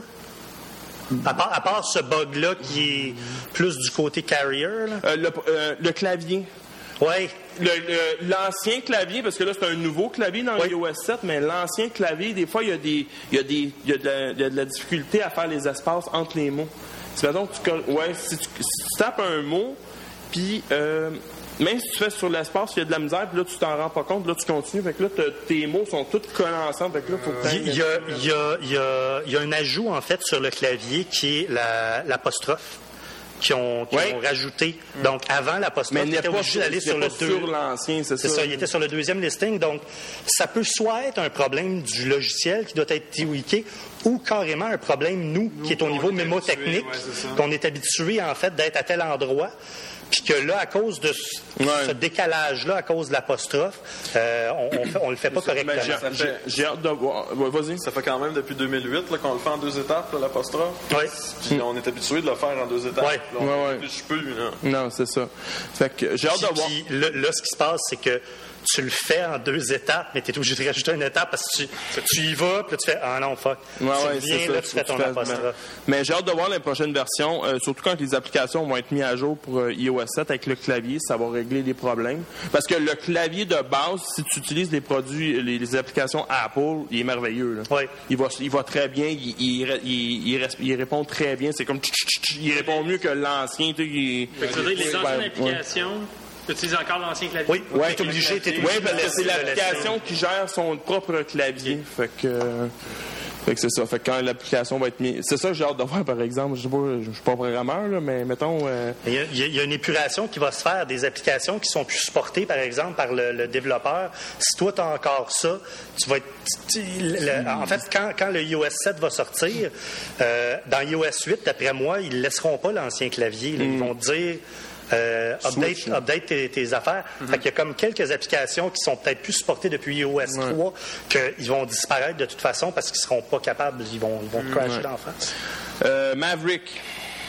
À part, à part ce bug-là qui est plus du côté carrier, là? Euh, le, euh, le clavier. Oui. Le- le- l'ancien clavier, parce que là, c'est un nouveau clavier dans Oui. i O S sept, mais l'ancien clavier, des fois, il y a, des, il y a, des, il y a, de, la, il y a de la difficulté à faire les espaces entre les mots. Si, mettons, tu, coll- ouais, si, tu, si tu tapes un mot, puis euh, même si tu fais sur l'espace, il y a de la misère, puis là, tu t'en rends pas compte, là, tu continues, fait que là, t'as- tes mots sont tous collés ensemble, fait que là, faut que t'ailles- Il y, a, il, y a, il, y a, il y a un ajout, en fait, sur le clavier qui est la- l'apostrophe qui ont, qui Oui. ont rajouté. Donc, avant l'apostrophe, mais il il n'est était pas obligé sur, d'aller il sur n'est le pas deux. sur l'ancien, c'est C'est ça. ça, il était sur le deuxième listing. Donc, ça peut soit être un problème du logiciel qui doit être tweaké ou carrément un problème, nous, qui est au qu'on niveau est mémotechnique, habitué, ouais, c'est ça. qu'on est habitué, en fait, d'être à tel endroit. Puis que là, à cause de ce, Ouais. ce décalage-là, à cause de l'apostrophe, euh, on, on, fait- on le fait pas Mais correctement. j'ai, Ça j'ai, fait- j'ai hâte de voir. Ouais, vas-y. Ça fait quand même depuis deux mille huit là, qu'on le fait en deux étapes, là, l'apostrophe. Oui. Puis on est habitué de le faire en deux étapes. Ouais. Là, on Ouais, ouais. fait plus je peux, là. Non, c'est ça. Fait que j'ai hâte de Puis, voir. puis là, là, ce qui se passe, c'est que tu le fais en deux étapes, mais tu es obligé de rajouter une étape parce que tu, tu y vas, puis là, tu fais « Ah non, fuck ». Ouais, tu ouais, reviens, c'est ça. là, tu Faut fais que ton tu fasses- apostrophe. Mais j'ai hâte de voir les prochaines versions, euh, surtout quand les applications vont être mises à jour pour euh, i O S sept avec le clavier, ça va régler les problèmes. Parce que le clavier de base, si tu utilises les produits, les, les applications Apple, il est merveilleux. Là. Ouais. Il va, il va très bien, il, il, il, il, res- il répond très bien. C'est comme tch, tch, tch, il répond mieux que l'ancien. Tu sais, il- Fait que ça veut dire, les super, anciennes ouais. applications, tu utilises encore l'ancien clavier? Oui, Ouais, tu es obligé, t'es Oui, obligé parce de que laisser c'est le l'application qui gère son propre clavier. Fait que, euh, fait que c'est ça. Fait que quand l'application va être mise. C'est ça que j'ai hâte de voir, par exemple. Je sais pas, je suis pas programmeur, là, mais mettons. euh, Il y, a, il y a- il y a une épuration qui va se faire des applications qui sont plus supportées, par exemple, par le, le développeur. Si toi, tu as encore ça, tu vas être... tu- le- en fait, quand, quand le i O S sept va sortir, euh, dans i O S huit, d'après moi, ils ne laisseront pas l'ancien clavier. là. Ils vont dire... euh, update, Switch, là. update tes, tes affaires. Fait qu'il y a comme quelques applications qui sont peut-être plus supportées depuis i O S trois qu'ils vont disparaître de toute façon parce qu'ils seront pas capables, ils vont, ils vont crasher d'en face. euh, Maverick.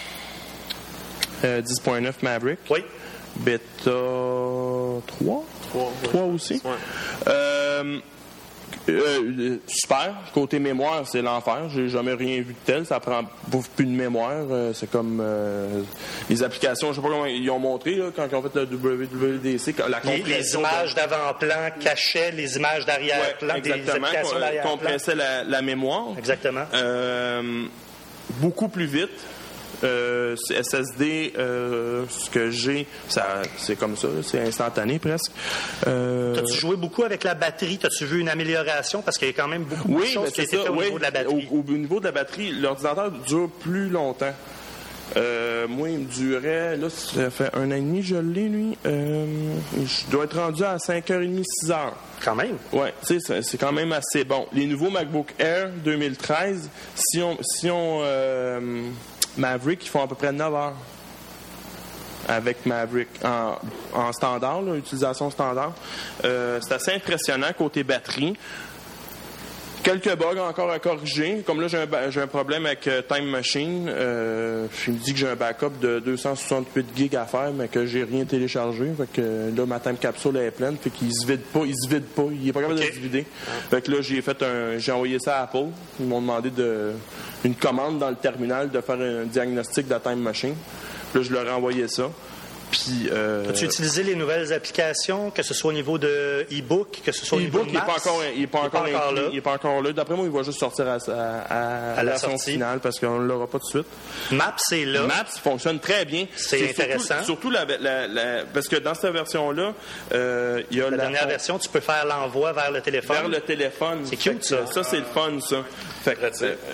Euh, dix point neuf Maverick. Oui. Beta trois? Trois, ouais. trois aussi. Ouais. Euh, euh, super. Côté mémoire, c'est l'enfer. J'ai jamais rien vu de tel. Ça prend bouffe plus de mémoire. Euh, c'est comme euh, les applications, je sais pas comment ils ont montré là, quand ils ont fait le W W D C. La Les, les compression images d'avant-plan cachaient les images de- d'arrière-plan, Ouais, des exactement. applications Com- d'arrière-plan. compressait la, la mémoire. Exactement. Euh, beaucoup plus vite. Euh, c'est S S D, euh, ce que j'ai, ça, c'est comme ça, là, c'est instantané presque. Euh, T'as-tu joué beaucoup avec la batterie? T'as-tu vu une amélioration? Parce qu'il y a quand même beaucoup de oui, choses mais qui ont c'est été ça. faites au Oui, niveau de la batterie. Au, au niveau de la batterie, l'ordinateur dure plus longtemps. Euh, moi, il me durait, là, ça fait un an et demi, je l'ai, lui. Euh, je dois être rendu à cinq heures trente, six heures. Quand même. Ouais, tu sais, c'est- c'est quand même assez bon. Les nouveaux MacBook Air deux mille treize, si on, si on euh, Maverick, ils font à peu près neuf heures avec Maverick en, en standard, là, utilisation standard. Euh, c'est assez impressionnant côté batterie. Quelques bugs encore à corriger. Comme là, j'ai un, j'ai un problème avec euh, Time Machine. Euh, il me dit que j'ai un backup de deux cent soixante-huit gigs à faire, mais que j'ai rien téléchargé. Fait que euh, là, ma time capsule est pleine. Fait qu'il se vide pas. Il se vide pas. Il est pas capable okay. de se vider. Fait que là, j'ai fait un, j'ai envoyé ça à Apple. Ils m'ont demandé de, une commande dans le terminal de faire un diagnostic de la Time Machine. Là, je leur ai envoyé ça. Puis, euh, as-tu utilisé les nouvelles applications, que ce soit au niveau de e-book, que ce soit au niveau de Maps? Il n'est pas encore, il est pas encore, il est pas encore là. D'après moi, il va juste sortir à, à, à, à la sortie finale parce qu'on ne l'aura pas tout de suite. Maps, c'est là. Maps fonctionne très bien. C'est, c'est intéressant. Surtout, surtout la, la, la, parce que dans cette version-là, euh, il y a la, la dernière la, version, tu peux faire l'envoi vers le téléphone. Vers le téléphone. C'est cute, ça. Ça, c'est le fun, ça. Fait que,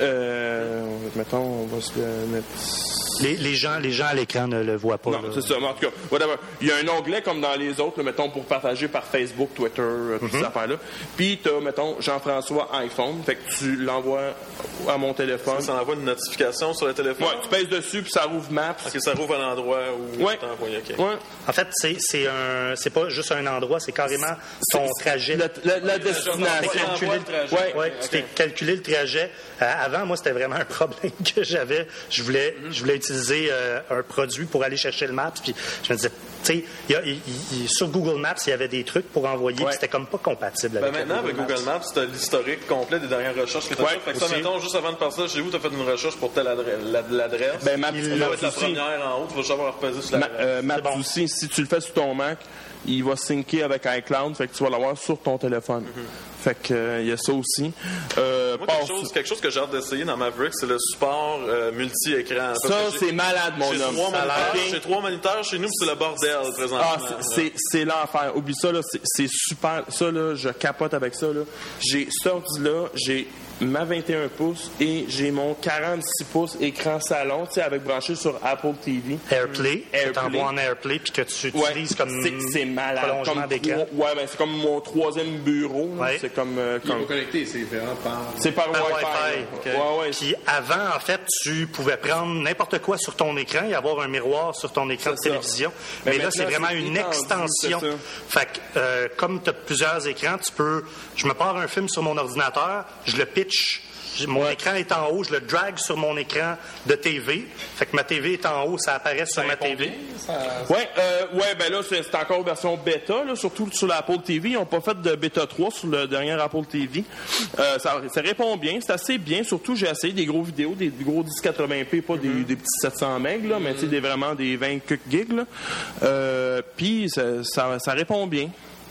euh, mettons, on va se le mettre... Les, les, gens, les gens à l'écran ne le voient pas. Non, là. c'est ça. Mais en tout cas, whatever. Il y a un onglet comme dans les autres, là, mettons, pour partager par Facebook, Twitter, euh, toutes mm-hmm. ces affaires-là. Puis, tu as, mettons, Jean-François iPhone. Fait que tu l'envoies à mon téléphone. Ça, ça envoie une notification sur le téléphone? Ouais, tu pèses dessus, puis ça rouvre Maps. OK, ça rouvre à l'endroit où ouais. tu t'as envoyé. Okay. Ouais. En fait, c'est, c'est, un, c'est pas juste un endroit, c'est carrément ton c'est, trajet. La, la, la destination. Calculer le trajet. Ouais, ouais, okay. Tu t'es calculé le trajet. Euh, avant, moi, c'était vraiment un problème que j'avais. Je voulais, mm-hmm. je voulais utiliser euh, un produit pour aller chercher le Maps, puis je me disais, tu sais, sur Google Maps, il y avait des trucs pour envoyer, ouais. puis c'était comme pas compatible avec ben maintenant, Google avec Google Maps, tu as l'historique complet des dernières recherches que tu as ouais, faites. Fait que ça, mettons, juste avant de passer chez vous, tu as fait une recherche pour telle adresse. l'adresse. Ben, Maps, il va être la première en haut, tu vas savoir repérer sur l'adresse. Ma, euh, Maps bon. aussi, si tu le fais sur ton Mac, il va syncer avec iCloud, fait que tu vas l'avoir sur ton téléphone. Mm-hmm. Fait que il euh, y a ça aussi. Euh, Moi, quelque, chose, quelque chose que j'ai hâte d'essayer dans Maverick, c'est le support euh, multi-écran. Ça, c'est malade, mon homme. J'ai trois moniteurs chez nous, c'est le bordel présentement. Ah, c'est, c'est, c'est l'enfer. Oublie ça, là, c'est, c'est super. Ça, là, je capote avec ça. Là. J'ai cet ordi-là, j'ai ma vingt et un pouces et j'ai mon quarante-six pouces écran salon, tu sais, avec branché sur Apple T V. AirPlay. AirPlay. Que t'envoies en AirPlay puis que tu utilises ouais, comme c'est, c'est malade. prolongement comme d'écran. Trois, ouais, ben c'est comme mon troisième bureau. Ouais. C'est comme, euh, comme... Il est pas connecté, c'est vraiment par... C'est par, par Wi-Fi. Wi-Fi. Okay. Ouais, ouais. Puis avant, en fait, tu pouvais prendre n'importe quoi sur ton écran et avoir un miroir sur ton écran c'est de télévision. Ça. Mais, Mais là, c'est vraiment c'est une étendu, extension. Fait que, euh, comme tu as plusieurs écrans, tu peux... Je me pars un film sur mon ordinateur, je le pitch... Mon ouais. écran est en haut, je le drag sur mon écran de T V. Fait que ma T V est en haut, ça apparaît sur ça ma T V. Ça... Oui, euh, ouais, ben là, c'est, c'est encore version bêta, là, surtout sur l'Apple T V. Ils n'ont pas fait de bêta trois sur le dernier Apple T V. Euh, ça, ça répond bien, c'est assez bien. Surtout, j'ai essayé des gros vidéos, des, des gros dix quatre-vingts p, pas mm-hmm. des, des petits sept cents mégas, là, mm-hmm. mais tu sais, des, vraiment des vingt gigs. Là. Euh, Puis, ça, ça, ça répond bien.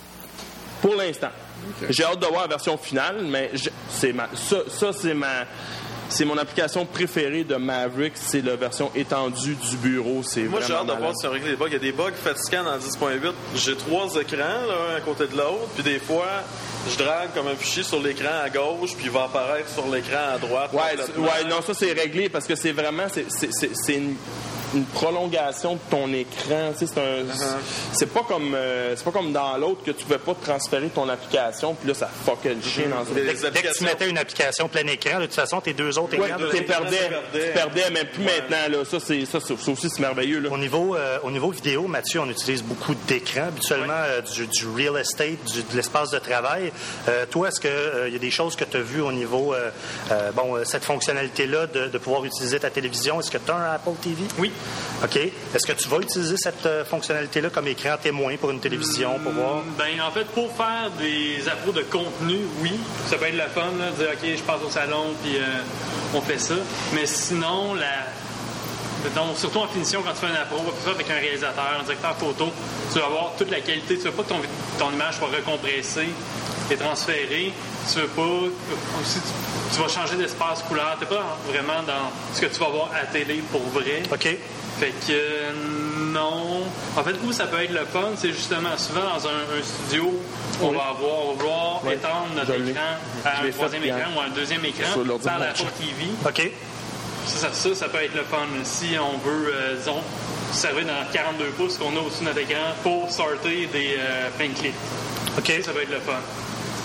Pour l'instant. Okay. J'ai hâte de voir la version finale, mais je, c'est ma, ça, ça c'est ma, c'est mon application préférée de Maverick, c'est la version étendue du bureau. C'est Moi, j'ai hâte malade. de voir si on règle les bugs. Il y a des bugs fatigants dans dix point huit. J'ai trois écrans, là, un à côté de l'autre, puis des fois, je drague comme un fichier sur l'écran à gauche, puis il va apparaître sur l'écran à droite. Ouais, ouais, non, ça c'est réglé parce que c'est vraiment, c'est, c'est, c'est, c'est une une prolongation de ton écran. Tu sais, c'est, un, uh-huh. c'est pas comme euh, c'est pas comme dans l'autre que tu pouvais pas transférer ton application puis là ça fuckait le chien dans dès, dès que tu mettais une application plein écran, de toute façon tes deux autres écrans, ouais, tu perdais, tu perdais, mais plus ouais. maintenant là, ça c'est ça, ça aussi c'est merveilleux là. Au niveau euh, au niveau vidéo, Mathieu, on utilise beaucoup d'écrans, habituellement ouais. euh, du, du real estate, du, de l'espace de travail. Euh, toi, est-ce que il euh, y a des choses que tu as vues au niveau euh, euh, bon euh, cette fonctionnalité là de, de pouvoir utiliser ta télévision? Est-ce que tu as un Apple T V? Oui. OK. Est-ce que tu vas utiliser cette euh, fonctionnalité-là comme écran témoin pour une télévision, pour voir? Ben, en fait, pour faire des appros de contenu, oui. Ça peut être le fun, là, de dire, OK, je passe au salon, puis euh, on fait ça. Mais sinon, la... Donc, surtout en finition, quand tu fais un appro, avec un réalisateur, un directeur photo, tu vas avoir toute la qualité. Tu veux pas que ton, ton image soit recompressée et transférée. Tu veux pas... Aussi, tu, tu vas changer d'espace couleur. Tu n'es pas vraiment dans ce que tu vas voir à la télé pour vrai. OK. Fait que euh, non. En fait, où ça peut être le fun, c'est justement souvent dans un, un studio, on oui. va avoir, on va vouloir oui. étendre notre écran à un troisième écran ou à un deuxième écran par la Apple T V. OK. Ça, ça, ça peut être le fun. Si on veut, euh, disons, servir dans quarante-deux pouces qu'on a au-dessus de notre écran pour sortir des euh, plein de clés. OK. Ça peut être le fun.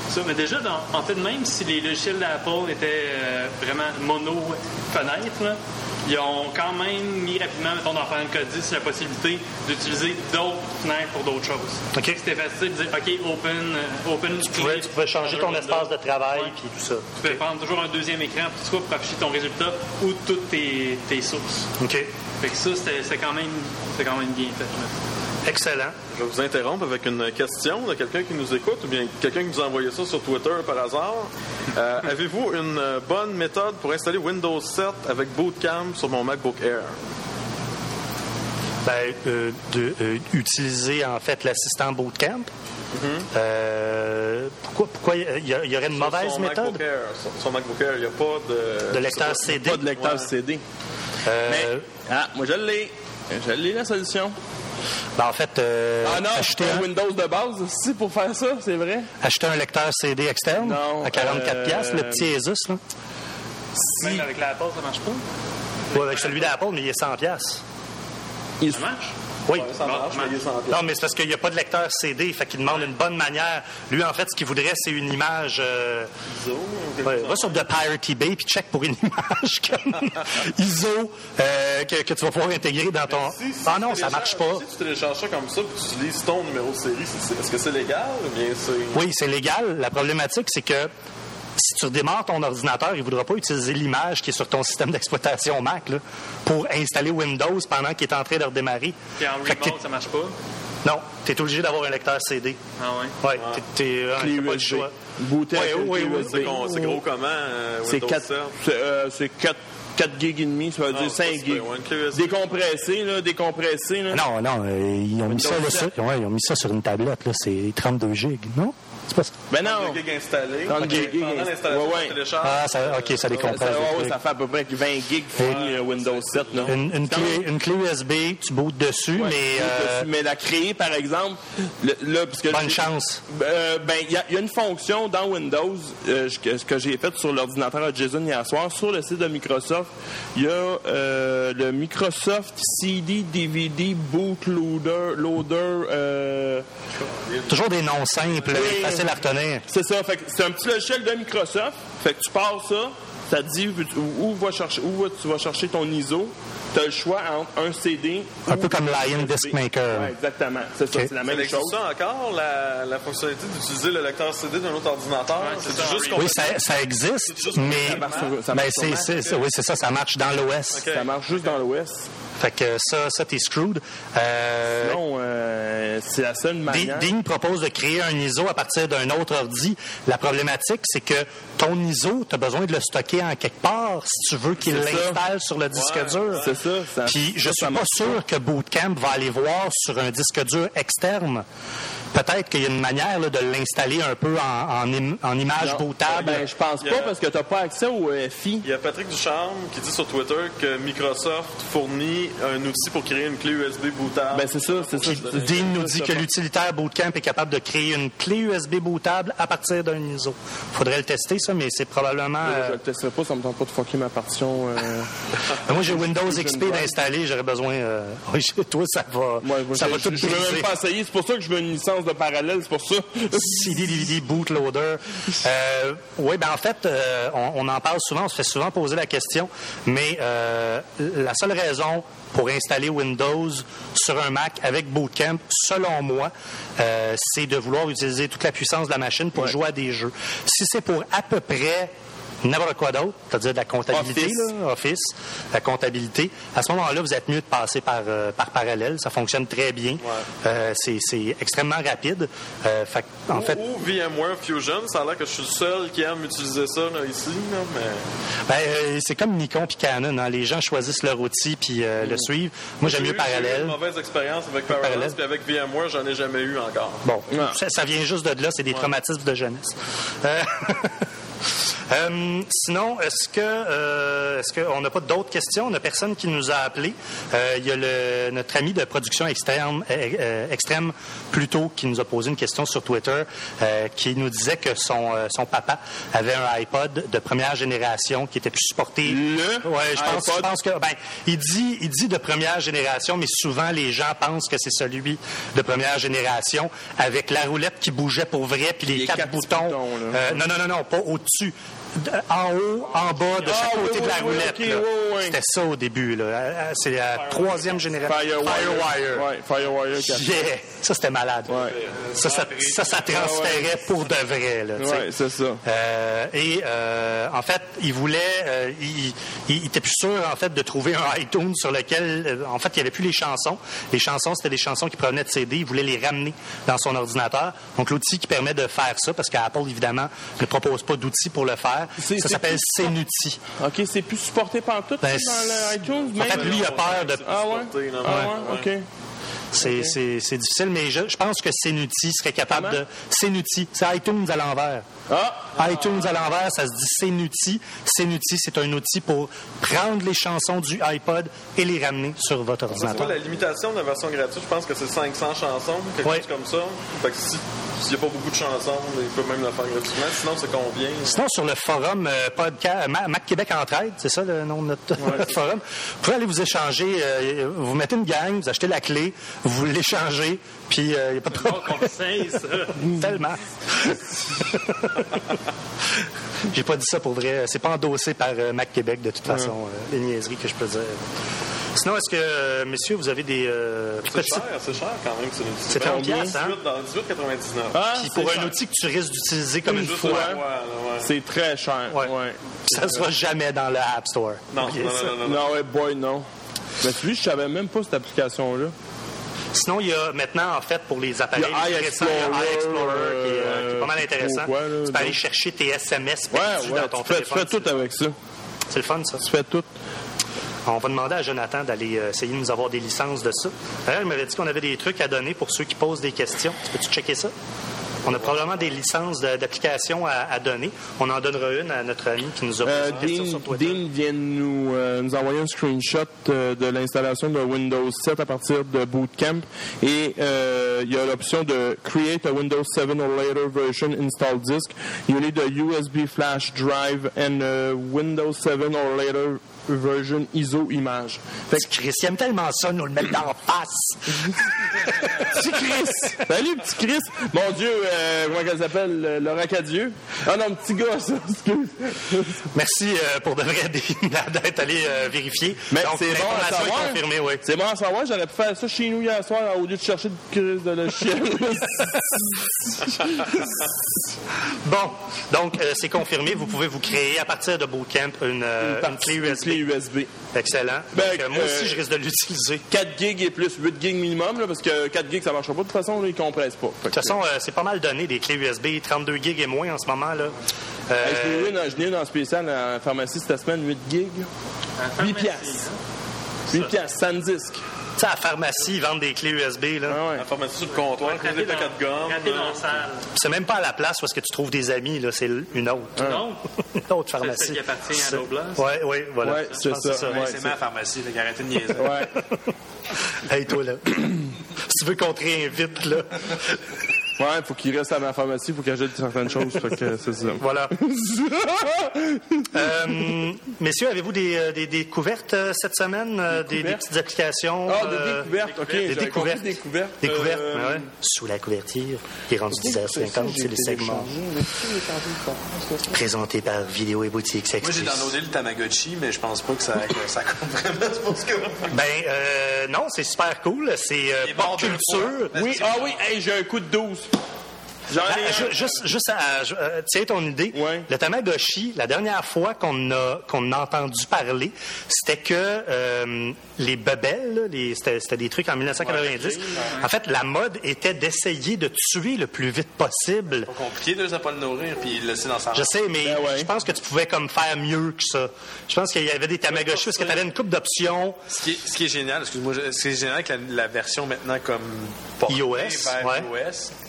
Ça, mais déjà, dans, en fait, même si les logiciels d'Apple étaient euh, vraiment mono-fenêtre, là, ils ont quand même mis rapidement, mettons, dans Final Cut dix, la possibilité d'utiliser d'autres fenêtres pour d'autres choses. Okay. C'était facile de dire, OK, open, euh, open Tu pouvais, tu pouvais changer ton espace de travail ouais. puis tout ça. Tu pouvais prendre toujours un deuxième écran pour, pour afficher ton résultat ou toutes tes, tes sources. OK. Fait que ça, c'était, c'était, quand même, c'était quand même bien fait. Là. Excellent. Je vais vous interrompre avec une question de quelqu'un qui nous écoute ou bien quelqu'un qui nous a envoyé ça sur Twitter par hasard. Euh, avez-vous une bonne méthode pour installer Windows sept avec Bootcamp sur mon MacBook Air? Ben, euh, de, euh, utiliser en fait l'assistant Bootcamp. Mm-hmm. Euh, pourquoi pourquoi il y, y, y aurait une sur mauvaise son méthode? MacBook Air, sur son MacBook Air, il n'y a pas de... De lecteur C D? Pas de lecteur ouais. C D. Euh, Mais, ah, moi je l'ai. Je l'ai la solution. Ben en fait, euh, ah non, acheter un Windows de base aussi pour faire ça, c'est vrai. Acheter un lecteur C D externe non, à quarante-quatre euh, piastres, le petit Asus là. Si. Même avec l'Apple, ça marche pas? Oui, avec celui d'Apple, mais il est cent piastres. Il ça marche? Oui. Ouais, ça marche, mais il est cent piastres. Non, mais c'est parce qu'il n'y a pas de lecteur C D, fait qu'il demande une bonne manière. Lui, en fait, ce qu'il voudrait, c'est une image. Euh... I S O. Ouais, va sur The Pirate Bay puis check pour une image comme I S O euh, que, que tu vas pouvoir intégrer dans ton. Si, si ah non, ça marche pas. Si tu télécharges ça comme ça puis tu utilises ton numéro de série, c'est, est-ce que c'est légal ou bien c'est. Oui, c'est légal. La problématique, c'est que si tu redémarres ton ordinateur, il ne voudra pas utiliser l'image qui est sur ton système d'exploitation Mac là, pour installer Windows pendant qu'il est en train de redémarrer. Et en remote, ça marche pas? Non, tu es obligé d'avoir un lecteur C D. Ah oui? Oui, ouais. t'es, t'es, euh, Clé pas U le S B. choix. Booter Ouais, avec oui, clé oui, U S B. C'est, con, c'est gros comment, euh, C'est Windows quatre, sept? c'est, euh, c'est quatre, quatre gigs et demi, ça veut Ah, dire cinq c'est gigs. pas, ouais, une clé U S B. Décompressé, là, décompressé, là. Non, non, euh, ils, ont mis ça, là, sur, ouais, ils ont mis ça sur une tablette, là, c'est trente-deux gigs, non? C'est pas ça? Ben non. trente-deux gigs installés. trente-deux Okay. gigs. Pendant l'installation, Ouais, ouais. tu télécharges. Ah, ça, OK, ça décompresse. Ça, le ouais, truc. ça fait à peu près vingt gigs fini euh, Windows sept. Là. Une, une, clé, une clé U S B, tu bootes dessus, Ouais, mais... Euh, dessus, mais la créer, par exemple, le, là, parce que bonne j'ai- chance. Euh, ben, il y, y a une fonction dans Windows euh, que, que j'ai faite sur l'ordinateur à Jason hier soir, sur le site de Microsoft. Il y a euh, le Microsoft C D D V D Bootloader, loader. Euh, Toujours des noms simples, Oui. faciles à retenir. c'est ça. Fait que c'est un petit logiciel de Microsoft. Fait que tu pars ça, ça te dit où, où, va chercher, où va- tu vas chercher ton I S O. Tu as le choix entre un C D. Un ou peu comme Lion un Disk U S B. Maker. Ouais, exactement. C'est ça, Ok. c'est la Ça même existe chose. ça encore, la, la fonctionnalité d'utiliser le lecteur C D d'un autre ordinateur? Ouais, c'est c'est ça, juste oui. qu'on Oui, ça, ça existe, juste mais, Ça marche sur- ça mais marche sur c'est, Mac. c'est, c'est- oui, c'est ça, ça marche dans l'O S. Ok. Ça marche juste dans l'O S. Fait que ça, ça t'es screwed. Euh, Non, euh, c'est la seule manière. Dean propose de créer un I S O à partir d'un autre ordi. La problématique, c'est que ton I S O, tu as besoin de le stocker en quelque part si tu veux qu'il C'est ça. l'installe sur le disque Ouais, dur. C'est ça. ça Puis je ça, suis ça pas marche sûr que Bootcamp va aller voir sur un disque dur externe. Peut-être qu'il y a une manière là, de l'installer un peu en, en, im- en image Non. bootable. Ben, je pense Il y a- pas parce que tu n'as pas accès au F I. Il y a Patrick Ducharme qui dit sur Twitter que Microsoft fournit un outil pour créer une clé U S B bootable. Ben, c'est ça, c'est ça. c'est- Dean nous dit c'est que ça. l'utilitaire Bootcamp est capable de créer une clé U S B bootable à partir d'un I S O. Faudrait le tester, ça, mais c'est probablement... Je euh, le testerai pas, ça me tente pas de fucker ma partition. euh. moi, j'ai Windows X P Drive. d'installer, j'aurais besoin... euh, Oui, chez toi, ça va, Moi, moi, ça je, va tout je, je veux briser. même pas essayer. C'est pour ça que je veux une licence de parallèle, c'est pour ça. C D D V D bootloader. Euh, oui, ben en fait, euh, on, on en parle souvent, on se fait souvent poser la question, mais euh, la seule raison pour installer Windows sur un Mac avec Bootcamp, selon moi, euh, c'est de vouloir utiliser toute la puissance de la machine pour Ouais. jouer à des jeux. Si c'est pour à peu près n'importe quoi d'autre, c'est-à-dire de la comptabilité, Office. là, Office, la comptabilité, à ce moment-là, vous êtes mieux de passer par, euh, par parallèle. Ça fonctionne très bien. Euh, c'est, c'est extrêmement rapide. Euh, fait, que, en ou, fait, ou VMware Fusion, ça a l'air que je suis le seul qui aime utiliser ça là, ici, là, mais ben, euh, c'est comme Nikon puis Canon. Hein. Les gens choisissent leur outil puis euh, le suivent. Moi, j'aime j'ai mieux eu- J'ai eu parallèle. une mauvaise expérience avec Parallels, Parallels. puis avec VMware, j'en ai jamais eu encore. Bon, Ouais. ça, ça vient juste de là. C'est des traumatismes de jeunesse. Euh, Euh, sinon, est-ce que euh, est-ce qu'on n'a pas d'autres questions? On n'a personne qui nous a appelé. Euh, il y a le, notre ami de production externe, euh, extrême Pluto qui nous a posé une question sur Twitter euh, qui nous disait que son, euh, son papa avait un iPod de première génération qui était plus supporté. Le ouais, je pense, iPod? je pense que ben, il dit il dit de première génération, mais souvent les gens pensent que c'est celui de première génération avec la roulette qui bougeait pour vrai puis les, les quatre, quatre boutons. boutons euh, non non non non, pas au-dessus. En haut, en bas, de chaque ah, côté oui, de la oui, roulette. oui, là. oui, oui. C'était ça au début. Là. C'est la troisième génération. Firewire. Firewire. Ouais, Firewire. Yeah. Ça, c'était malade. Ouais. Ça, ça, ça, ça transférait pour de vrai. Là, ouais, c'est ça. Euh, et euh, en fait, il voulait... Euh, il, il était plus sûr, en fait, de trouver un iTunes sur lequel... Euh, en fait, il n'y avait plus les chansons. Les chansons, c'était des chansons qui provenaient de C D. Il voulait les ramener dans son ordinateur. Donc, l'outil qui permet de faire ça, parce qu'Apple, évidemment, ne propose pas d'outils pour le faire, c'est, ça c'est s'appelle Cenuti. OK, c'est plus supporté par tout Ben, dans l'iTunes? En fait, lui, il a peur de... Ah ouais? Ah ouais? OK. C'est, c'est, c'est difficile, mais je, je pense que Cenuti serait capable Comment? de... Cenuti, c'est iTunes à l'envers. Ah! iTunes à l'envers, ça se dit Cenuti. Cenuti, c'est un outil pour prendre les chansons du iPod et les ramener sur votre C'est ordinateur. quoi la limitation de la version gratuite? Je pense que c'est cinq cents chansons, quelque Ouais. chose comme ça. Fait que si, s'il n'y a pas beaucoup de chansons, il peut même la faire gratuitement. Sinon, c'est combien? Sinon, sur le forum euh, podcast, Ma- Mac Québec Entraide, c'est ça le nom de notre, Ouais, notre forum, vous pouvez aller vous échanger. Euh, vous mettez une gang, vous achetez la clé, vous l'échangez, puis il euh, n'y a pas de Bon problème. conseil, ça. Tellement. J'ai pas dit ça pour vrai. C'est pas endossé par euh, Mac Québec, de toute façon, euh, les niaiseries que je peux dire. Sinon, est-ce que, euh, messieurs, vous avez des euh, C'est petits... cher, c'est cher quand même. C'est, C'est trente bien, piastres, hein? Dans dix-huit quatre-vingt-dix-neuf. Ah, Puis c'est pour un cher. outil que tu risques d'utiliser comme une Juste fois, ouais, ouais, ouais. C'est très cher. Ouais. Ouais. ça se va jamais dans le App Store. Non, Ok, non, ça. non, non, non. Non, ouais, boy, non. Mais celui, je savais même pas cette application-là. Sinon, il y a maintenant, en fait, pour les appareils Il y a plus récents, il y a iExplorer, qui, est, euh, qui est pas mal intéressant. Pourquoi, là, tu peux aller donc? chercher tes S M S Ouais, perdus ouais, dans ton tu fais, tu téléphone. fais tout avec ça. C'est le fun, ça. Tu fais tout. On va demander à Jonathan d'aller euh, essayer de nous avoir des licences de ça. D'ailleurs, il m'avait dit qu'on avait des trucs à donner pour ceux qui posent des questions. Tu peux-tu checker ça? On a probablement des licences de- d'application à, à donner. On en donnera une à notre ami qui nous a posé Euh, une question Dean, sur Twitter. Dean vient de nous, euh, nous envoyer un screenshot euh, de l'installation de Windows sept à partir de Bootcamp et euh, il y a l'option de Create a Windows seven or later version install disk. You need a U S B flash drive and a Windows seven or later version I S O image. Fait que, Chris, il aime tellement ça, nous le mettre en face. petit Chris! Salut, petit Chris! Mon Dieu, euh, comment elle s'appelle? euh, Laura Cadieux? Ah non, petit gars, ça, excuse. Merci euh, pour de vrai d'être allé euh, vérifier. Mais Donc, c'est bon à l'information savoir. est confirmée, oui. C'est bon à savoir, j'aurais pu faire ça chez nous hier soir au lieu de chercher de Chris de le chien. Bon, donc euh, c'est confirmé. Vous pouvez vous créer à partir de Bootcamp une, euh, une clé U S B. Clé U S B. Excellent. Ben, Donc, euh, moi euh, aussi, je risque de l'utiliser. quatre gigs et plus huit gigs minimum, là, parce que quatre gigs, ça marchera pas. De toute façon, là, ils compressent pas. Fait De que, toute façon, euh, c'est pas mal donné, des clés U S B, trente-deux gigs et moins en ce moment. Là. Euh, hey, je l'ai eu dans- je l'ai eu dans le spécial à la pharmacie cette semaine, huit gigs. huit piastres. huit piastres, sans disque. tu sais, à la pharmacie, ils vendent des clés U S B. Là. Ah ouais. La pharmacie sur le comptoir, Raté des dans, paquets de gomme. raté dans la salle. C'est même pas à la place où est-ce que tu trouves des amis, là, c'est une autre. Non? Une autre pharmacie. C'est celle qui appartient à C'est- l'Oblast? Oui, oui, voilà. Ouais, Je c'est pense que ça. Ouais, Ouais, c'est c'est- ma pharmacie, fait qu'arrêtez de niaiser. Ouais. Hey, toi, là. Si tu veux qu'on te réinvite, là. Ouais, il faut qu'il reste à ma pharmacie, il faut qu'il achète certaines choses. Fait que c'est ça. Voilà. Euh, messieurs, avez-vous des, euh, des découvertes euh, cette semaine? euh, des, des découvertes? petites applications? Ah, euh, des découvertes, ok. Des j'avais découvertes. compris Découvertes. Découvertes, Euh, ouais, ouais. Sous la couverture, qui est rendu dix heures cinquante, c'est le segment présenté par Vidéo et Boutique Moi, j'ai Sextus. downloadé le Tamagotchi, mais je pense pas que ça, que ça compte vraiment. C'est pour ce que... Ben, euh, non, c'est super cool. C'est euh, Il est bon pop deux culture. fois. Oui, ah oui, hey, j'ai un coup de douze. J'en Ah, ai un. ju- juste, juste à, ju- euh, tiens ton idée. Ouais. Le Tamagotchi, la dernière fois qu'on a qu'on a entendu parler, c'était que euh, les bebelles, là, les, c'était, c'était des trucs en dix-neuf quatre-vingt-dix. En fait, la mode était d'essayer de tuer le plus vite possible. Pas compliqué, deux, ça pas le nourrir, puis le laisser dans sa Je sais, mais Ben ouais. je pense que tu pouvais comme faire mieux que ça. Je pense qu'il y avait des Tamagotchi parce que tu avais une coupe d'options. Ce qui, est, ce qui est génial, excuse-moi, je- ce qui est génial avec la, la version maintenant comme portée iOS, vers ouais. iOS,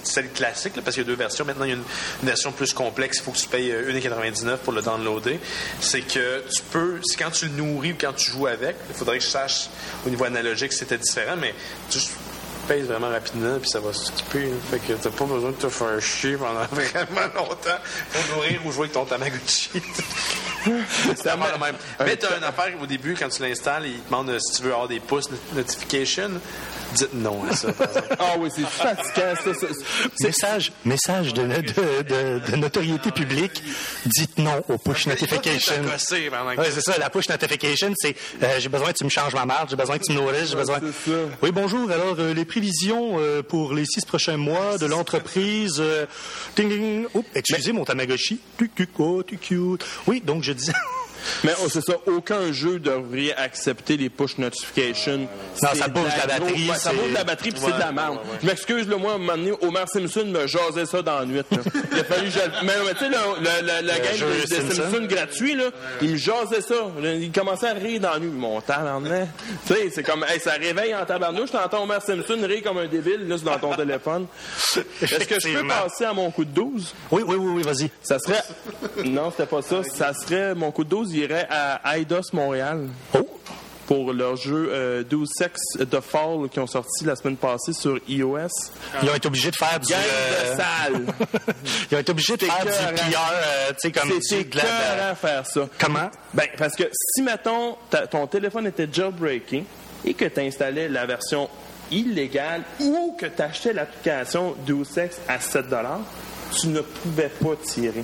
celle classique, là, parce qu'il y a deux versions. Maintenant, il y a une, une version plus complexe. Il faut que tu payes un virgule quatre-vingt-dix-neuf pour le downloader. C'est que tu peux, c'est quand tu le nourris ou quand tu joues avec, il faudrait que je sache au niveau analogique si c'était différent, mais tu pèses vraiment rapidement puis ça va s'occuper. Fait que t'as pas besoin de te faire chier pendant vraiment longtemps pour nourrir ou jouer avec ton Tamagotchi. C'est vraiment le même. Mais t'as une affaire au début, quand tu l'installes, il te demande si tu veux avoir des push notifications. Dites non à ça, par exemple. Ah oui, c'est fatigant, ça. ça c'est... Message, message de, de, de, de notoriété publique. Dites non aux push notifications. Oui, c'est ça. La push notification, c'est euh, j'ai besoin que tu me changes ma marque, j'ai besoin que tu me nourrisses, j'ai besoin. C'est ça. Oui, bonjour. Alors, euh, les prévisions euh, pour les six prochains mois de l'entreprise. Euh, ding, ding. Oh, excusez mon Tamagotchi. Tu, tu, oh, tu cute. Oui, donc je disais. Mais oh, c'est ça, aucun jeu devrait accepter les push notifications. Non, ça bouge la, la batterie. Ouais, ça bouge la batterie, puis ouais, c'est de la merde. Ouais, ouais, ouais. Je m'excuse, là, moi, à un moment donné, Homer Simpson me jasait ça dans la nuit. Là. Il a fallu que je... Mais, mais tu sais, le, le, le, le game de, de Simpson, Simpson gratuit, là, il me jasait ça. Il commençait à rire dans la nuit. Mon tabarnak. Tu sais, c'est comme, hey, ça réveille en tabarnouche. T'entends Homer Simpson rire comme un débile, là, c'est dans ton téléphone. Est-ce que je peux passer à mon coup de douze? Oui, oui, oui, oui, vas-y. Ça serait... Non, c'était pas ça. Ça serait... Mon coup de douze irait à Eidos Montréal. Oh! Pour leur jeu euh, Deus Ex The Fall qui ont sorti la semaine passée sur iOS. Ils ont été obligés de faire du... Gang euh... de salle! Ils ont été obligés de faire du P R, euh, tu sais, comme... C'est écœurant faire ça. Comment? Ben, parce que si, mettons, ton téléphone était jailbreaké et que tu installais la version illégale ou que tu achetais l'application Deus Ex à sept dollars, tu ne pouvais pas tirer.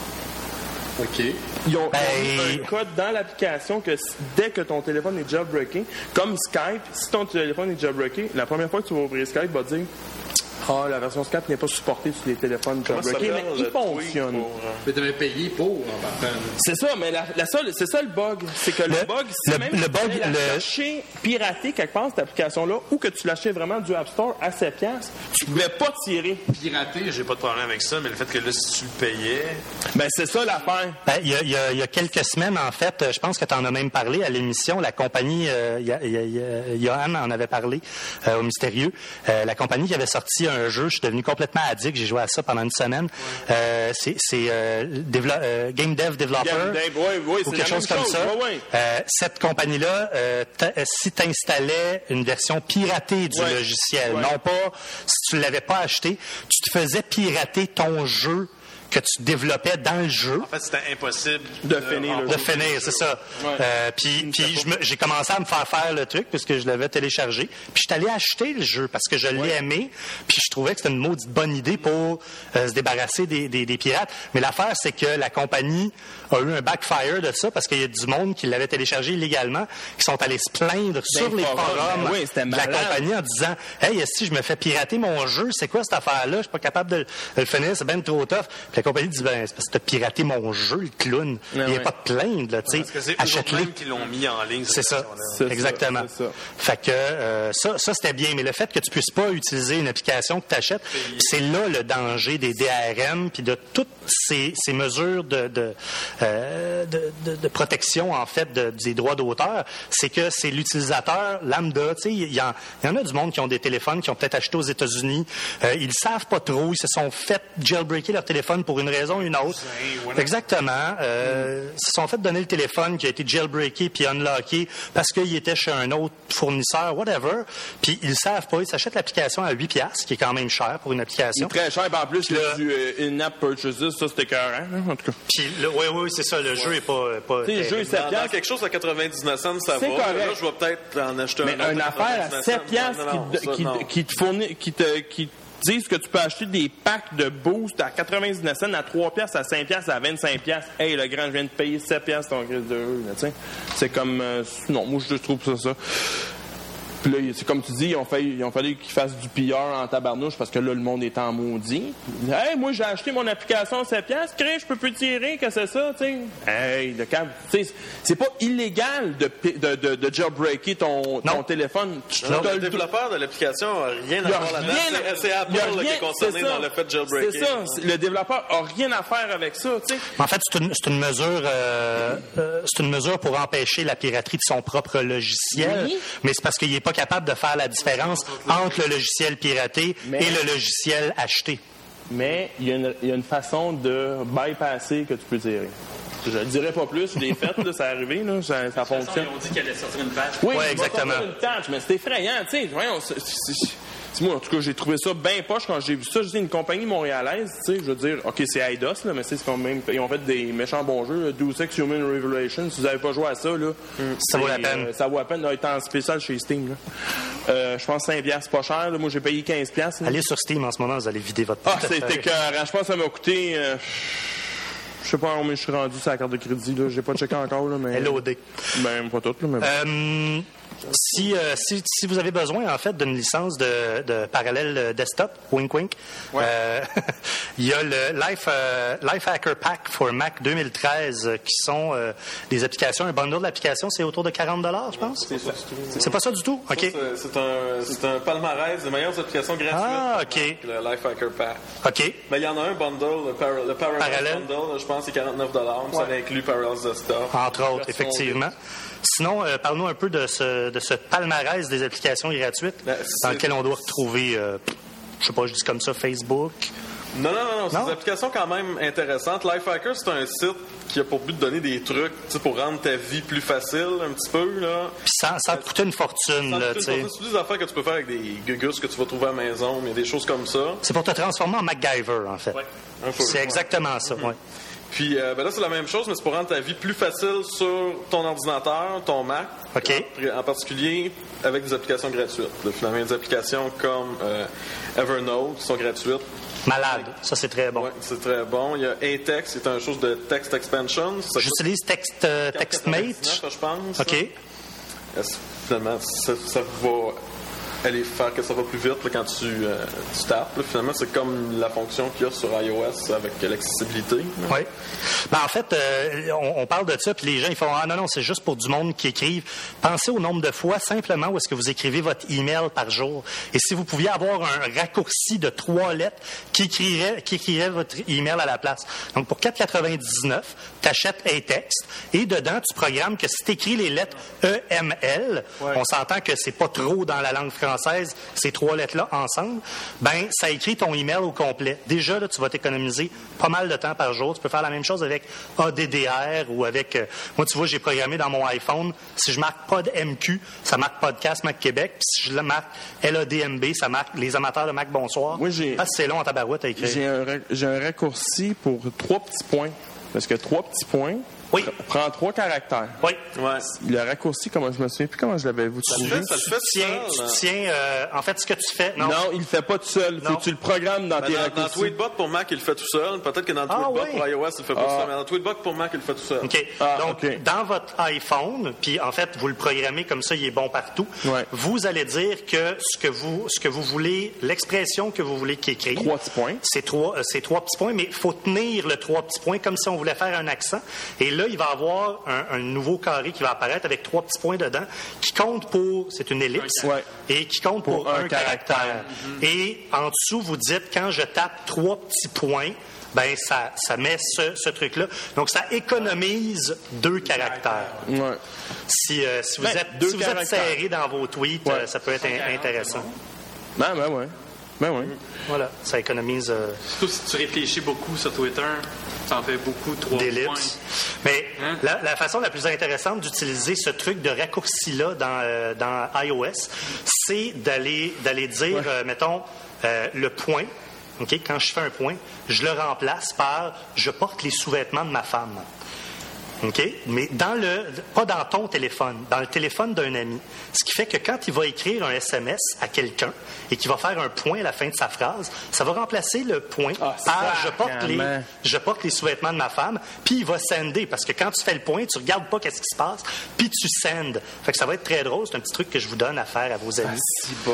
OK. Ils ont, ben... ils ont mis un code dans l'application que dès que ton téléphone est jailbreaké, comme Skype, si ton téléphone est jailbreaké, la première fois que tu vas ouvrir Skype, il va te dire ah, la version Skype n'est pas supportée sur les téléphones jailbreakés, mais il fonctionne. Pour... Mais tu avais payé pour, en partant. C'est ça, mais la, la seule, c'est ça le bug. C'est que le, le bug, c'est le, même le bug, tu la le... chercher, pirater quelque part, cette application-là, ou que tu l'achetais vraiment du App Store à sept piastres, tu pouvais pas tirer. Pirater, j'ai pas de problème avec ça, mais le fait que là, si tu le payais... Ben, c'est ça l'affaire. Ben, il y a, il y a, il y a quelques semaines, en fait, je pense que tu en as même parlé à l'émission, la compagnie, euh, il y a, il y a, Johan en avait parlé euh, au Mystérieux, euh, la compagnie qui avait sorti un jeu, je suis devenu complètement addict, j'ai joué à ça pendant une semaine. Ouais. Euh, c'est c'est euh, dévelop, euh, Game Dev Developer Game Dev, oui, oui, ou quelque chose comme chose. ça. Ouais, ouais. Euh, cette compagnie-là, euh, si tu installais une version piratée du ouais. logiciel, ouais. non pas si tu l'avais pas acheté, tu te faisais pirater ton jeu que tu développais dans le jeu. En fait, c'était impossible de, de finir le De finir, c'est ça. Ouais. Euh, puis puis j'ai commencé à me faire faire le truc puisque je l'avais téléchargé. Puis je suis allé acheter le jeu parce que je l'ai ouais. aimé. Puis je trouvais que c'était une maudite bonne idée pour euh, se débarrasser des, des, des pirates. Mais l'affaire, c'est que la compagnie a eu un backfire de ça parce qu'il y a du monde qui l'avait téléchargé illégalement, qui sont allés se plaindre ben, sur les forums ben oui, de la compagnie en disant « Hey, si je me fais pirater mon jeu, c'est quoi cette affaire-là? Je suis pas capable de, de le finir, c'est bien trop tough. » Puis la compagnie dit ben, « C'est parce que t'as piraté mon jeu, le clown. Il n'y a ouais. pas de plainte, là, tu sais. Parce que c'est achète-le. Qui l'ont mis en ligne. C'est ça. C'est exactement. Ça, ça. Fait que euh, ça, ça c'était bien. Mais le fait que tu puisses pas utiliser une application que tu achètes, c'est là le danger des D R M puis de toutes ces, ces mesures de, de, euh, de, de, de protection, en fait, de, des droits d'auteur. C'est que c'est l'utilisateur lambda. Tu sais, il y, y en a du monde qui ont des téléphones qui ont peut-être acheté aux États-Unis. Euh, ils savent pas trop. Ils se sont fait jailbreaker leur téléphone pour une raison ou une autre. Exactement. Euh, mm. Ils se sont fait donner le téléphone qui a été jailbreaké puis unlocké parce qu'il était chez un autre fournisseur, whatever. Puis ils savent pas. Ils s'achètent l'application à huit piastres, qui est quand même cher pour une application. C'est très cher. En plus, il y a du euh, in-app purchases. Ça, c'était écœurant, hein, en tout cas. Puis, oui, oui, c'est ça. Le ouais. jeu est pas... pas le jeu est sept piastres. Dans quelque chose à quatre-vingt-dix-neuf cents, ça va. Correct. Là, je vais peut-être en acheter mais un autre. Mais une affaire à sept piastres qui, qui, qui, qui te fournit... Qui te, qui disent que tu peux acheter des packs de boost à quatre-vingt-dix-neuf cents, à trois piastres, à cinq piastres, à vingt-cinq piastres. Hey, le grand, je viens de payer sept piastres ton crise de rue, tu sais. C'est comme... Euh, non, moi, je trouve ça ça. Puis là, c'est comme tu dis, ils ont, fait, ils ont fallu qu'ils fassent du P R en tabarnouche parce que là, le monde est en maudit. Hey, moi, j'ai acheté mon application à sept piastres. Crée, je peux plus tirer, que c'est ça, tu sais. Hey, de câble. Tu sais, c'est pas illégal de, de, de, de jailbreaker ton, ton téléphone. Non, le développeur de l'application n'a rien à voir là-dedans. C'est Apple rien, qui est concerné dans le fait de jailbreaker. C'est ça. Le développeur a rien à faire avec ça, tu sais. En fait, c'est une, c'est une mesure, euh, euh, c'est une mesure pour empêcher la piraterie de son propre logiciel. Oui. Mais c'est parce qu'il n'est pas pas capable de faire la différence entre le logiciel piraté Mais- et le logiciel acheté. Mais il y, a une- il y a une façon de bypasser que tu peux tirer. Je ne dirais pas plus, je l'ai fait, là, ça arrivé, là, ça, ça fonctionne. Ils ont dit qu'elle allait sortir une patch. Oui, Ouais, il va exactement. sortir une tâche, mais c'est effrayant, tu sais. Voyons, c'est- c'est- c'est- c'est- moi, en tout cas, j'ai trouvé ça bien poche quand j'ai vu ça. Je dis, une compagnie montréalaise, tu sais, je veux dire, OK, c'est Eidos, là, mais c'est quand même, ils ont fait des méchants bons jeux. Deus Ex Human Revelation, si vous n'avez pas joué à ça, là, Ça vaut la c'est, peine. euh, ça vaut la peine d'être en spécial chez Steam, là. Euh, je pense cinq piastres, c'est pas cher, là. Moi, j'ai payé quinze piastres. là. Allez sur Steam en ce moment, vous allez vider votre Ah, portefeuille. c'était écœurant. Je pense que ça m'a coûté, euh, je sais pas combien je suis rendu sur la carte de crédit, là. J'ai pas checké encore, là, mais. L O D. Ben, pas tout, là, mais. Euh, si, euh, si, si vous avez besoin, en fait, d'une licence de, de parallèle desktop, wink wink, euh, il y a le Life, euh, Life Hacker Pack for Mac deux mille treize euh, qui sont euh, des applications. Un bundle d'applications, c'est autour de quarante dollars, je pense. C'est ça. C'est pas ça du tout? OK. Ça, c'est- C'est un, c'est un palmarès des meilleures applications gratuites. Ah, OK. Le Lifehacker Pack. OK. Mais il y en a un bundle, le, Par- le Parallel, Parallel. Bundle, je pense que c'est quarante-neuf dollars. Ça inclut Parallels Desktop. Entre autres, Version effectivement. Sinon, euh, parle-nous un peu de ce, de ce palmarès des applications gratuites Ben, dans c'est- lequel on doit retrouver, euh, je sais pas, je dis comme ça, Facebook. Non, non, non, non, c'est Non? des applications quand même intéressantes. Lifehacker, c'est un site qui a pour but de donner des trucs, tu sais, pour rendre ta vie plus facile, un petit peu, là. Puis sans, sans te coûter une fortune, Sans là, te tu coûter sais. une fortune, C'est des affaires que tu peux faire avec des gugus que tu vas trouver à la maison, mais des choses comme ça. C'est pour te transformer en MacGyver, en fait. Un peu, C'est ouais. exactement ça, oui. Puis euh, ben là, c'est la même chose, mais c'est pour rendre ta vie plus facile sur ton ordinateur, ton Mac. OK. En, en particulier avec des applications gratuites. Là, finalement, il y a des applications comme euh, Evernote qui sont gratuites. Malade, ça c'est très bon. Ouais, c'est très bon. Il y a Atex, c'est un chose de text expansion. Ça coûte J'utilise Text, euh, TextMate. quatre-vingt-dix-neuf, je pense. OK. Euh, Finalement, ça, ça va aller faire que ça va plus vite là, quand tu, euh, tu tapes. Là. Finalement, c'est comme la fonction qu'il y a sur iOS avec l'accessibilité. là. Oui. Ben, en fait, euh, on, on parle de ça, puis les gens, ils font « Ah non, non, c'est juste pour du monde qui écrivent. » Pensez au nombre de fois, simplement, où est-ce que vous écrivez votre email par jour. Et si vous pouviez avoir un raccourci de trois lettres qui écrirait, qui écrirait votre email à la place. Donc, pour quatre quatre-vingt-dix-neuf, tu achètes un texte, et dedans, tu programmes que si tu écris les lettres E M L, on s'entend que c'est pas trop dans la langue française, ces trois lettres-là ensemble, ben ça écrit ton email au complet. Déjà, là, tu vas t'économiser pas mal de temps par jour. Tu peux faire la même chose avec A D D R ou avec... euh, moi, tu vois, j'ai programmé dans mon iPhone, si je marque Pod M Q, ça marque Podcast Mac Québec, puis si je le marque L A D M B, ça marque Les amateurs de Mac Bonsoir. Moi, j'ai- Parce que c'est long en tabarouette à écrire. J'ai un, ra- j'ai un raccourci pour trois petits points. Parce que trois petits points Oui. pr- prend trois caractères. Oui. Ouais. Le raccourci, comment je me souviens plus comment je l'avais vous Ça le trouvé. fait, ça le fait Tu tiens, tout seul, tu hein. tiens euh, en fait, ce que tu fais... Non, Non. il le fait pas tout seul. Faut Non. que tu le programmes dans Ben, tes dans, dans raccourcis. Tweetbot pour Mac, il le fait tout seul. Peut-être que dans Ah, Tweetbot oui. pour iOS, il le fait pas Ah. tout seul. Mais dans Tweetbot pour Mac, il le fait tout seul. OK. Ah, Donc, OK. dans votre iPhone, puis en fait, vous le programmez comme ça, il est bon partout. Ouais. Vous allez dire que ce que vous, ce que vous voulez, l'expression que vous voulez qu'il écrive. Trois petits points. C'est trois, euh, c'est trois petits points, mais il faut tenir le trois petits points comme si on voulait faire un accent. Et là, il va avoir un, un nouveau carré qui va apparaître avec trois petits points dedans qui compte pour, c'est une ellipse, Ouais. et qui compte pour, Pour un, un caractère. caractère. Et en dessous, vous dites, quand je tape trois petits points, ben ça, ça met ce, ce truc-là. Donc, ça économise deux caractères. Ouais. Si, euh, si vous Ben, êtes, deux si vous êtes caractères. serré dans vos tweets, Ouais. euh, ça peut être in- intéressant. Ben, ben, ouais. Ben, ouais. Voilà, ça économise euh, Surtout si tu réfléchis beaucoup sur Twitter, tu en fais beaucoup, trois points. d'ellipses. Mais Hein? la, la façon la plus intéressante d'utiliser ce truc de raccourci-là dans, euh, dans iOS, c'est d'aller d'aller dire, euh, mettons, euh, le point. OK, quand je fais un point, je le remplace par « je porte les sous-vêtements de ma femme ». OK? Mais dans le, pas dans ton téléphone, dans le téléphone d'un ami. Ce qui fait que quand il va écrire un S M S à quelqu'un et qu'il va faire un point à la fin de sa phrase, ça va remplacer le point Ah, par je porte, les, sacrément. je porte les sous-vêtements de ma femme, puis il va sender. Parce que quand tu fais le point, tu regardes pas qu'est-ce qui se passe, puis tu sendes. Fait que ça va être très drôle. C'est un petit truc que je vous donne à faire à vos amis. Si bol.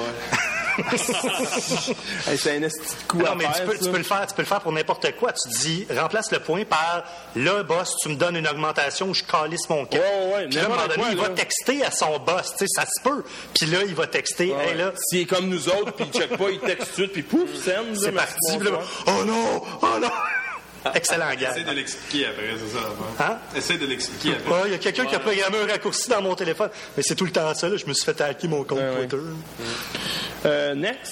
Hey, c'est un esti de coup Non, à mais tu faire, peux, ça. tu peux le faire, tu peux le faire pour n'importe quoi. Tu dis, remplace le point par là, boss, tu me donnes une augmentation où je calisse mon camp. Ouais, ouais, Puis là, à un moment n'importe donné, quoi, il va là. texter à son boss, tu sais, ça se peut. Puis là, il va texter, Ouais. hey là, S'il est comme nous autres, puis il check pas, il texte tout de suite, puis pouf, send. c'est là, parti. merci, Puis là, bonsoir. oh non, oh non. Excellent gars. Essaye de l'expliquer après, c'est ça. Hein? Essaye de l'expliquer après. Ah, il y a quelqu'un qui a programmé un raccourci dans mon téléphone. Mais c'est tout le temps ça, là. Je me suis fait hacker mon compte Ouais, ouais. Twitter. Euh, next.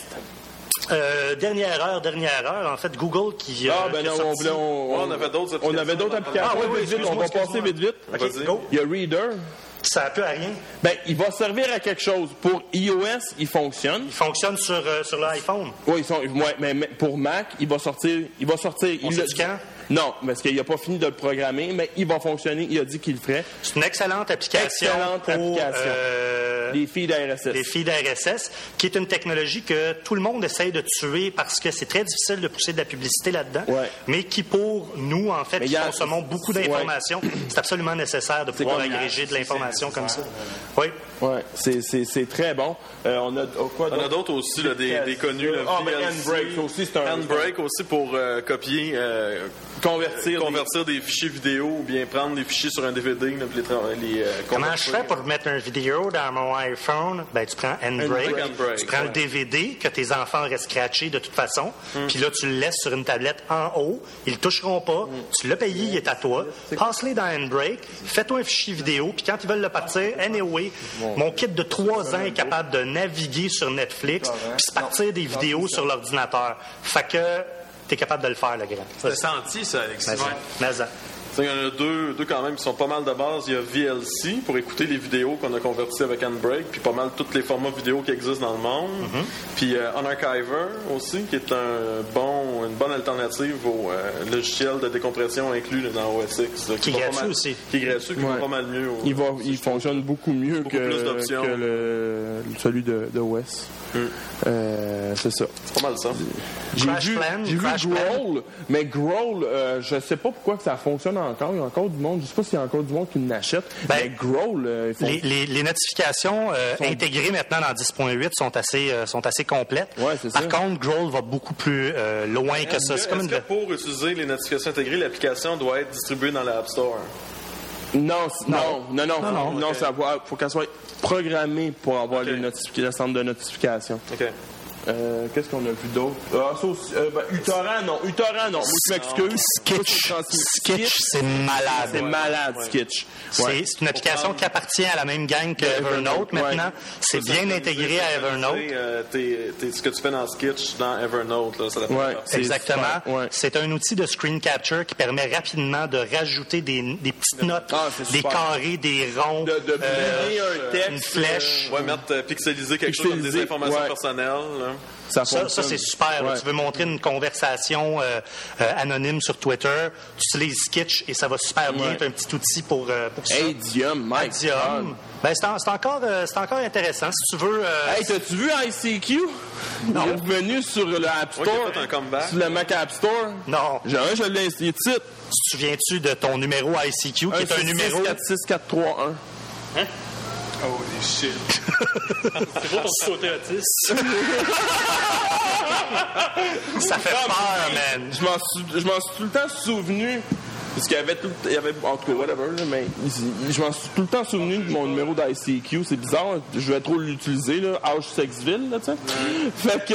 Euh, dernière heure, dernière heure, en fait, Google qui. Ah, euh, ben qui a non, sorti- on, on, Ouais, on avait d'autres on avait d'autres applications. Ah, oui, oui, vite, vite, on va excuse-moi, passer vite, vite. OK, Vas-y. go. Il y a Reader. Ça peut à rien. Ben, il va servir à quelque chose. Pour iOS, il fonctionne. Il fonctionne sur, euh, sur l'iPhone. Oui, ils sont. Ouais, mais, mais pour Mac, il va sortir. Il va sortir. On il sait l'a du dit- quand? Non, parce qu'il n'a pas fini de le programmer, mais il va fonctionner. Il a dit qu'il le ferait. C'est une excellente application Excellente pour application. euh, Les feeds R S S. les feeds R S S, qui est une technologie que tout le monde essaye de tuer parce que c'est très difficile de pousser de la publicité là-dedans, Ouais. mais qui pour nous, en fait, Mais qui y a- consommons beaucoup d'informations, c'est absolument nécessaire de pouvoir comme- agréger de l'information comme ça. Oui. Ouais, c'est, c'est, c'est très bon. Euh, on a oh, quoi On a d'autre? d'autres aussi, là, des, des connus. Là, Ah, mais V L C. Handbrake, ça aussi, c'est un... Handbrake aussi pour euh, copier, euh, Convertir. convertir des fichiers vidéo ou bien prendre des fichiers sur un D V D là, puis les, tra- les euh, Comment je convertir. fais pour mettre une vidéo dans mon iPhone? Ben, tu prends Handbrake, Handbrake, tu prends le ouais. D V D que tes enfants auraient scratché de toute façon, puis là, tu le laisses sur une tablette en haut, ils le toucheront pas, tu l'as payé, il est à toi, passe-les dans Handbrake, fais-toi un fichier vidéo, puis quand ils veulent le partir, anyway, mon kit de trois ans est capable de naviguer sur Netflix, puis se partir des vidéos sur l'ordinateur. Fait que t'es capable de le faire, le grand. C'est senti, ça, Alexis. Mais- mais ça. Il y en a deux, deux quand même qui sont pas mal de base. Il y a V L C pour écouter les vidéos qu'on a converties avec Handbrake, puis pas mal tous les formats vidéo qui existent dans le monde. Puis euh, Unarchiver aussi, qui est un bon, une bonne alternative au euh, logiciel de décompression inclus là, dans O S X. là, Qui est va pas gratuit mal- aussi. Qui est gratuit, qui Ouais. va pas mal mieux. au- Il, va, il fonctionne beaucoup mieux Beaucoup que, plus d'options. que le, celui de, de O S. Euh, c'est ça. C'est pas mal ça. J'ai Crash vu, Plan, j'ai vu Crash Plan. Growl, mais Growl, euh, je sais pas pourquoi que ça fonctionne encore. Il y a encore du monde. Je sais pas s'il y a encore du monde qui l'achète. Ben, mais Growl, euh, il faut... Les, les- les notifications euh, intégrées maintenant dans dix point huit sont assez, euh, sont assez complètes. Ouais, c'est Par ça. contre, Growl va beaucoup plus euh, loin que ça. C'est comme Est-ce une... que pour utiliser les notifications intégrées, l'application doit être distribuée dans l'App Store? Non, c- non, non, non, non, non, ça va, faut qu'elle soit programmée pour avoir Ok. les notifications, le centre de notification. OK. Euh, qu'est-ce qu'on a vu d'autre? Ah, ça aussi, euh, ben, Utoran, non. Utoran, non. Moi, je m'excuse. Sketch. Moi, c'est Sketch, c'est malade. C'est malade, Sketch. Ouais. C'est c'est une application qui appartient à la même gang que Evernote Ouais. maintenant. C'est bien intégré à Evernote. Euh, t'es- t'es- ce que tu fais dans Sketch, dans Evernote, là, ça la fait Ouais. faire. C'est Exactement. super, ouais. C'est un outil de screen capture qui permet rapidement de rajouter des, des petites notes, Ah, c'est des super. carrés, des ronds, De, de euh, briller un texte. une flèche. Ouais, mettre euh, pixeliser quelque chose comme des Pixeliser, informations ouais. personnelles. là. Ça, Ça, fonctionne. ça c'est super. là. Ouais. Tu veux montrer une conversation euh, euh, anonyme sur Twitter, tu utilises Sketch et ça va super bien. Ouais. Tu as un petit outil pour, euh, pour ça. Adium, Mike. Adium. Ben, c'est en- c'est encore, euh, c'est encore intéressant. Si tu veux... euh, Hey, t'as-tu vu I C Q? Il est revenu sur le App Ouais, qui a Store. fait un comeback. Sur le Mac App Store. non. J'ai un, je l'ai installé tout de suite. Tu te souviens-tu de ton numéro I C Q, qui est un numéro... quatre six quatre trois un. Holy shit. C'est beau ton petit côté autiste. Ça fait peur, man. Je m'en suis, je m'en suis tout le temps souvenu. Parce qu'il y avait tout le- il y avait, en tout cas, whatever, là, mais il- je m'en suis tout le temps souvenu de mon numéro d'I C Q. C'est bizarre, je vais trop l'utiliser, là. H Sexville, là, tu sais. Fait que.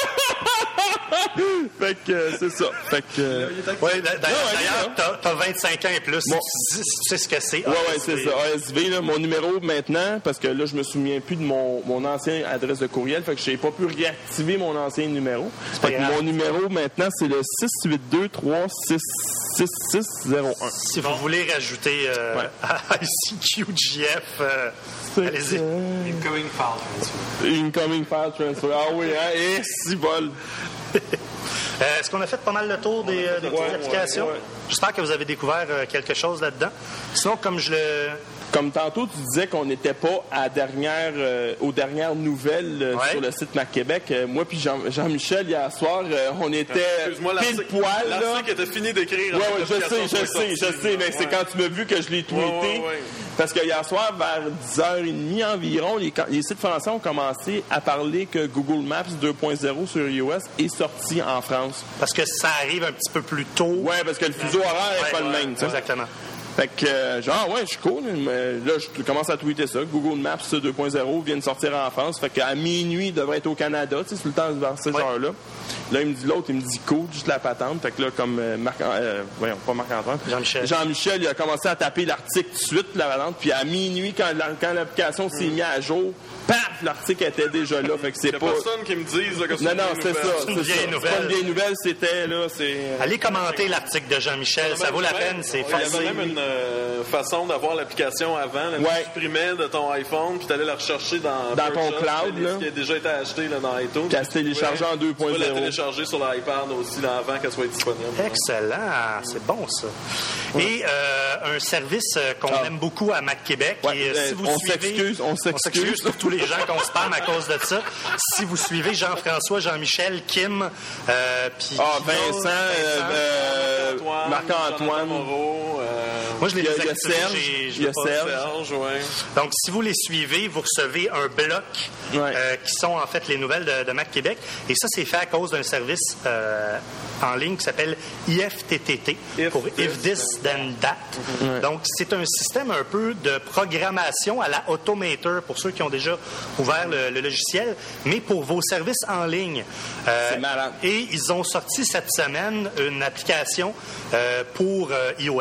fait que, euh, c'est ça. Fait que. euh, Ouais, d'a- d'ailleurs, Ouais, d'ailleurs, ouais. t'as, t'as vingt-cinq ans et plus. Bon. Tu, sais- tu sais ce que c'est. Ouais, ouais, c'est ça. A S V, là, mon numéro maintenant, parce que là, je me souviens plus de mon, mon ancienne adresse de courriel, fait que j'ai pas pu réactiver mon ancien numéro. pas Fait que grave. mon numéro maintenant, c'est le six huit deux trois six six six zéro un. Si vous voulez rajouter euh, Ouais. I C Q G F, euh, allez-y. Incoming file transfer. Incoming file transfer. Ah oui, hein? Et si bol. Euh, Est-ce qu'on a fait pas mal le tour des, euh, des petites ouais, applications? ouais. J'espère que vous avez découvert euh, quelque chose là-dedans. Sinon, comme je le... Comme tantôt, tu disais qu'on n'était pas à dernière, euh, aux dernières nouvelles euh, Ouais. sur le site Mac Québec. Euh, moi puis Jean- Jean-Michel, hier soir, euh, on était Excuse-moi, pile l'article poil. là. l'article était fini d'écrire. Ouais, avec ouais, je sais, l'application je qui est sais, je sortie, sais, là. mais c'est Ouais. quand tu m'as vu que je l'ai tweeté. Ouais, ouais, ouais. Parce que hier soir, vers dix heures trente environ, les, les sites français ont commencé à parler que Google Maps deux point zéro sur iOS est sorti en France. Parce que ça arrive un petit peu plus tôt. Ouais, parce que le fuseau horaire n'est Ouais, pas le ouais, même, tu sais. Exactement. Fait que, euh, genre, ouais, je suis cool, mais là, je commence à tweeter ça. Google Maps deux point zéro vient de sortir en France. Fait qu'à minuit, il devrait être au Canada, tu sais, c'est le temps vers ces Ouais. heures-là. Là, il me dit l'autre, il me dit cool, juste la patente. Fait que là, comme euh, Marc, euh, voyons, pas Marc-Antoine. Jean-Michel. Jean-Michel, il a commencé à taper l'article tout de suite, la patente. Puis à minuit, quand, la, quand l'application s'est mise à jour, paf, l'article était déjà là. Fait que c'est Il y a pas. personne qui me dise là, que c'est Non, une non, vieille c'est ça. nouvelle. C'est, une vieille ça. nouvelle. C'est pas une vieille nouvelle, c'était là. C'est... Allez commenter l'article de Jean-Michel, ça vaut la peine, c'est Il y avait facile. même une euh, façon d'avoir l'application avant. Là, Ouais. Tu supprimais de ton iPhone, puis tu allais la rechercher dans, Dans ton Purchase, cloud, qui, là. qui a déjà été acheté là, dans iTunes. Qui a se téléchargé en deux point Tu peux la zéro. télécharger sur l'iPad aussi là, avant qu'elle soit disponible. Excellent, c'est bon ça. Et euh, un service euh, qu'on Ah. aime beaucoup à Mac Québec. Ouais, et, euh, euh, si vous on suivez, s'excuse, on s'excuse. pour tous les gens qu'on spam à cause de ça. Si vous suivez Jean-François, Jean-Michel, Kim, euh, puis Ah, Guillaume, Vincent, euh, euh, Antoine, Marc-Antoine. Jonathan Moreau, euh, moi je les il y a- il y a désactive, Serge, j'ai- je il y a veux pas- Serge. Serge, ouais. Donc, si vous les suivez, vous recevez un bloc Ouais. euh, qui sont en fait les nouvelles de, de Mac Québec. Et ça, c'est fait à cause d'un service euh, en ligne qui s'appelle I F T T T, If pour this, If This Then That. Donc, c'est un système un peu de programmation à la Automator pour ceux qui ont déjà ouvert le, le logiciel, mais pour vos services en ligne. Euh, C'est malade. Et ils ont sorti cette semaine une application euh, pour euh, iOS.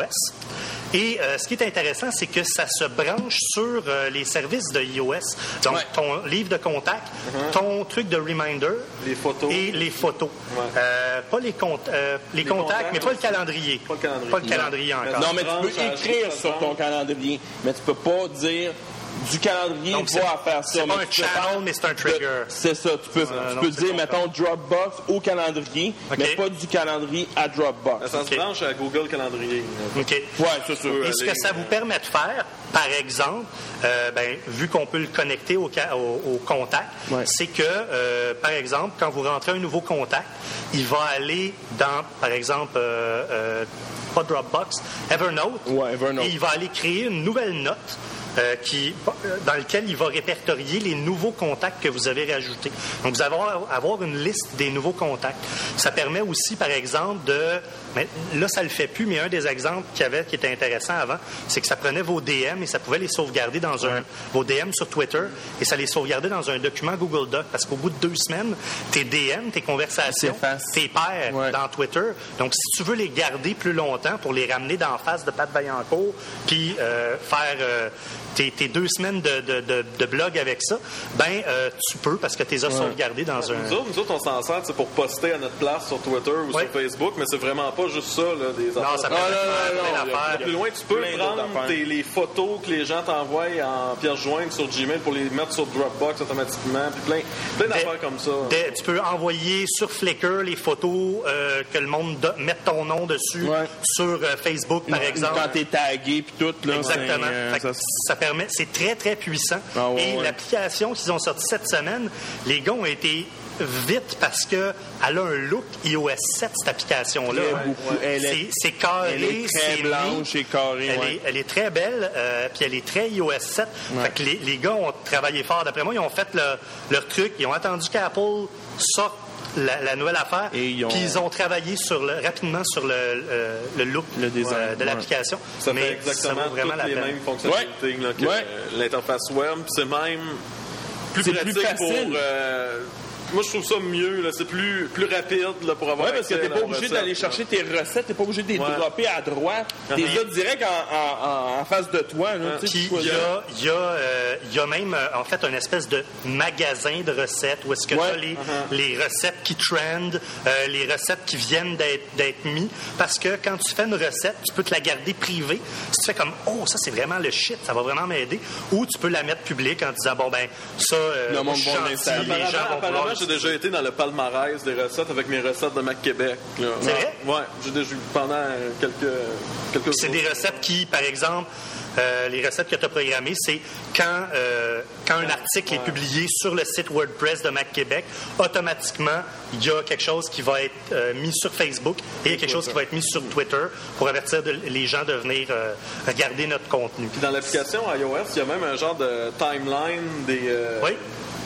Et euh, ce qui est intéressant, c'est que ça se branche sur euh, les services de iOS. Donc, Ouais. ton livre de contact, ton truc de reminder Les photos. et les photos. Ouais. Euh, pas les, cont- euh, les, Les contacts, contacts mais pas le aussi. calendrier. Pas le calendrier. Pas le Non. calendrier encore. Non, mais tu Branche peux à écrire acheter, sur par ton exemple. calendrier, mais tu peux pas dire du calendrier, Donc, c'est- va à faire ça. c'est pas Mais un tu peux channel, faire mais c'est un de- trigger. C'est ça, tu peux, tu non, peux c'est dire, bon. mettons, Dropbox au calendrier, OK. mais pas du calendrier à Dropbox. Ça se Ok. branche à Google Calendrier. OK. Ouais, c'est ça. Et ce que ça vous permet de faire, par exemple, euh, ben, vu qu'on peut le connecter au, ca- au, au contact, Ouais. c'est que, euh, par exemple, quand vous rentrez un nouveau contact, il va aller dans, par exemple, euh, euh, pas Dropbox, Evernote, Ouais, Evernote. et il va aller créer une nouvelle note euh, qui, dans laquelle il va répertorier les nouveaux contacts que vous avez rajoutés. Donc, vous allez avoir, avoir une liste des nouveaux contacts. Ça permet aussi, par exemple, de... Mais là, ça le fait plus, mais un des exemples qu'il y avait qui était intéressant avant, c'est que ça prenait vos D M et ça pouvait les sauvegarder dans un... vos D M sur Twitter et ça les sauvegardait dans un document Google Doc. Parce qu'au bout de deux semaines, tes D M, tes conversations, s'effacent. tes pairs Ouais. dans Twitter. Donc, si tu veux les garder plus longtemps pour les ramener d'en face de Pat Vaillancourt, puis euh, faire euh, tes, tes deux semaines de, de, de, de blog avec ça, ben euh, tu peux parce que tu les as sauvegardés dans un... Nous autres, nous autres, on s'en sert c'est pour poster à notre place sur Twitter ou Ouais. sur Facebook, mais c'est vraiment pas juste ça, là, des Non, affaires. ça Ah, permet de non, faire non, plein non, d'affaires. Plus loin, tu peux Plein d'autres prendre affaires. tes- les photos que les gens t'envoient en pièce jointe sur Gmail pour les mettre sur Dropbox automatiquement, puis plein, plein d'affaires comme ça. Des- tu peux envoyer sur Flickr les photos euh, que le monde do- mette ton nom dessus Ouais. sur euh, Facebook, par exemple. Quand t'es tagué puis tout, là. Exactement. c'est, euh, Fait que ça- ça permet, c'est très, très puissant. Ah ouais, Et ouais. l'application qu'ils ont sortie cette semaine, les gars ont été vite parce que elle a un look iOS sept, cette application-là. Très beaucoup. Elle est- C'est, c'est carré, elle est très c'est blanche mis. et carrée, Elle, ouais. est, elle est très belle, euh, puis elle est très iOS sept. Ouais. Fait que les, les gars ont travaillé fort. D'après moi, ils ont fait le- leur truc. Ils ont attendu qu'Apple sorte la, la nouvelle affaire. Et ils ont- Puis ils ont travaillé sur le, rapidement sur le, le, le look Le design, euh, de ouais. l'application. Ça Mais fait exactement ça vaut vraiment toutes la les peine. mêmes fonctionnalités là, que Ouais. euh, l'interface web. Puis c'est même plus C'est pratique plus facile. pour... euh, moi, je trouve ça mieux. Là. C'est plus, plus rapide là, pour avoir Ouais, parce que accès t'es à pas la obligé recette, d'aller là. chercher tes recettes, t'es pas obligé de les Ouais. dropper à droite. T'es Uh-huh. là direct en, en, en, en face de toi. Là, tu sais, Puis tu il y choisis. a, il y, a, euh, il y a même, euh, en fait, une espèce de magasin de recettes où est-ce que Ouais. tu as les, les recettes qui trendent, euh, les recettes qui viennent d'être, d'être mises. Parce que quand tu fais une recette, tu peux te la garder privée. Si tu fais comme, oh, ça, c'est vraiment le shit, ça va vraiment m'aider. Ou tu peux la mettre publique en disant, bon, ben, ça, euh, Le moi, monde je suis va gentil, l'installer. les gens Apparemment, vont apparemment, vouloir... j'ai déjà été dans le palmarès des recettes avec mes recettes de Mac Québec. là. C'est vrai? Ouais, j'ai déjà eu pendant quelques, quelques C'est jours. des recettes qui, par exemple, euh, les recettes que tu as programmées, c'est quand, euh, quand un article est publié sur le site WordPress de Mac Québec, automatiquement, il y a quelque chose qui va être euh, mis sur Facebook et il y a quelque chose qui va être mis sur Twitter pour avertir de- les gens de venir euh, regarder notre contenu. Puis dans l'application iOS, il y a même un genre de timeline des, euh, Oui,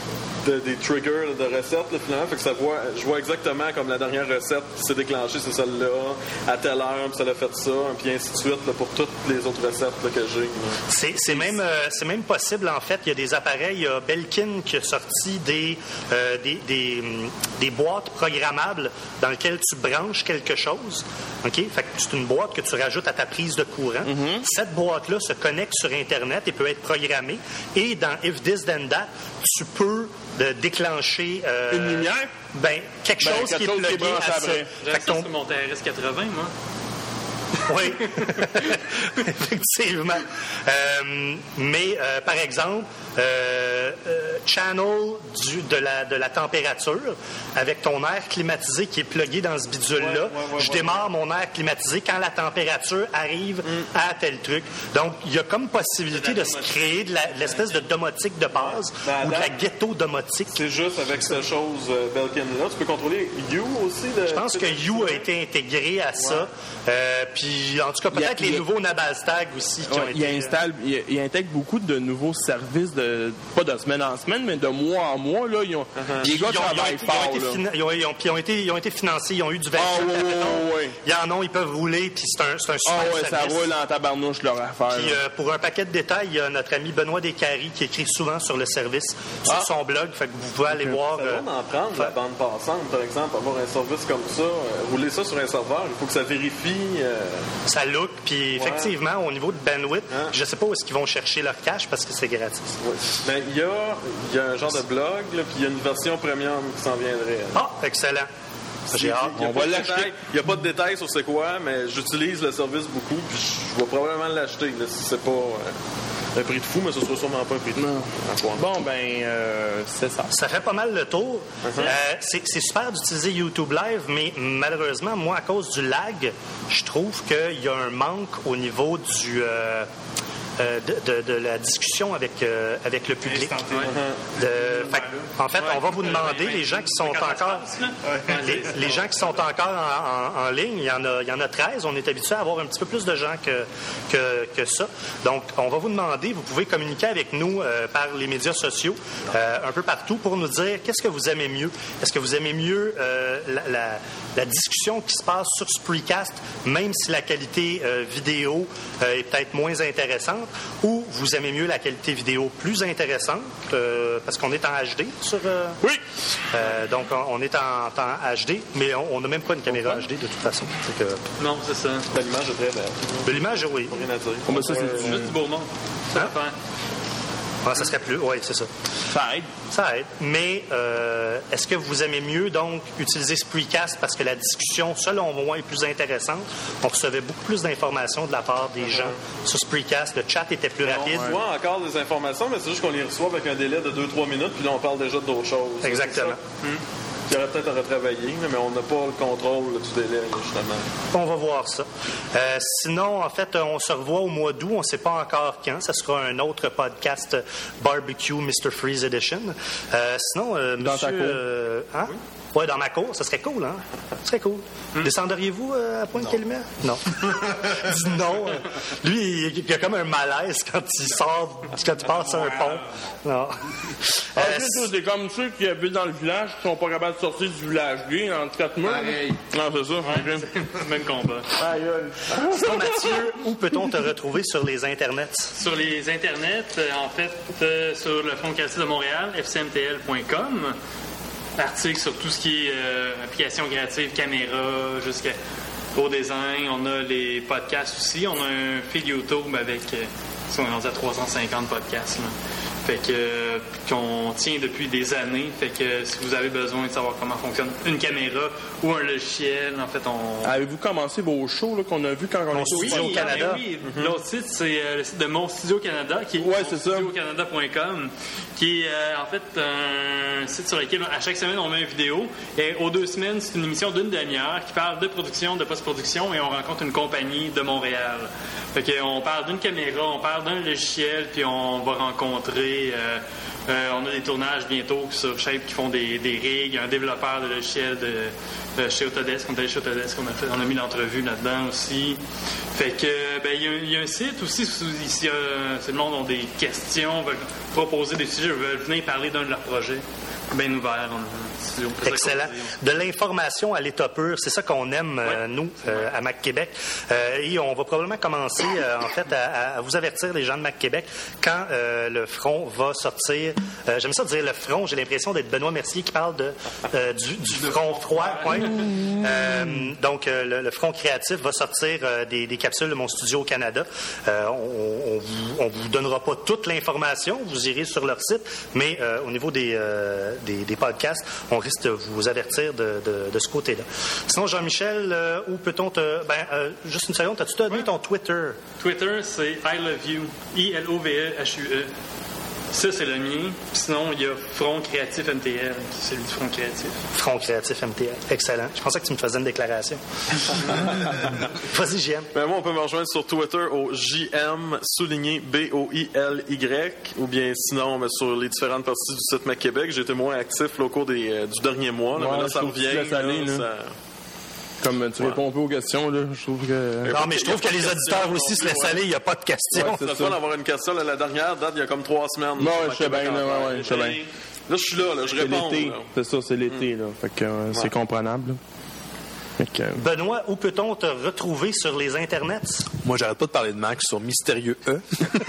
de, des triggers de recettes, là, finalement. Fait que ça voit, je vois exactement comme la dernière recette qui s'est déclenchée, c'est celle-là, à telle heure, puis ça l'a fait ça, puis ainsi de suite, là, pour toutes les autres recettes là, que j'ai. C'est, c'est, même, euh, c'est même possible, en fait. Il y a des appareils, il y a Belkin qui a sorti des, euh, des, des, des boîtes programmables dans lesquelles tu branches quelque chose. OK? Fait que c'est une boîte que tu rajoutes à ta prise de courant. Mm-hmm. Cette boîte-là se connecte sur Internet et peut être programmée. Et dans If This Then That, tu peux de déclencher... Euh, une lumière? Ben, quelque ben, chose quelque qui est chose plugué qui est à ça. J'ai Fait que ton... sur mon T R S quatre-vingts, moi. Oui, effectivement. Euh, mais, euh, par exemple, euh, euh, channel du, de, la, de la température avec ton air climatisé qui est plugué dans ce bidule-là. Ouais, ouais, ouais, je ouais, démarre ouais. mon air climatisé quand la température arrive mm. à tel truc. Donc, il y a comme possibilité de, de se créer de, la, de l'espèce de domotique de base ouais. ou de la ghetto-domotique. C'est juste avec cette chose euh, Belkin-là. Tu peux contrôler You aussi? De... Je pense que You a été intégré à ça. Ouais. Euh, puis, en tout cas, peut-être a, les a, nouveaux Nabastag aussi qui ouais, ont il été... Installe, il, il intègre beaucoup de nouveaux services, de, pas de semaine en semaine, mais de mois en mois. Là, ils ont, uh-huh. Les gars ils travaillent fort. Ils ont, ils, ont, ils, ont été, ils ont été financés, ils ont eu du vingt oh, ouais, ouais, ouais. Ils en ont, ils peuvent rouler, puis c'est un, c'est un super oh, ouais, service. Ça roule en tabarnouche leur affaire. Puis euh, pour un paquet de détails, il y a notre ami Benoît Descaries qui écrit souvent sur le service, sur ah. son blog, fait que vous pouvez aller okay. voir... Ça va euh, en prendre, fait... la bande passante, par exemple, avoir un service comme ça, euh, rouler ça sur un serveur, il faut que ça vérifie... Euh... Ça look, puis effectivement, ouais. au niveau de bandwidth, hein? Je ne sais pas où est-ce qu'ils vont chercher leur cache parce que c'est gratis. Oui. Ben, il y a, y a un genre de blog, là, puis il y a une version premium qui s'en viendrait. Ah, excellent. J'ai hâte. On va l'acheter. Il n'y a pas de détails sur c'est quoi, mais j'utilise le service beaucoup, puis je vais probablement l'acheter, là, si c'est pas... Euh... un prix de fou, mais ce sera sûrement pas un prix de fou. Bon, ben, euh, c'est ça. Ça fait pas mal le tour. Uh-huh. Euh, c'est, c'est super d'utiliser YouTube Live, mais malheureusement, moi, à cause du lag, je trouve qu'il y a un manque au niveau du... Euh, Euh, de, de, de la discussion avec, euh, avec le public. De, fait, en fait, on va vous demander, les gens qui sont encore les, les gens qui sont encore en, en, en ligne, il y en a, il y en a treize, on est habitué à avoir un petit peu plus de gens que, que, que ça. Donc, on va vous demander, vous pouvez communiquer avec nous euh, par les médias sociaux, euh, un peu partout, pour nous dire qu'est-ce que vous aimez mieux. Est-ce que vous aimez mieux euh, la, la, la discussion qui se passe sur Spreecast, même si la qualité euh, vidéo euh, est peut-être moins intéressante, ou vous aimez mieux la qualité vidéo plus intéressante, euh, parce qu'on est en H D sur... Euh, oui! Euh, donc, on, on est en, en H D, mais on n'a même pas une caméra H D, de toute façon. C'est que... Non, c'est ça. L'image est très belle. De l'image, oui. Rien à dire. Oh, ben ça, c'est euh, juste du beau monde. Ça hein? Ah, ça serait plus... Oui, c'est ça. Ça aide. Ça aide. Mais euh, est-ce que vous aimez mieux, donc, utiliser Spreecast parce que la discussion, selon moi, est plus intéressante? On recevait beaucoup plus d'informations de la part des gens sur Spreecast. Le chat était plus rapide. On voit encore des informations, mais c'est juste qu'on les reçoit avec un délai de deux trois minutes, puis là, on parle déjà d'autres choses. Exactement. Il y aurait peut-être à retravailler, mais on n'a pas le contrôle là, du délai, là, justement. On va voir ça. Euh, sinon, en fait, on se revoit au mois d'août. On ne sait pas encore quand. Ça sera un autre podcast Barbecue mister Freeze Edition. Euh, sinon, euh, dans monsieur... ta cour. Euh, hein? Oui. Ouais, dans ma cour. Ça serait cool, hein? Ça serait cool. Hmm. Descendriez-vous euh, à Pointe-Calumet? Non. Dis non. Lui, il y a comme un malaise quand il sort, quand il passe sur un pont. Non. Ah, euh, c'est, c'est comme ceux qui habitent dans le village qui sont pas capables de sortir du village gay entre quatre murs. Hey. Non, c'est ça. Ouais, c'est même combat. Aïe, aïe. Sinon, Mathieu, où peut-on te retrouver sur les internets? Sur les internets, euh, en fait, euh, sur le Fonds quartier de Montréal, f c m t l point com. Articles sur tout ce qui est euh, application créative, caméra, jusqu'au design. On a les podcasts aussi. On a un fil YouTube avec... Euh, on est rendu à trois cent cinquante podcasts. Là. Fait que, euh, qu'on tient depuis des années. Fait que euh, si vous avez besoin de savoir comment fonctionne une caméra ou un logiciel, en fait, on... Avez-vous commencé vos shows là, qu'on a vus quand on était au Studio Canada? Oui, mm-hmm. L'autre site, c'est euh, le site de Mon Studio Canada, qui est ouais, c'est ça. studio canada point com, qui est euh, en fait un site sur lequel, à chaque semaine, on met une vidéo. Et aux deux semaines, c'est une émission d'une demi-heure qui parle de production, de post-production, et on rencontre une compagnie de Montréal. Fait qu'on parle d'une caméra, on parle d'un logiciel, puis on va rencontrer... Euh, euh, on a des tournages bientôt sur Shape qui font des, des rigs, un développeur de logiciel de, de chez Autodesk, on est allé chez Autodesk, on a, fait, on a mis l'entrevue là-dedans aussi. Fait que, ben, il y, y a un site aussi, si, euh, si le monde a des questions, veulent proposer des sujets, veulent venir parler d'un de leurs projets. bien ouvert. On a un studio très Excellent. De l'information à l'état pur, c'est ça qu'on aime, euh, ouais. nous, euh, à Mac Québec. Euh, et on va probablement commencer, euh, en fait, à, à vous avertir, les gens de Mac Québec, quand euh, le front va sortir. Euh, j'aime ça dire le front, j'ai l'impression d'être Benoît Mercier qui parle de, euh, du, du front froid. Ouais. Euh, donc, euh, le, le front créatif va sortir euh, des, des capsules de mon studio au Canada. Euh, on, on, vous, on vous donnera pas toute l'information, vous irez sur leur site, mais euh, au niveau des, euh, des, des podcasts, on risque de vous avertir de, de, de ce côté-là. Sinon, Jean-Michel, euh, où peut-on te... Ben, euh, juste une seconde, as-tu donné ton Twitter? Twitter, c'est I Love You, I L O V E H U E. Ça, c'est le mien. Sinon, il y a Front Créatif M T L, c'est celui du Front Créatif. Front Créatif M T L. Excellent. Je pensais que tu me faisais une déclaration. Vas-y, J M. Ben, moi, on peut me rejoindre sur Twitter au J M souligné B O I L Y, ou bien sinon ben, sur les différentes parties du site Mac Québec. J'ai été moins actif là, au cours des, euh, du dernier mois. Là, Ouais, mais là, je ça trouve que revient. tu laisses aller, là, là. ça... Comme tu Ouais. réponds un peu aux questions, là, je trouve que... Non, mais je trouve que les auditeurs aussi se laissent aller. Il n'y a pas de questions. Ouais, C'est le fun d'avoir une question. Là, la dernière date, il y a comme trois semaines. Non, sur je sais Mac bien, Québec là, en ouais, ouais, je sais bien. Là, je suis là, là je C'est réponds. l'été. là. C'est ça, c'est l'été, là. Fait que euh, c'est comprenable, là. Fait que, euh, Benoît, où peut-on te retrouver sur les internets? Moi, j'arrête pas de parler de Mac sur Mystérieux E.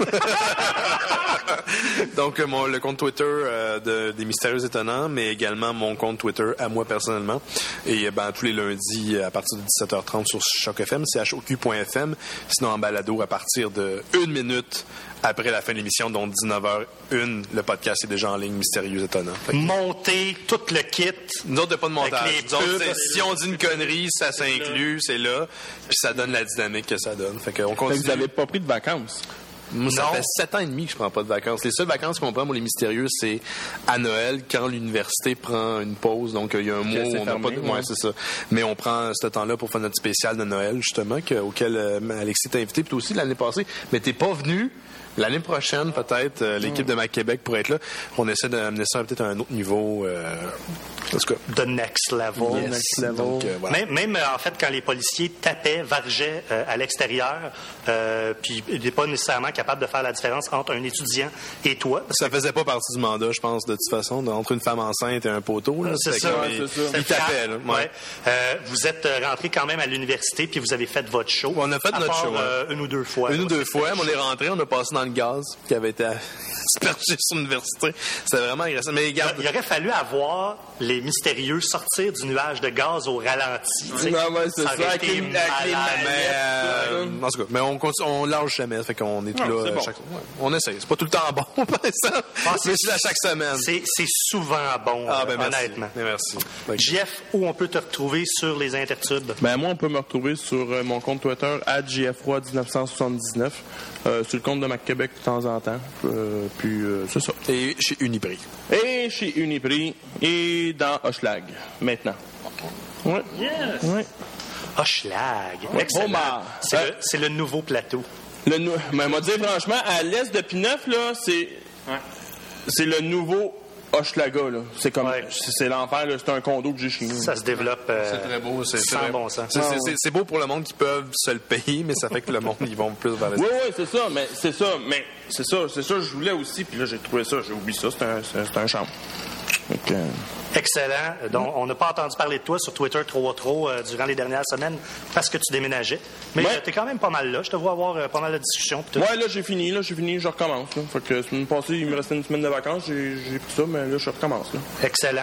Donc, euh, mon, le compte Twitter euh, de, des Mystérieux Étonnants, mais également mon compte Twitter à moi personnellement. Et euh, ben, tous les lundis à partir de dix-sept heures trente sur Choc F M, C H O Q point F M. Sinon, en balado à partir de une minute après la fin de l'émission, donc dix-neuf heures une, le podcast est déjà en ligne, Mystérieux Étonnants. Fait que, Monter tout le kit. nous autres, il n'y a pas de montage. Avec les Nous autres, pubs. c'est- si on dit une connerie, ça s'inclut, c'est là. Puis ça donne la dynamique que ça donne. Fait qu'on fait que continue. vous n'avez pas pris de vacances. Moi, ça Non. fait sept ans et demi que je prends pas de vacances. Les seules vacances qu'on prend pour les mystérieux, c'est à Noël, quand l'université prend une pause. Donc, il y a un mois où c'est on n'a fermé, pas de... ouais. Ouais, c'est ça. Mais on prend ce temps-là pour faire notre spécial de Noël, justement, que- auquel euh, Alexis t'a invité. Puis toi aussi, l'année passée. Mais t'es pas venu. L'année prochaine, peut-être, euh, l'équipe de Mac Québec pourrait être là. On essaie d'amener ça peut-être à un autre niveau. Euh... En tout cas, The next level. yes. next level. Donc, euh, voilà. Même, même, euh, en fait, quand les policiers tapaient, vargeaient euh, à l'extérieur, euh, puis ils n'étaient pas nécessairement capables de faire la différence entre un étudiant et toi. Ça faisait pas partie du mandat, je pense, de toute façon, de- entre une femme enceinte et un poteau. Là. C'est Fait ça, que, ouais, il- c'est ça. Il tapait, là. Ouais. Ouais. Euh, vous êtes euh, rentré quand même à l'université, puis vous avez fait votre show. On a fait À notre part, show, ouais. euh, une ou deux fois. Une ou deux C'est fois, fait mais on le est show. rentré, on a passé dans le gaz qui avait été aspergé sur l'université. C'était vraiment agressif. Mais regarde, Il aurait fallu avoir les mystérieux sortir du nuage de gaz au ralenti. tu sais. Non, ouais, c'est ça, aurait avec été les- avec les malade. mais, manettes, euh, là. en tout cas, mais on, continue- on lâche jamais, fait qu'on est Ah, là c'est euh, bon. chaque ouais, on essaye. C'est pas tout le temps bon, par exemple, Ah, mais c'est à chaque semaine. C'est c'est souvent bon, Ah, euh, ben merci. honnêtement. Ben, merci. Fait que- J F, où on peut te retrouver sur les intertubes? Ben, moi, on peut me retrouver sur euh, mon compte Twitter, arobase J F Roy dix-neuf cent soixante-dix-neuf, euh, sur le compte de Mac Québec de temps en temps. Euh, puis, euh, c'est ça. Et chez Uniprix. Et chez Uniprix et dans Hochelag, maintenant. Ouais. Yes! Ouais. Hochelag. Ouais, Excellent. Homard. C'est Euh, le, c'est le nouveau plateau. Le nou... Mais moi, dire franchement, à l'est de Pineuf, là, c'est. Ouais. C'est le nouveau Hochelaga, là. C'est comme. Ouais. C'est c'est l'enfer, là. C'est un condo que j'ai chez nous. Ça se développe euh, C'est très beau. C'est sans très- bon sens. C'est- c'est- c'est- C'est beau pour le monde qui peuvent se le payer, mais ça fait que le monde, ils vont plus vers les Oui, oui, c'est ça, mais c'est ça, mais c'est ça, c'est ça que je voulais aussi, puis là, j'ai trouvé ça, j'ai oublié ça, c'est un, c'est c'est un chambre. Donc, euh, Excellent. Donc, on n'a pas entendu parler de toi sur Twitter trop trop euh, durant les dernières semaines parce que tu déménageais. Mais Ouais. euh, t'es quand même pas mal là. Je te vois avoir euh, pas mal de discussions. pis tout. ouais, là, j'ai fini, là, j'ai fini, je recommence, là. Fait que la semaine passée, il me restait une semaine de vacances, j'ai j'ai pris ça, mais là, je recommence, là. Excellent.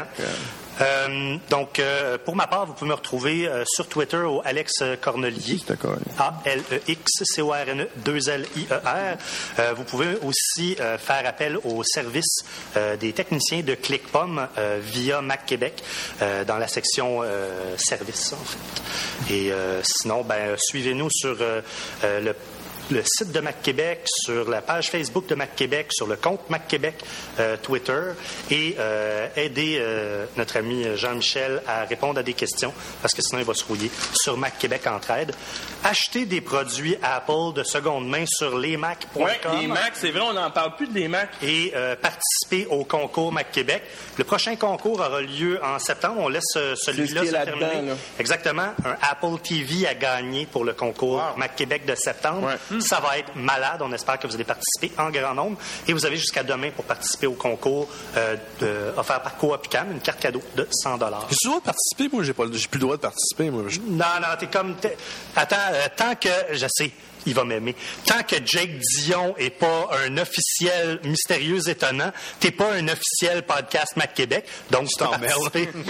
Euh, donc, euh, pour ma part, vous pouvez me retrouver euh, sur Twitter au Alex Cornelier. C'est d'accord. A L E X C O R N E deux L I E R. Euh, vous pouvez aussi euh, faire appel au service euh, des techniciens de ClickPom euh, via Mac Québec euh, dans la section euh, service, en fait. Et euh, sinon, ben, suivez-nous sur euh, euh, le le site de Mac Québec, sur la page Facebook de Mac Québec, sur le compte Mac Québec euh, Twitter et euh, aidez euh, notre ami Jean-Michel à répondre à des questions parce que sinon il va se rouiller sur Mac Québec Entraide. Achetez des produits Apple de seconde main sur lesmac point com. Ouais, les Macs, c'est vrai, on n'en parle plus de les Macs. Et euh, participer au concours Mac Québec. Le prochain concours aura lieu en septembre. On laisse euh, celui-là C'est ce se qui est là-dedans, terminer. là. Exactement. Un Apple T V à gagner pour le concours Mac Québec de septembre. Ouais. Ça va être malade. On espère que vous allez participer en grand nombre. Et vous avez jusqu'à demain pour participer au concours euh, de, offert par Coop U Q A M, une carte cadeau de cent dollars. J'ai souvent participer, moi, j'ai pas, j'ai plus le droit de participer, moi. Je... Non, non, t'es comme... T'es... Attends, euh, tant que... Je sais, il va m'aimer. Tant que Jake Dion est pas un officiel mystérieux étonnant, t'es pas un officiel podcast Mac Québec, donc tu t'emmerdes.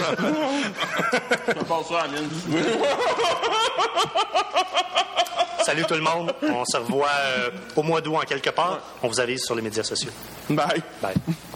Je pense ça à Lynn. Salut tout le monde. On se revoit euh, au mois d'août en quelque part. On vous avise sur les médias sociaux. Bye. Bye.